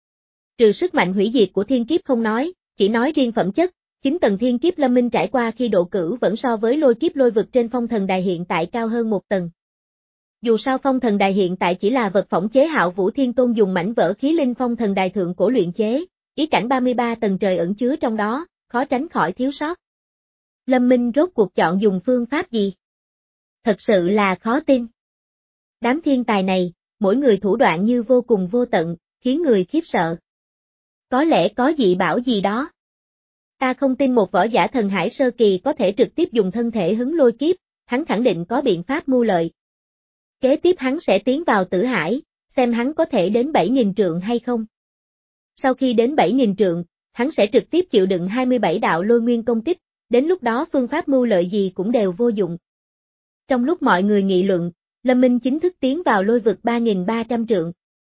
Trừ sức mạnh hủy diệt của thiên kiếp không nói, chỉ nói riêng phẩm chất, chín tầng thiên kiếp Lâm Minh trải qua khi độ cửu vẫn so với lôi kiếp lôi vực trên phong thần đài hiện tại cao hơn một tầng. Dù sao phong thần đài hiện tại chỉ là vật phỏng chế Hạo Vũ Thiên Tôn dùng mảnh vỡ khí linh phong thần đài thượng cổ luyện chế, ý cảnh ba mươi ba tầng trời ẩn chứa trong đó, khó tránh khỏi thiếu sót. Lâm Minh rốt cuộc chọn dùng phương pháp gì? Thật sự là khó tin. Đám thiên tài này, mỗi người thủ đoạn như vô cùng vô tận, khiến người khiếp sợ. Có lẽ có dị bảo gì đó. Ta không tin một võ giả thần hải sơ kỳ có thể trực tiếp dùng thân thể hứng lôi kiếp, hắn khẳng định có biện pháp mưu lợi. Kế tiếp hắn sẽ tiến vào tử hải, xem hắn có thể đến bảy nghìn trượng hay không. Sau khi đến bảy nghìn trượng, hắn sẽ trực tiếp chịu đựng hai mươi bảy đạo lôi nguyên công kích, đến lúc đó phương pháp mưu lợi gì cũng đều vô dụng. Trong lúc mọi người nghị luận, Lâm Minh chính thức tiến vào lôi vực ba nghìn ba trăm trượng.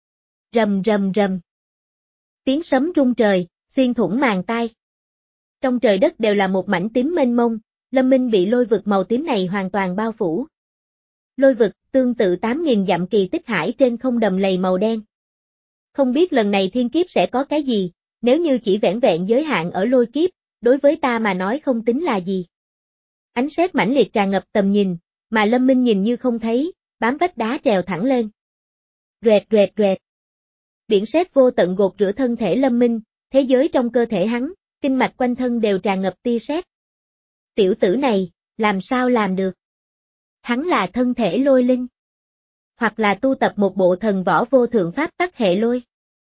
Rầm rầm rầm. Tiếng sấm rung trời, xuyên thủng màn tai. Trong trời đất đều là một mảnh tím mênh mông, Lâm Minh bị lôi vực màu tím này hoàn toàn bao phủ. Lôi vực, tương tự tám nghìn dặm kỳ tích hải trên không đầm lầy màu đen. Không biết lần này thiên kiếp sẽ có cái gì, nếu như chỉ vẻn vẹn giới hạn ở lôi kiếp, đối với ta mà nói không tính là gì. Ánh sét mãnh liệt tràn ngập tầm nhìn, mà Lâm Minh nhìn như không thấy, bám vách đá trèo thẳng lên. Rẹt rẹt rẹt. Biển sét vô tận gột rửa thân thể Lâm Minh, thế giới trong cơ thể hắn, kinh mạch quanh thân đều tràn ngập tia sét. Tiểu tử này, làm sao làm được? Hắn là thân thể lôi linh. Hoặc là tu tập một bộ thần võ vô thượng pháp tắc hệ lôi.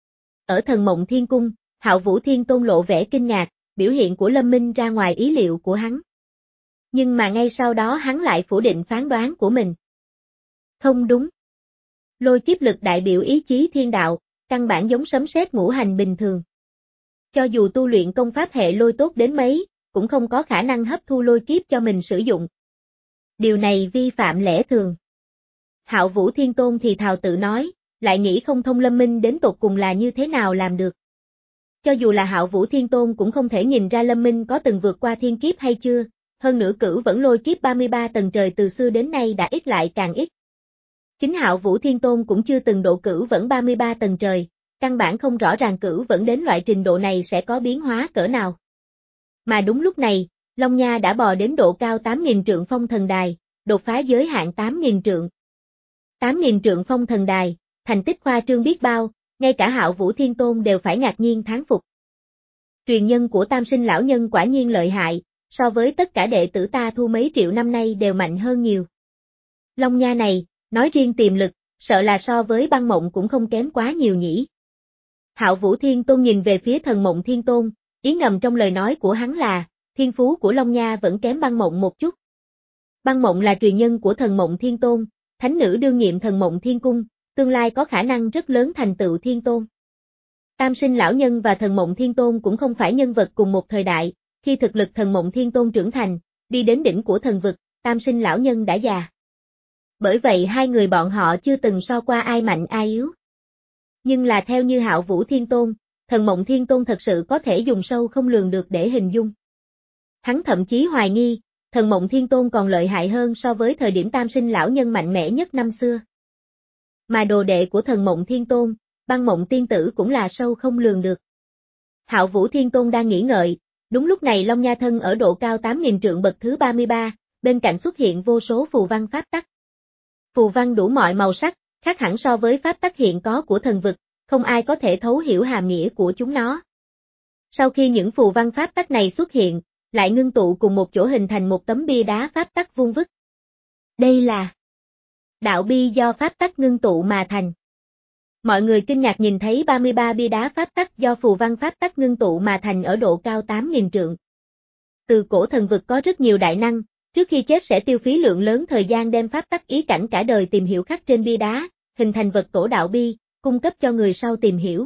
Ở thần mộng thiên cung, Hạo Vũ Thiên Tôn lộ vẻ kinh ngạc, biểu hiện của Lâm Minh ra ngoài ý liệu của hắn. Nhưng mà ngay sau đó hắn lại phủ định phán đoán của mình. Không đúng. Lôi kiếp lực đại biểu ý chí thiên đạo, căn bản giống sấm sét ngũ hành bình thường. Cho dù tu luyện công pháp hệ lôi tốt đến mấy, cũng không có khả năng hấp thu lôi kiếp cho mình sử dụng. Điều này vi phạm lẽ thường. Hạo Vũ Thiên Tôn thì thào tự nói, lại nghĩ không thông Lâm Minh đến tột cùng là như thế nào làm được. Cho dù là Hạo Vũ Thiên Tôn cũng không thể nhìn ra Lâm Minh có từng vượt qua thiên kiếp hay chưa, hơn nữa cửu vẫn lôi kiếp ba mươi ba tầng trời từ xưa đến nay đã ít lại càng ít. Chính Hạo Vũ Thiên Tôn cũng chưa từng độ cửu vẫn ba mươi ba tầng trời, căn bản không rõ ràng cửu vẫn đến loại trình độ này sẽ có biến hóa cỡ nào. Mà đúng lúc này, Long Nha đã bò đến độ cao tám nghìn trượng phong thần đài, đột phá giới hạn tám nghìn trượng. tám nghìn trượng phong thần đài, thành tích khoa trương biết bao, ngay cả Hạo Vũ Thiên Tôn đều phải ngạc nhiên thán phục. Truyền nhân của Tam Sinh lão nhân quả nhiên lợi hại, so với tất cả đệ tử ta thu mấy triệu năm nay đều mạnh hơn nhiều. Long Nha này, nói riêng tiềm lực, sợ là so với băng mộng cũng không kém quá nhiều nhỉ. Hạo Vũ Thiên Tôn nhìn về phía thần mộng Thiên Tôn, ý ngầm trong lời nói của hắn là, thiên phú của Long Nha vẫn kém băng mộng một chút. Băng Mộng là truyền nhân của Thần Mộng Thiên Tôn, thánh nữ đương nhiệm Thần Mộng Thiên Cung, tương lai có khả năng rất lớn thành tựu Thiên Tôn. Tam Sinh Lão Nhân và Thần Mộng Thiên Tôn cũng không phải nhân vật cùng một thời đại, khi thực lực Thần Mộng Thiên Tôn trưởng thành, đi đến đỉnh của thần vực, Tam Sinh Lão Nhân đã già. Bởi vậy hai người bọn họ chưa từng so qua ai mạnh ai yếu. Nhưng là theo như Hạo Vũ Thiên Tôn, Thần Mộng Thiên Tôn thật sự có thể dùng sâu không lường được để hình dung. Hắn thậm chí hoài nghi, Thần Mộng Thiên Tôn còn lợi hại hơn so với thời điểm Tam Sinh Lão Nhân mạnh mẽ nhất năm xưa. Mà đồ đệ của Thần Mộng Thiên Tôn, Băng Mộng Tiên Tử cũng là sâu không lường được. Hạo Vũ Thiên Tôn đang nghĩ ngợi, đúng lúc này Long Nha thân ở độ cao tám nghìn trượng bậc thứ ba mươi ba, bên cạnh xuất hiện vô số phù văn pháp tắc. Phù văn đủ mọi màu sắc, khác hẳn so với pháp tắc hiện có của thần vực, không ai có thể thấu hiểu hàm nghĩa của chúng nó. Sau khi những phù văn pháp tắc này xuất hiện, lại ngưng tụ cùng một chỗ hình thành một tấm bia đá pháp tắc vuông vức. Đây là đạo bi do pháp tắc ngưng tụ mà thành. Mọi người kinh ngạc nhìn thấy ba mươi ba bia đá pháp tắc do phù văn pháp tắc ngưng tụ mà thành ở độ cao tám nghìn trượng. Từ cổ thần vực có rất nhiều đại năng, trước khi chết sẽ tiêu phí lượng lớn thời gian đem pháp tắc ý cảnh cả đời tìm hiểu khắc trên bia đá, hình thành vật tổ đạo bi, cung cấp cho người sau tìm hiểu.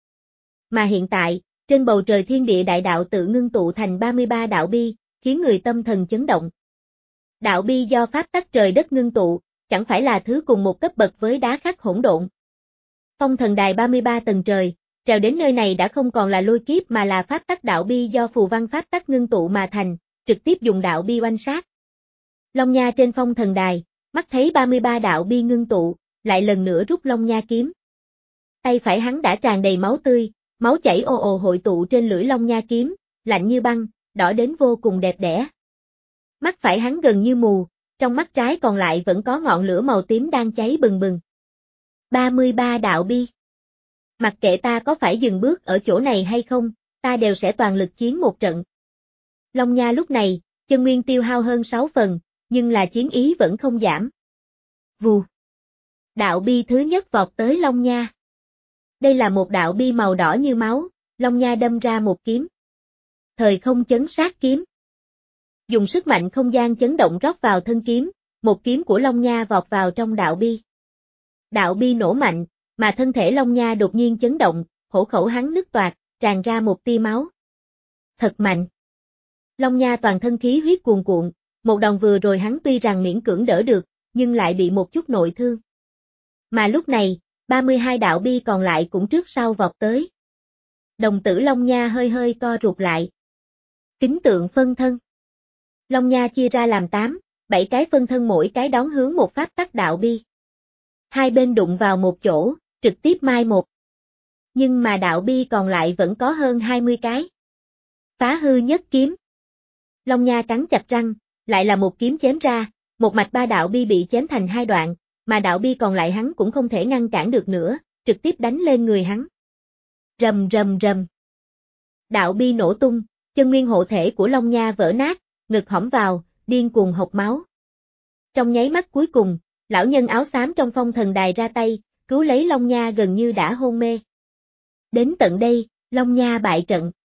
Mà hiện tại, trên bầu trời thiên địa đại đạo tự ngưng tụ thành ba mươi ba đạo bi, khiến người tâm thần chấn động. Đạo bi do pháp tắc trời đất ngưng tụ, chẳng phải là thứ cùng một cấp bậc với đá khắc hỗn độn. Phong thần đài ba mươi ba tầng trời, trèo đến nơi này đã không còn là lôi kiếp mà là pháp tắc đạo bi do phù văn pháp tắc ngưng tụ mà thành, trực tiếp dùng đạo bi oanh sát. Long Nha trên phong thần đài, mắt thấy ba mươi ba đạo bi ngưng tụ, lại lần nữa rút Long Nha kiếm. Tay phải hắn đã tràn đầy máu tươi, máu chảy ồ ồ hội tụ trên lưỡi Long Nha kiếm, lạnh như băng, đỏ đến vô cùng đẹp đẽ. Mắt phải hắn gần như mù, trong mắt trái còn lại vẫn có ngọn lửa màu tím đang cháy bừng bừng. ba mươi ba đạo bi. Mặc kệ ta có phải dừng bước ở chỗ này hay không, ta đều sẽ toàn lực chiến một trận. Long Nha lúc này, chân nguyên tiêu hao hơn sáu phần, nhưng là chiến ý vẫn không giảm. Vù. Đạo bi thứ nhất vọt tới Long Nha. Đây là một đạo bi màu đỏ như máu, Long Nha đâm ra một kiếm. Thời không chấn sát kiếm. Dùng sức mạnh không gian chấn động rót vào thân kiếm, một kiếm của Long Nha vọt vào trong đạo bi. Đạo bi nổ mạnh, mà thân thể Long Nha đột nhiên chấn động, hổ khẩu hắn nứt toạc, tràn ra một tia máu. Thật mạnh. Long Nha toàn thân khí huyết cuồn cuộn, một đòn vừa rồi hắn tuy rằng miễn cưỡng đỡ được, nhưng lại bị một chút nội thương. Mà lúc này, ba mươi hai đạo bi còn lại cũng trước sau vọt tới. Đồng tử Long Nha hơi hơi co rụt lại. Kính tượng phân thân. Long Nha chia ra làm tám, bảy cái phân thân mỗi cái đón hướng một pháp tắc đạo bi. Hai bên đụng vào một chỗ, trực tiếp mai một. Nhưng mà đạo bi còn lại vẫn có hơn hai mươi cái. Phá hư nhất kiếm. Long Nha cắn chặt răng, lại là một kiếm chém ra, một mạch ba đạo bi bị chém thành hai đoạn, mà đạo bi còn lại hắn cũng không thể ngăn cản được nữa, trực tiếp đánh lên người hắn. Rầm rầm rầm. Đạo bi nổ tung, chân nguyên hộ thể của Long Nha vỡ nát, ngực hõm vào, điên cuồng hộc máu. Trong nháy mắt cuối cùng, lão nhân áo xám trong phong thần đài ra tay, cứu lấy Long Nha gần như đã hôn mê. Đến tận đây, Long Nha bại trận.